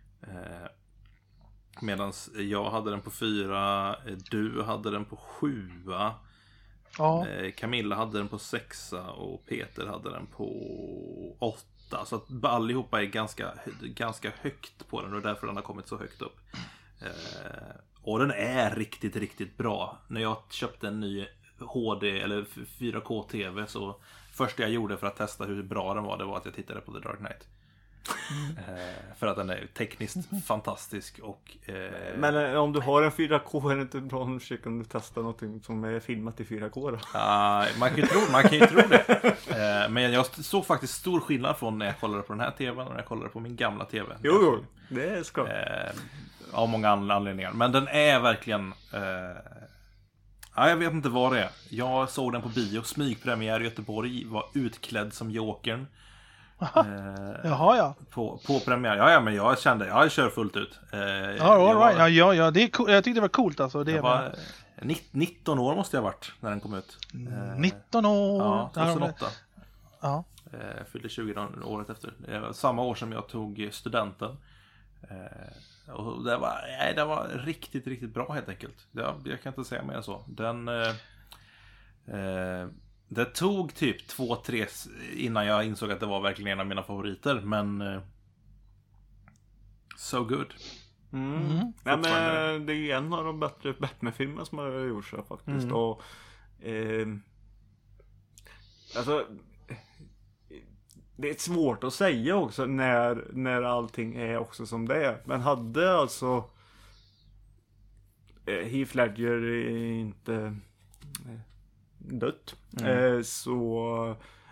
Medan jag hade den på 4, du hade den på 7, Camilla hade den på 6 och Peter hade den på 8. Så att allihopa är ganska högt på den, och därför den har kommit så högt upp. Och den är riktigt, riktigt bra. När jag köpte en ny HD eller 4K-TV, så första jag gjorde för att testa hur bra den var, det var att jag tittade på The Dark Knight. För att den är tekniskt fantastisk och men om du har en 4K, är det inte bra om du försöker testa något som är filmat i 4K då? Man kan ju tro det. Men jag såg faktiskt stor skillnad från när jag kollade på den här tvn och när jag kollade på min gamla tv. Jo, det ska av många anledningar. Men den är verkligen jag vet inte vad det är. Jag såg den på bio, smygpremiär i Göteborg, var utklädd som Jokern. Jaha, ja. På premiär. Ja, men jag kör fullt ut. Ja, det är cool. Jag tyckte det var coolt alltså. Det var 19 år måste jag ha varit när den kom ut. 19 år. Ja, 2008. Ja. Fyllde 20 året efter. Det var samma år som jag tog studenten. Och det var riktigt, riktigt bra helt enkelt. Jag kan inte säga mer än så. Det tog typ 2-3 innan jag insåg att det var verkligen en av mina favoriter. Men so good. Nej, men det är en av de bättre Batman-filmer som har gjorts faktiskt. Och alltså det är svårt att säga också när allting är också som det är. Men hade alltså Heath Ledger inte dött så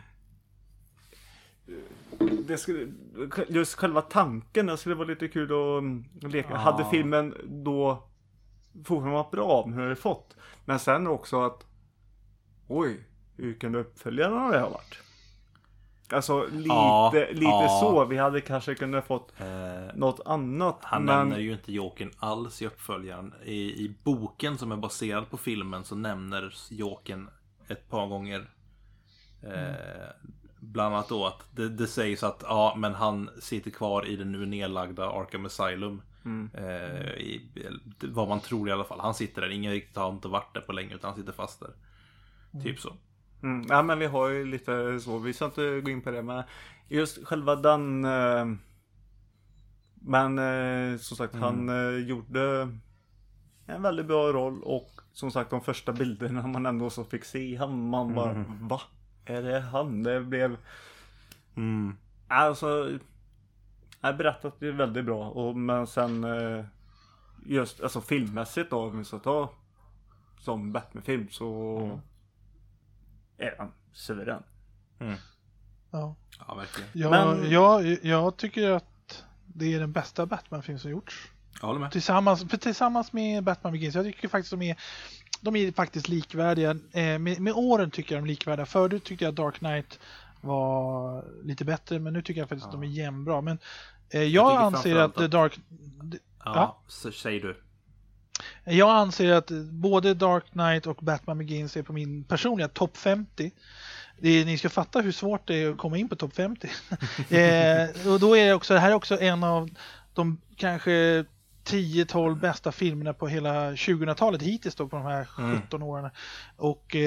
det skulle, just själva tanken, det skulle vara lite kul att leka. Hade filmen då fortfarande varit bra, hur har det fått? Men sen också att hur kan det uppföljaren av det ha varit? Alltså lite så. Vi hade kanske kunnat fått något annat. Han nämner ju inte Jokern alls i uppföljaren. I boken som är baserad på filmen så nämner Jokern ett par gånger. Bland annat då att det sägs att men han sitter kvar i den nu nedlagda Arkham Asylum. Vad man tror i alla fall. Han sitter där. Ingen riktigt har inte varit där på länge utan han sitter fast där. Typ så. Ja, men vi har ju lite så. Vi ska inte gå in på det. Men just själva den... Men som sagt, han gjorde en väldigt bra roll. Och som sagt, de första bilderna man ändå så fick se han, man bara, va? Är det han? Det blev... Alltså... Jag berättat det väldigt bra. Men sen just alltså filmmässigt då, om vi ska ta som Batman-film så... är han suverän. Ja, verkligen. Jag tycker att det är den bästa Batman-film som gjorts. Jag håller med. Tillsammans med Batman Begins. Jag tycker faktiskt de är faktiskt likvärdiga. Med åren tycker jag de är likvärdiga. Förut tyckte jag Dark Knight var lite bättre, men nu tycker jag faktiskt att de är jämnbra. Men jag anser att Dark... så säger du. Jag anser att både Dark Knight och Batman Begins är på min personliga topp 50. Ni ska fatta hur svårt det är att komma in på topp 50. Och då är det här är också en av de kanske 10-12 bästa filmerna på hela 2000-talet hittills då, på de här 17 åren. Och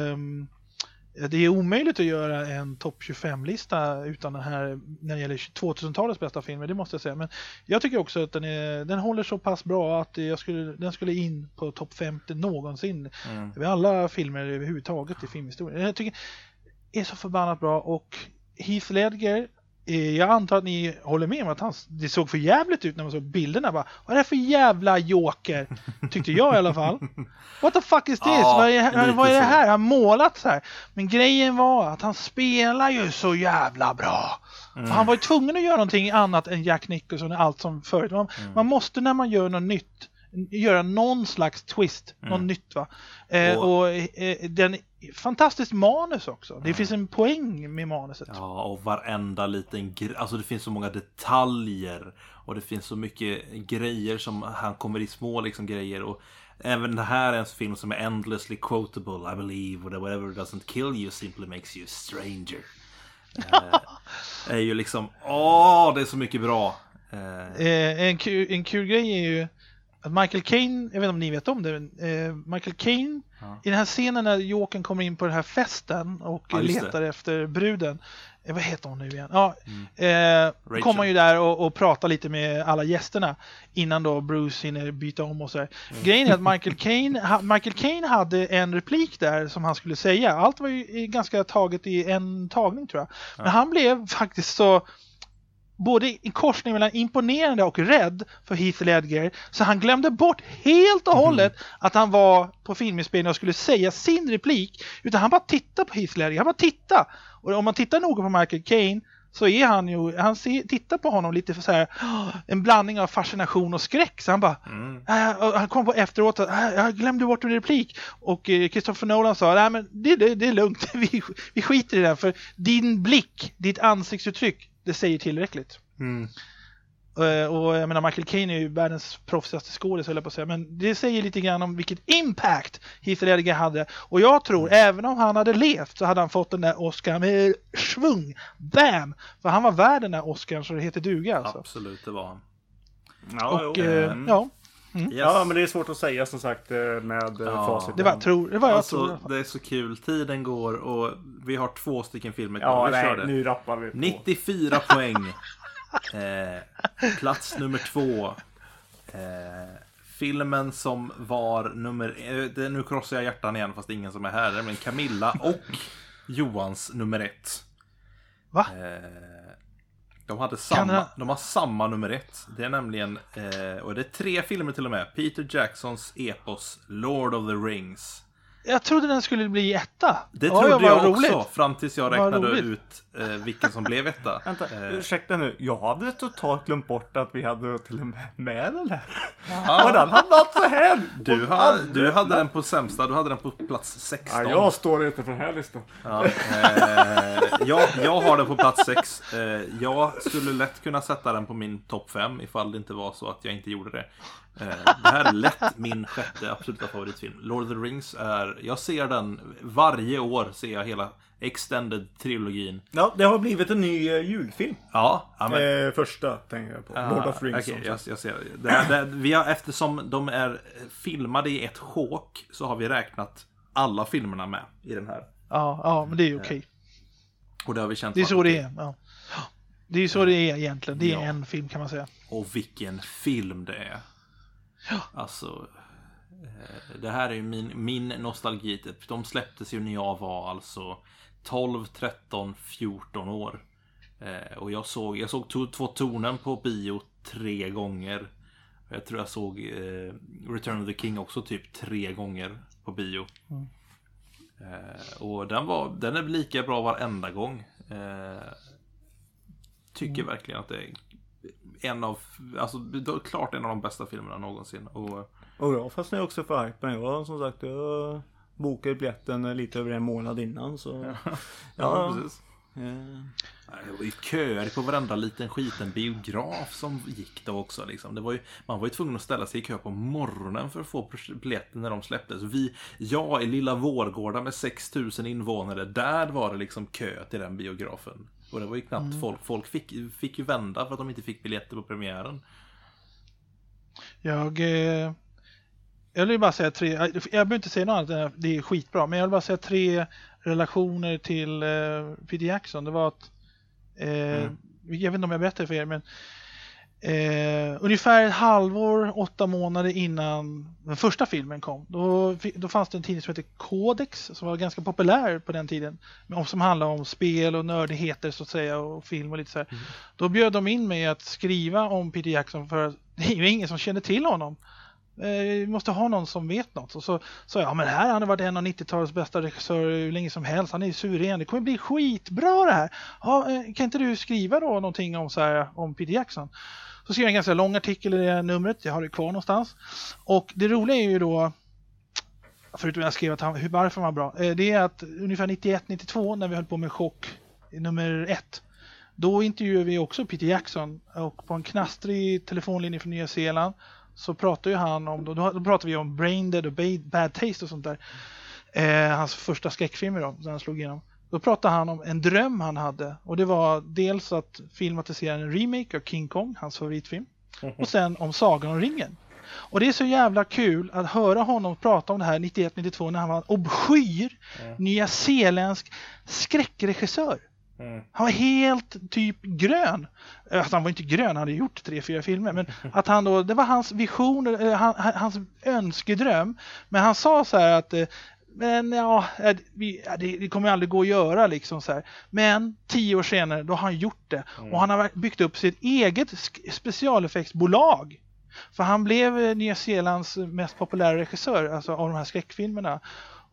det är omöjligt att göra en topp 25-lista utan den här när det gäller 2000-talets bästa filmer, det måste jag säga. Men jag tycker också att den håller så pass bra att den skulle in på topp 50 någonsin. Med alla filmer överhuvudtaget i filmhistorien. Jag tycker det är så förbannat bra. Och Heath Ledger, jag antar att ni håller med om att det såg för jävligt ut när man såg bilderna. Bara, vad är det för jävla joker? Tyckte jag i alla fall. What the fuck is this? Vad är det här? Han målat så här. Men grejen var att han spelar ju så jävla bra. För han var ju tvungen att göra någonting annat än Jack Nicholson och allt som förut. Man måste när man gör något nytt göra någon slags twist, något nytt va. Och den fantastiskt manus också. Det finns en poäng med manuset. Ja, och varenda liten alltså det finns så många detaljer och det finns så mycket grejer som han kommer i små liksom grejer. Och även det här är en film som är endlessly quotable. I believe that whatever doesn't kill you simply makes you a stranger. Är ju liksom det är så mycket bra. En kul grej är ju att Michael Caine, jag vet inte om ni vet om det, Michael Caine i den här scenen när Jokern kommer in på den här festen och letar efter bruden. Vad heter hon nu igen? Kommer han ju där och pratar lite med alla gästerna innan då Bruce hinner byta om och så här. Grejen är att Michael Caine hade en replik där som han skulle säga. Allt var ju ganska taget i en tagning tror jag. Men han blev faktiskt så både en korsning mellan imponerande och rädd för Heath Ledger, så han glömde bort helt och hållet att han var på filminspelning och skulle säga sin replik, utan han bara tittade på Heath Ledger, han bara tittade. Och om man tittar noga på Michael Caine så är han ju, tittar på honom lite för så här, en blandning av fascination och skräck. Så han bara, han kom på efteråt, jag glömde bort en replik. Och Christopher Nolan sa, nej men det är lugnt, vi skiter i det, för din blick, ditt ansiktsuttryck, det säger tillräckligt. Och jag menar, Michael Caine är ju världens proffsigaste skådis, höll jag på att säga. Men det säger lite grann om vilket impact Heath Ledger hade. Och jag tror, även om han hade levt, så hade han fått den där Oscar med svung. Bam! För han var värd den där Oscar, så det heter duga alltså. Absolut, det var han. Ja, men det är svårt att säga som sagt med facit. Det var jag tror. Det är så kul. Tiden går och vi har 2 stycken filmer kvar. Nu rappar vi på. 94 poäng. Plats nummer 2. Filmen som var nu krossar jag hjärtan igen fast ingen som är här. Men Camilla och Johans nummer 1. Va? De har samma nummer 1. Det är nämligen och det är 3 filmer till och med. Peter Jacksons epos Lord of the Rings. Jag trodde den skulle bli 1. Det trodde jag också, fram tills jag räknade ut vilken som blev 1. Vänta, ursäkta nu. Jag hade totalt glömt bort att vi hade till och med den här. Och den hamnat så här. Du hade den på sämsta, du hade den på plats 16. Ja, jag står inte för den här listan. Jag har den på plats 6. Jag skulle lätt kunna sätta den på min topp 5 ifall det inte var så att jag inte gjorde det. Det här är lätt min 6:e absoluta favoritfilm. Lord of the Rings är, jag ser den varje år, ser jag hela extended-trilogin. Ja, det har blivit en ny julfilm. Ja, men första tänker jag på. Lord of the Rings. Okay, jag ser det. Eftersom de är filmade i ett sjok så har vi räknat alla filmerna med i den här. Ja, men det är okej. Och det har vi känt. Det är så det är. Ja. Det är så det är egentligen. Det är en film kan man säga. Och vilken film det är. Ja. Alltså det här är ju min nostalgi. De släpptes ju när jag var alltså 12, 13, 14 år. Och jag såg 2 tornen på bio 3 gånger. Jag tror jag såg Return of the King också typ 3 gånger på bio. Och den är lika bra varenda gång. Tycker verkligen att det är klart en av de bästa filmerna någonsin. Och jag fastnade också för hypen. Jag som sagt jag bokade biljetten lite över en månad innan så ja precis. Det var ju köer på varenda liten skiten biograf som gick då också liksom. Man var ju tvungen att ställa sig i kö på morgonen för att få biljetten när de släpptes. Jag i lilla Vårgårda med 6000 invånare, där var det liksom kö till den biografen. Och det var ju knappt folk fick ju vända för att de inte fick biljetter på premiären. Jag vill bara säga 3, jag behöver inte säga något annat än att det är skitbra, men jag vill bara säga 3 relationer till Peter Jackson. Det var att jag vet inte om jag berättar för er, men ungefär ett halvår, 8 månader innan den första filmen kom, då fanns det en tidning som heter Codex som var ganska populär på den tiden, som handlade om spel och nördigheter så att säga, och film och lite så här. Då bjöd de in mig att skriva om Peter Jackson, för det är ju ingen som känner till honom. Vi måste ha någon som vet något. Och så sa jag, men här han har varit en av 90-talets bästa regissörer hur länge som helst. Han är ju suverän. Det kommer bli skitbra det här. Ja, kan inte du skriva då någonting om Peter Jackson? Så skrev jag en ganska lång artikel i det numret. Jag har det kvar någonstans. Och det roliga är ju då, förutom att jag skrev varför han var bra, det är att ungefär 91-92 när vi höll på med chock nummer 1, då intervjuade vi också Peter Jackson, och på en knastrig telefonlinje från Nya Zeeland så pratade ju han om, då pratade vi om Brain Dead och Bad Taste och sånt där. Hans första skräckfilmer då, som han slog igenom. Då pratade han om en dröm han hade, och det var dels att filmatisera en remake av King Kong, hans favoritfilm, och sen om Sagan om ringen. Och det är så jävla kul att höra honom prata om det här 91-92 när han var obskyr nya zeeländsk skräckregissör. Han var helt typ grön. Alltså han var inte grön, han hade gjort 3-4 filmer, men att han då, det var hans vision, hans önskedröm. Men han sa så här att men det kommer aldrig gå att göra liksom så här. Men 10 år senare då har han gjort det, och han har byggt upp sitt eget specialeffektsbolag. För han blev Nya Zeelands mest populära regissör, alltså av de här skräckfilmerna.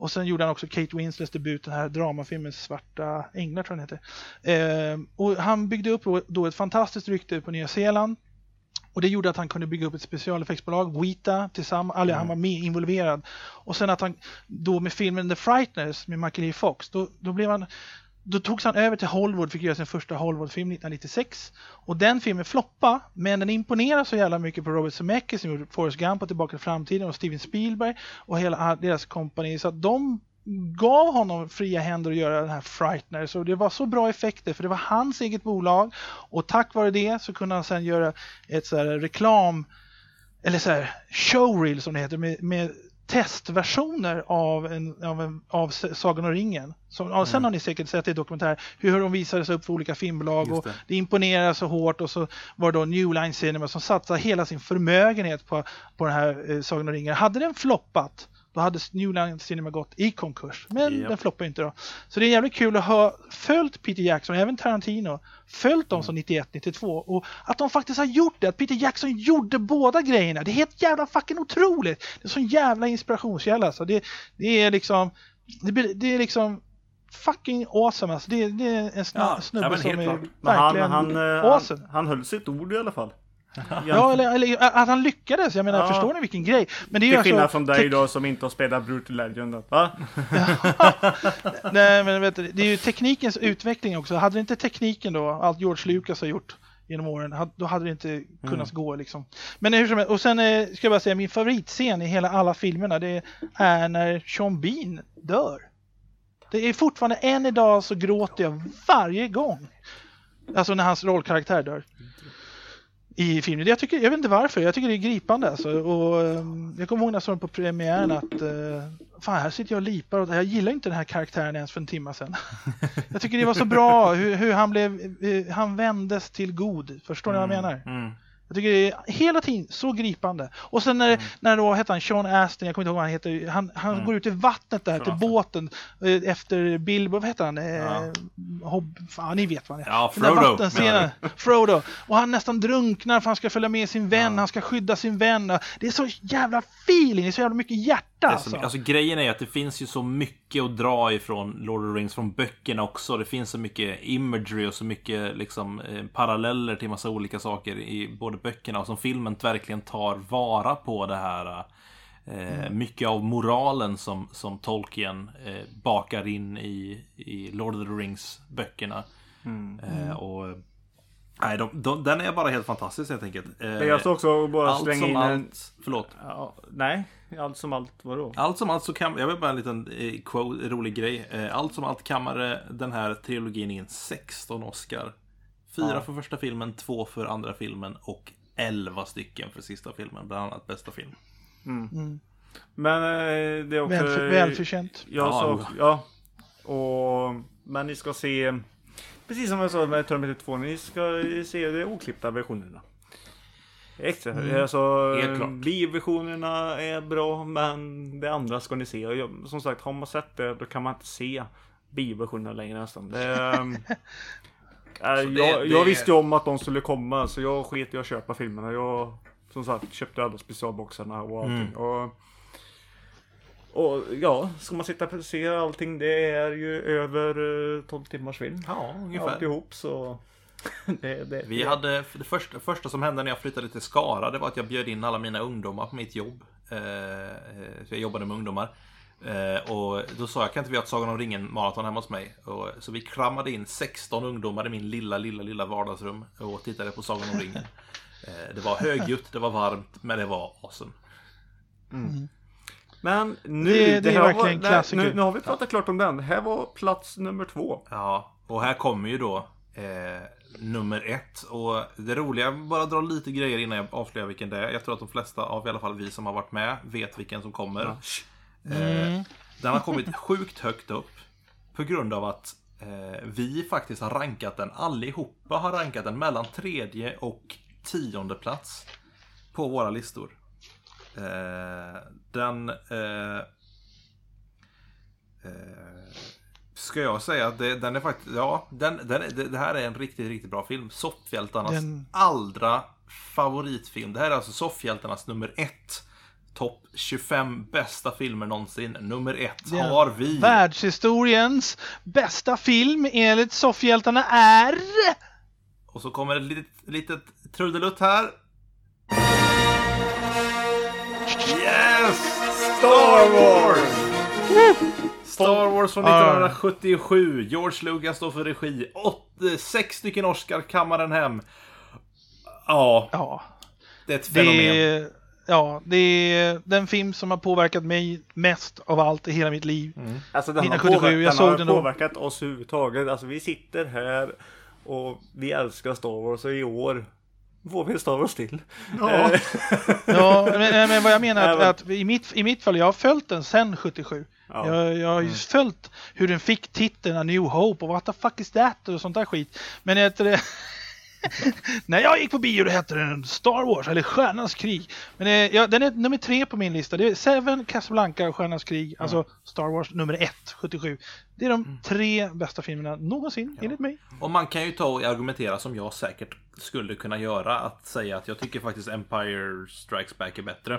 Och sen gjorde han också Kate Winslets debut, den här dramafilmen Svarta Änglar tror jag den heter. Och han byggde upp då ett fantastiskt rykte på Nya Zeeland. Och det gjorde att han kunde bygga upp ett specialeffektsbolag, Weta, tillsammans, han var med involverad. Och sen att han då med filmen The Frighteners med Michael J. Fox, då togs han över till Hollywood, fick göra sin första Hollywoodfilm 1996. Och den filmen floppade, men den imponerar så jävla mycket på Robert Zemeckis som gjorde Forrest Gump och Tillbaka till framtiden och Steven Spielberg och hela deras kompani. Så att de gav honom fria händer att göra den här Frightener. Så det var så bra effekter för det var hans eget bolag. Och tack vare det så kunde han sedan göra ett så här reklam eller så här showreel som det heter med testversioner av Sagan och ringen. Sen har ni säkert sett i dokumentär hur de visades upp för olika filmbolag och det imponerade så hårt och så var det då New Line Cinema som satsade hela sin förmögenhet på den här Sagan och ringen. Hade den floppat då hade New Line Cinema gått i konkurs. Men den floppade inte då. Så det är jävligt kul att ha följt Peter Jackson, även Tarantino, följt dem som 91-92 och att de faktiskt har gjort det. Att Peter Jackson gjorde båda grejerna. Det är helt jävla fucking otroligt. Det är sån jävla inspirationskälla. Så det är liksom det är liksom fucking awesome. Alltså. Det är en snubbe som är verkligen awesome. Han höll sitt ord i alla fall. Ja, eller att han lyckades. Jag menar, förstår ni vilken grej? Men det är till skillnad från dig då som inte har spelat Brutal Legend. Va? Nej, men vet du, det är ju teknikens utveckling också. Hade det inte tekniken då, allt George Lucas har gjort genom åren, då hade det inte kunnat gå liksom. Men hur som helst, och sen ska jag bara säga min favoritscen i hela alla filmerna, det är när Sean Bean dör. Det är fortfarande än idag så gråter jag varje gång. Alltså när hans rollkaraktär dör. I filmen. Jag vet inte varför. Jag tycker det är gripande. Alltså. Och, jag kommer ihåg när jag såg på premiären att fan, här sitter jag och lipar. Och jag gillar inte den här karaktären ens för en timme sedan. Jag tycker det var så bra hur han vändes till god. Förstår ni vad jag menar? Jag tycker det är hela tiden så gripande. Och sen när då heter han Sean Astin, jag kommer inte ihåg vad han heter. Han går ut i vattnet där till båten efter Bilbo, vad heter han? Fan, ni vet vad han är. Ja, Frodo. Frodo. Och han nästan drunknar för han ska följa med sin vän, han ska skydda sin vän. Det är så jävla feeling, det är så jävla mycket hjärta. Alltså grejen är att det finns ju så mycket att dra ifrån Lord of the Rings, från böckerna också. Det finns så mycket imagery och så mycket liksom paralleller till massa olika saker i både böckerna och som filmen verkligen tar vara på det här mycket av moralen som Tolkien bakar in i Lord of the Rings böckerna. Och nej, den är bara helt fantastisk helt enkelt. Jag ska också bara slänga in förlåt. Ja, nej, allt som allt vadå? Allt som allt så kan jag vill bara en liten rolig grej. Allt som allt kammade den här trilogin in 16 Oscar. 4 för första filmen, 2 för andra filmen och 11 stycken för sista filmen, bland annat bästa film. Men det är också välförtjänt. Men ni ska se, precis som jag sa med Terminator 2, ni ska se de oklippta versionerna. Alltså, bioversionerna är bra, men det andra ska ni se. Som sagt, har man sett det, då kan man inte se bioversionerna längre nästan. Jag visste ju om att de skulle komma, så jag sket i att köpa filmerna. Jag, som sagt, köpte alla specialboxarna och allting. Och ja, ska man sitta och se allting, det är ju över 12 timmars film. Ja, ungefär. Alltihop, så... Vi hade, det första som hände när jag flyttade till Skara, det var att jag bjöd in alla mina ungdomar på mitt jobb. Så jag jobbade med ungdomar. Och då sa jag, kan inte vi ha ett Sagan om ringen maraton hemma hos mig? Så vi kramade in 16 ungdomar i min lilla vardagsrum och tittade på Sagan om ringen. Det var högljutt, det var varmt, men det var awesome. Men nu, det är verkligen klassiker. Nu har vi pratat klart om den. Här var plats nummer 2. Ja, och här kommer ju då nummer 1. Och det roliga, bara dra lite grejer innan jag avslöjar vilken det är. Jag tror att de flesta av i alla fall vi som har varit med vet vilken som kommer. Den har kommit sjukt högt upp på grund av att vi faktiskt har rankat den. Allihopa har rankat den mellan 3:e och 10:e plats på våra listor. Ska jag säga att den är faktiskt, ja, det här är en riktigt bra film. Soffhjältarnas allra favoritfilm. Det här är alltså Soffhjältarnas nummer 1. topp 25 bästa filmer någonsin. Nummer 1 har vi... Världshistoriens bästa film enligt soffhjältarna är... Och så kommer ett litet trudelutt här. Yes! Star Wars! Star Wars från 1977. George Lucas står för regi. 6 stycken Oscar kammaren hem. Ja. Det är ett fenomen. Det är den film som har påverkat mig mest av allt i hela mitt liv. Alltså den har påverkat oss överhuvudtaget. Alltså vi sitter här och vi älskar Star Wars, och i år får vi Star Wars till. Men vad jag menar är att i mitt fall, jag har följt den sen 77. Jag har ju följt hur den fick titeln A New Hope och what the fuck is that och sånt där skit. Men när jag gick på bio, då hette den Star Wars eller Stjärnans krig. Men den är nummer 3 på min lista. Det är Seven, Casablanca och Stjärnans krig. Alltså Star Wars nummer 1, 77. Det är de 3 bästa filmerna någonsin, enligt mig. Och man kan ju ta och argumentera som jag säkert skulle kunna göra, att säga att jag tycker faktiskt Empire Strikes Back är bättre.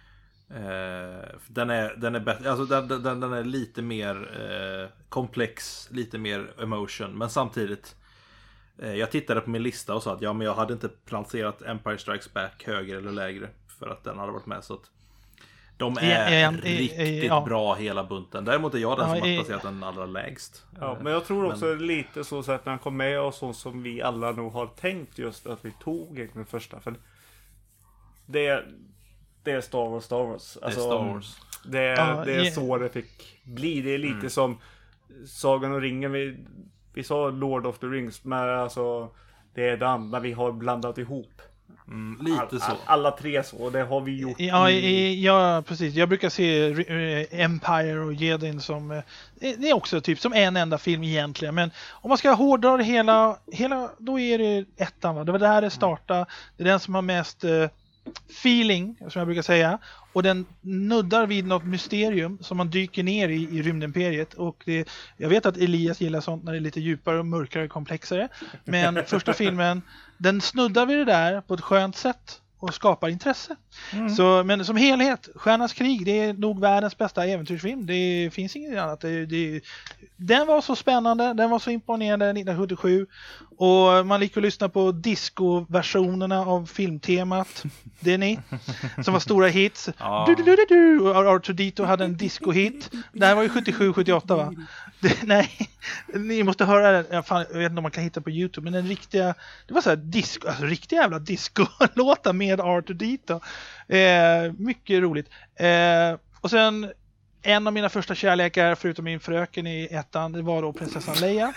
Den är bättre, alltså den är lite mer komplex, lite mer emotion, men samtidigt jag tittade på min lista och sa att men jag hade inte placerat Empire Strikes Back högre eller lägre för att den hade varit med, så att de är riktigt bra hela bunten. Däremot är jag den som har placerat den allra lägst. Men jag tror också lite så att när han kom med och så som vi alla nog har tänkt, just att vi tog den första, för det är Star Wars. Alltså, det är Star Wars. Det är så det fick bli. Det är lite som Sagan och ringen. Vi sa Lord of the Rings, men alltså det är det andra vi har blandat ihop. Lite så. Alla 3 så, det har vi gjort. Ja, precis. Jag brukar se Empire och Jedin som det är också typ som en enda film egentligen, men om man ska hårdra det hela då är det 1:an, va? Det var där det startade. Det är den som har mest feeling, som jag brukar säga, och den nuddar vid något mysterium som man dyker ner i rymdimperiet, och jag vet att Elias gillar sånt när det är lite djupare och mörkare och komplexare, men första filmen, den snuddar vid det där på ett skönt sätt och skapar intresse. Så, men som helhet, Stjärnans krig, det är nog världens bästa äventyrsfilm. Det finns inget annat. Den var så spännande, den var så imponerande 1977, och man gick och lyssna på disco-versionerna av filmtemat. Det är ni som var stora hits. Och R2D2 hade en disco-hit. Det här var ju 77-78, va? Nej, ni måste höra det. Jag vet inte om man kan hitta på YouTube, men det var så här disco, alltså riktiga jävla disco-låtar med R2D2. Mycket roligt. Och sen en av mina första kärlekar, förutom min fröken i 1:an, det var då prinsessan Leia.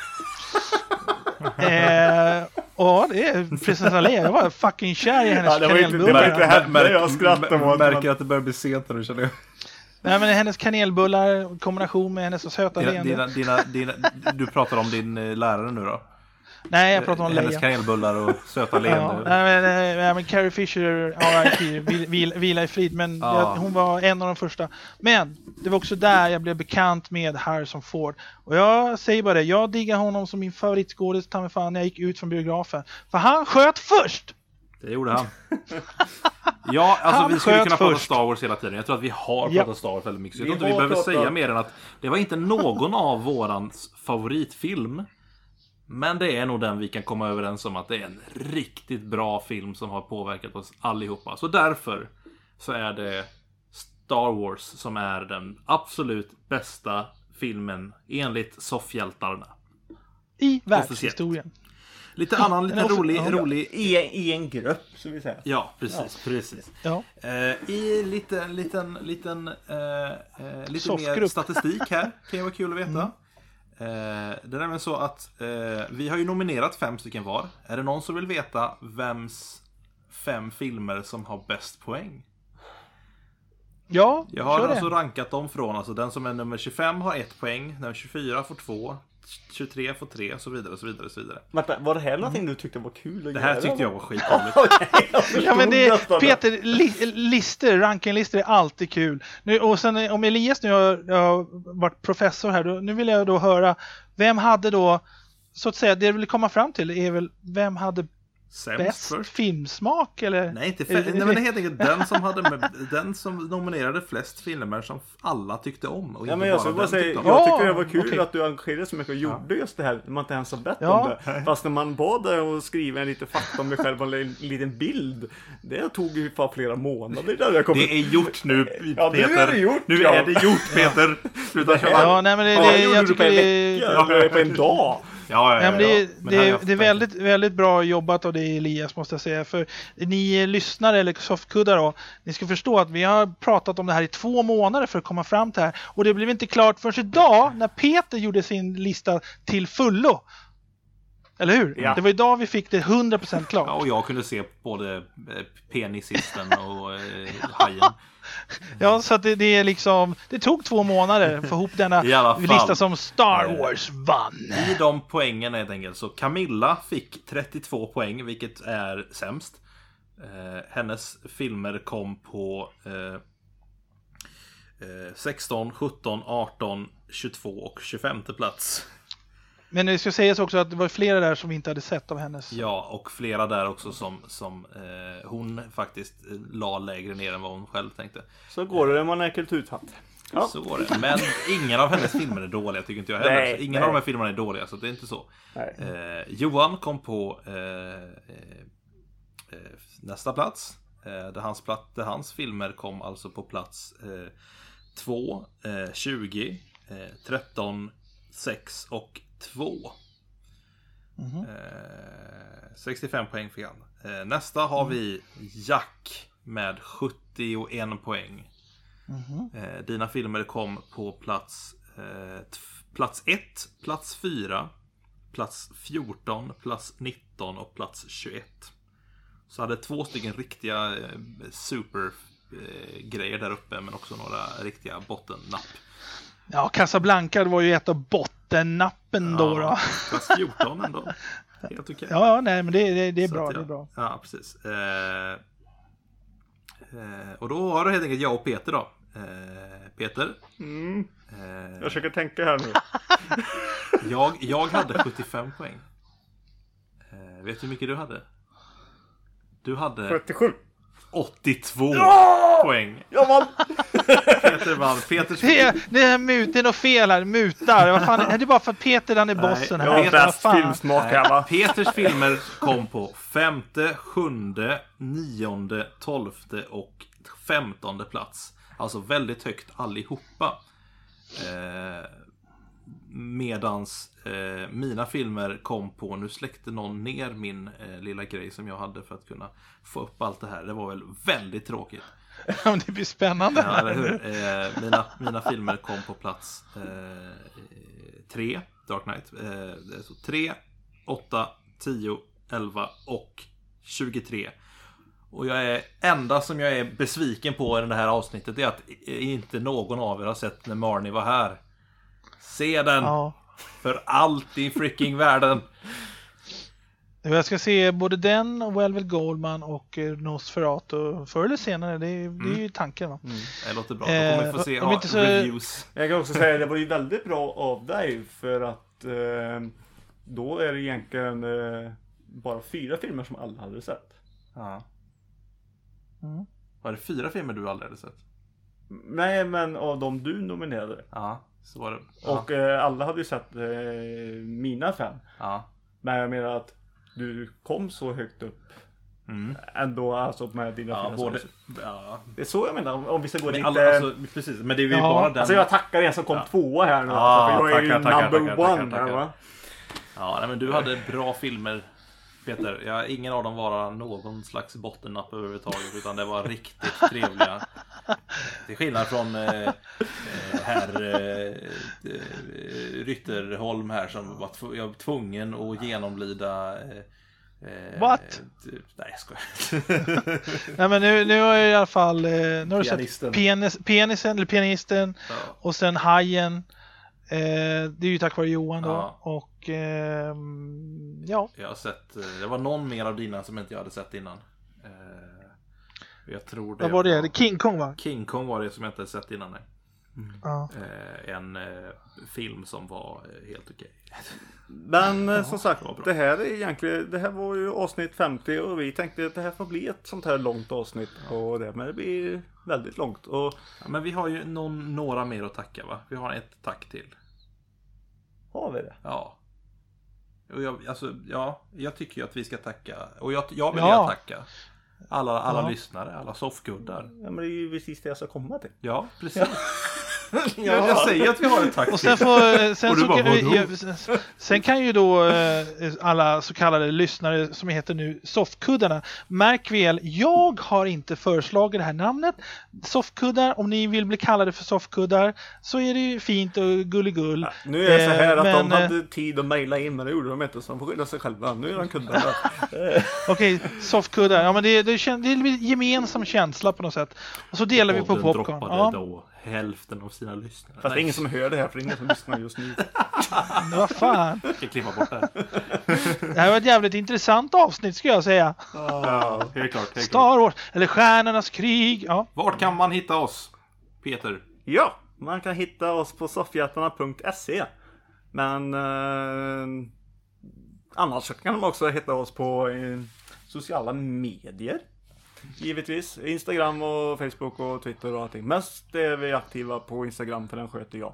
Ja, det är prinsessan Leia. Jag var fucking kär i hennes kanelbullar. Märker att det börjar bli sent nu, känner jag. Nej, men hennes kanelbullar i kombination med hennes söta leende. Du pratar om din lärare nu då? Nej, jag pratar om Leia. Hennes kanelbullar och söta leende. Nej, men Carrie Fisher, vila i frid, men hon var en av de första. Men det var också där jag blev bekant med Harrison Ford. Och jag säger bara det, jag diggar honom som min favoritskådis, ta mig fan, när jag gick ut från biografen. För han sköt först! Det gjorde han. Ja, alltså vi skulle kunna prata Star Wars hela tiden. Jag tror att vi har pratat Star Wars väldigt mycket. Så jag tror inte vi behöver säga mer än att det var inte någon av vårans favoritfilm. Men det är nog den vi kan komma överens om att det är en riktigt bra film som har påverkat oss allihopa. Så därför så är det Star Wars som är den absolut bästa filmen enligt soffhjältarna. I världshistorien. Lite annan, lite rolig i en grupp, så vi säger. Ja, precis. Ja. I lite mer statistik här, kan ju vara kul att veta. Det är nämligen så att vi har ju nominerat 5 stycken var. Är det någon som vill veta vems 5 filmer som har bäst poäng? Ja, jag har alltså rankat dem från, alltså den som är nummer 25 har 1 poäng, nummer 24 får 2, 23 får 3, så vidare, så vidare, så vidare. Vänta, var det här någonting du tyckte var kul att det här göra? tyckte jag var skitroligt. Ja, men Peter, rankinglistor är alltid kul. Nu, och sen om Elias nu har varit professor här, nu vill jag då höra, vem hade då, så att säga, det jag vill komma fram till är väl, vem hade bäst filmsmak eller? Nej, nej, men helt enkelt den som nominerade flest filmer som alla tyckte om. Och ja, men jag tyckte det var kul att du engagerade så mycket och gjorde just det här. Man inte ens har bett om det. Fast när man bad dig och skriva en liten fakta om dig själv och en liten bild. Det tog ju för flera månader. Det är gjort nu, Peter. Ja, nu är det gjort. Nu är det gjort, Peter. Ja, nej, men jag tycker det är på en dag. Ja, men det är väldigt, väldigt bra jobbat av dig, Elias, måste jag säga. För ni lyssnare eller softkuddar då, ni ska förstå att vi har pratat om det här i 2 månader för att komma fram till det här. Och det blev inte klart förrän idag när Peter gjorde sin lista till fullo. Eller hur? Ja. Det var idag vi fick det 100% klart. Ja, och jag kunde se både penisisten och hajen. Ja, så att det är liksom, det tog 2 månader för ihop denna lista som Star Wars vann. I de poängen helt enkelt. Så Camilla fick 32 poäng, vilket är sämst. Hennes filmer kom på 16, 17, 18, 22 och 25 plats. Men det ska sägas också att det var flera där som vi inte hade sett av hennes. Ja, och flera där också som hon faktiskt la lägre ner än vad hon själv tänkte. Så går det när man är kulturtant. Ja. Så går det. Men ingen av hennes filmer är dåliga, tycker inte jag heller. Nej, ingen av de här filmerna är dåliga, så det är inte så. Johan kom på nästa plats. Där hans filmer kom alltså på plats 2, 20, 13, 6 och 2. 65 poäng fick han. Nästa har vi Jack med 71 poäng. Dina filmer kom på plats 1, plats 4, plats 14, plats 19 och plats 21. Så hade 2 stycken riktiga supergrejer där uppe, men också några riktiga bottennapp. Ja, Casablanca var ju ett av bottennappen då. Plats 14 ändå. Helt okej. Ja, nej, men det är bra, det är bra. Ja, precis. Och då har du helt enkelt jag och Peter då. Peter. Jag försöker tänka här nu. Jag hade 75 poäng. Vet du hur mycket du hade? Du hade 47. 82 poäng. Jag vann. Peter vann. Det är mutin och fel här. Mutar. Vad fan, är det bara för att Peter han är bossen här? Jag har bäst filmsmak, va? Peters filmer kom på 5:e, 7:e, 9:e, 12:e och 15:e plats. Alltså väldigt högt allihopa. Medans mina filmer kom på, nu släckte någon ner min lilla grej som jag hade för att kunna få upp allt det här. Det var väl väldigt tråkigt. Det blir spännande. Ja, eller hur? Mina filmer kom på plats 3, Dark Knight. Så 3, 8, 10, 11 och 23. Och enda som jag är besviken på i det här avsnittet är att inte någon av er har sett när Marnie var här. Se den! Ja. För allt i freaking världen. Jag ska se både den och Velvet Goldman och Nosferatu förr eller senare. Det är ju tanken, va? Det låter bra. Då kommer vi få se reviews. Jag kan också säga att det var ju väldigt bra av dig. För att då är det egentligen bara 4 filmer som alla hade sett. Ja. Var det 4 filmer du aldrig hade sett? Nej, men av de du nominerade. Ja, så var det. Ja. Och alla hade ju sett mina 5. Ja. Men jag menar att du kom så högt upp ändå, alltså med dina både, det är så jag menar, om vi ska gå lite alltså, precis, men det är ju bara den. Alltså jag tackar er som kom 2 här nu, alltså, för jag är ju number 1 här, va? Ja, nej, men du hade bra filmer, Peter. Ingen av dem var någon slags bottennapp överhuvudtaget, utan det var riktigt trevliga. Till skillnad från Rytterholm här, som jag var tvungen att genomlida What? Nej, jag skojar. Nej, men nu har jag i alla fall nu har sett pianisten och sen Hajen. Det är ju tack vare Johan då. Och ja. Jag har sett, det var någon mer av dina som inte jag hade sett innan. Jag tror det. Vad var det? King Kong, va? King Kong var det som jag inte hade sett innan. Nej. en film som var helt okej. Men som sagt, det här var ju avsnitt 50 och vi tänkte att det här får bli ett sånt här långt avsnitt och det, men det blir väldigt långt. Och... Ja, men vi har ju några mer att tacka, va? Vi har ett tack till. Har vi det? Ja. Och jag tycker ju att vi ska tacka. Och jag vill tacka alla lyssnare, alla soffkuddar. Ja, men det är ju precis det jag ska komma till. Ja, precis. Jag säger att vi har ett tack och sen kan ju då alla så kallade lyssnare som heter nu soffkuddarna, märk väl, jag har inte föreslagit det här namnet soffkuddar. Om ni vill bli kallade för soffkuddar så är det ju fint och gulligull. Ja, nu är det så här att de hade tid att mejla in, men det gjorde de inte, så de får skydda sig själva. Nu är de kuddar. Okej, soffkuddar. Ja, men det är gemensam känsla på något sätt. Och så delar vi på popcorn. Ja. Då hälften av sina lyssnare. Fast det är ingen som hör det här, för det är ingen som lyssnar just nu. Vad fan? Jag ska klippa bort det här. Det här var ett jävligt intressant avsnitt, ska jag säga. Ja, helt klart. Star Wars, eller Stjärnornas krig. Ja. Vart kan man hitta oss, Peter? Ja, man kan hitta oss på soffhjältarna.se. Men annars kan man också hitta oss på sociala medier. Givetvis. Instagram och Facebook och Twitter och allting. Mest är vi aktiva på Instagram, för den sköter jag.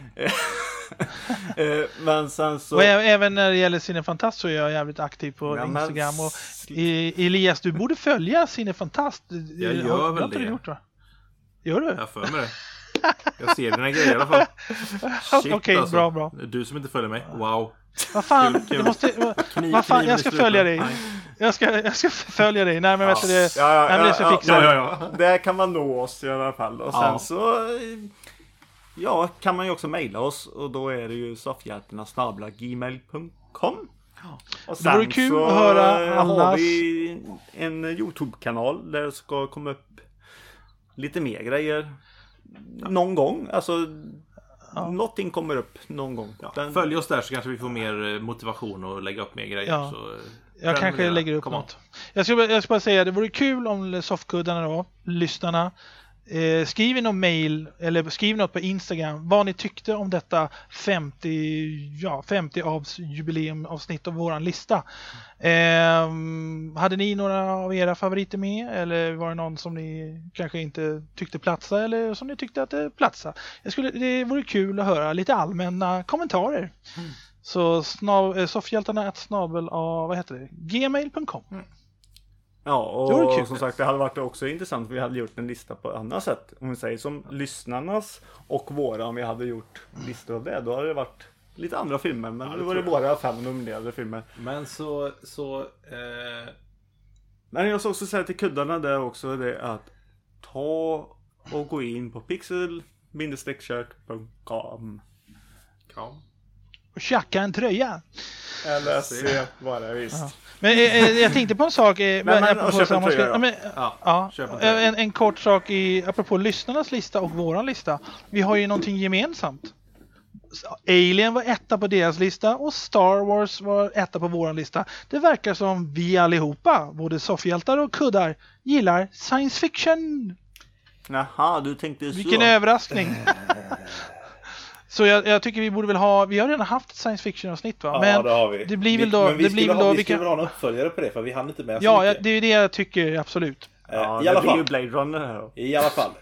Men sen så... Och även när det gäller Cinefantast så är jag jävligt aktiv på Instagram. Och Elias, du borde följa Cinefantast. Jag gör väl det. Gjort, va? Gör du? Jag för mig det. Jag ser dina grejer i alla fall. Okej, alltså. Bra. Du som inte följer mig. Wow. Vad fan, jag ska följa dig. Jag ska följa dig. Nej, men vet du det. Det ska fixa. Där kan man nå oss i alla fall. Och sen så kan man ju också mejla oss, och då är det ju soffhjältarna@gmail.com. Och sen det vore kul att höra har vi en YouTube-kanal där det ska komma upp lite mer grejer någon gång. Alltså någonting kommer upp någon gång. Följ oss där så kanske vi får mer motivation att lägga upp mer grejer. Så jag kanske lägger upp något. Jag ska bara säga, det vore kul om soffkuddarna då, lyssnarna, skriv någon mail eller skriv något på Instagram vad ni tyckte om detta 50 jubileumavsnitt av våran lista. Hade ni några av era favoriter med, eller var det någon som ni kanske inte tyckte platsa, eller som ni tyckte att det platsa? Det vore kul att höra lite allmänna kommentarer. Så soffhjältarna@gmail.com. Ja, och som sagt, det hade varit också intressant om vi hade gjort en lista på annat sätt. Om vi säger som lyssnarnas och våra, om vi hade gjort listor av det, då hade det varit lite andra filmer. Men det var det bara 5 nominerade filmer. Men Men jag ska också säga till kuddarna där också, det att ta och gå in på pixel-shirt.com och tjacka en tröja. Eller se vad det är, visst. Ja. Men jag tänkte på en sak. En kort sak apropå lyssnarnas lista och våran lista. Vi har ju någonting gemensamt. Alien var etta på deras lista och Star Wars var etta på våran lista. Det verkar som vi allihopa, både soffhjältar och kuddar, gillar science fiction. Jaha, du tänkte så. Vilken överraskning. Så jag tycker vi borde väl ha, vi har redan haft ett science fiction avsnitt, va? Ja, men det har vi. Det blir väl då, vi skulle väl ha en uppföljare på det, för vi hann inte med. Ja, det är det jag tycker, absolut. I alla fall. Ju Blade Runner här då. I alla fall.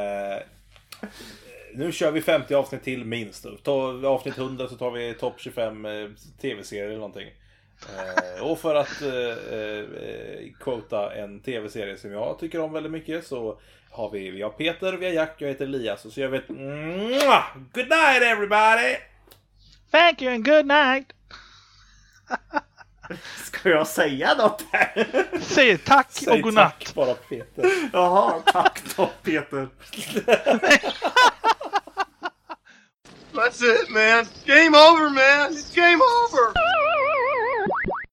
Nu kör vi 50 avsnitt till minst. Avsnitt 100 så tar vi topp 25 tv-serier eller någonting. Och för att quota en tv-serie som jag tycker om väldigt mycket, så har vi har Peter, vi har Jack, jag heter Elias, och så gör vi ett good night everybody! Thank you and good night! Ska jag säga något här? Säg tack och godnatt. Tack bara, Peter. Jaha, tack då, Peter. That's it, man. Game over, man. It's game over.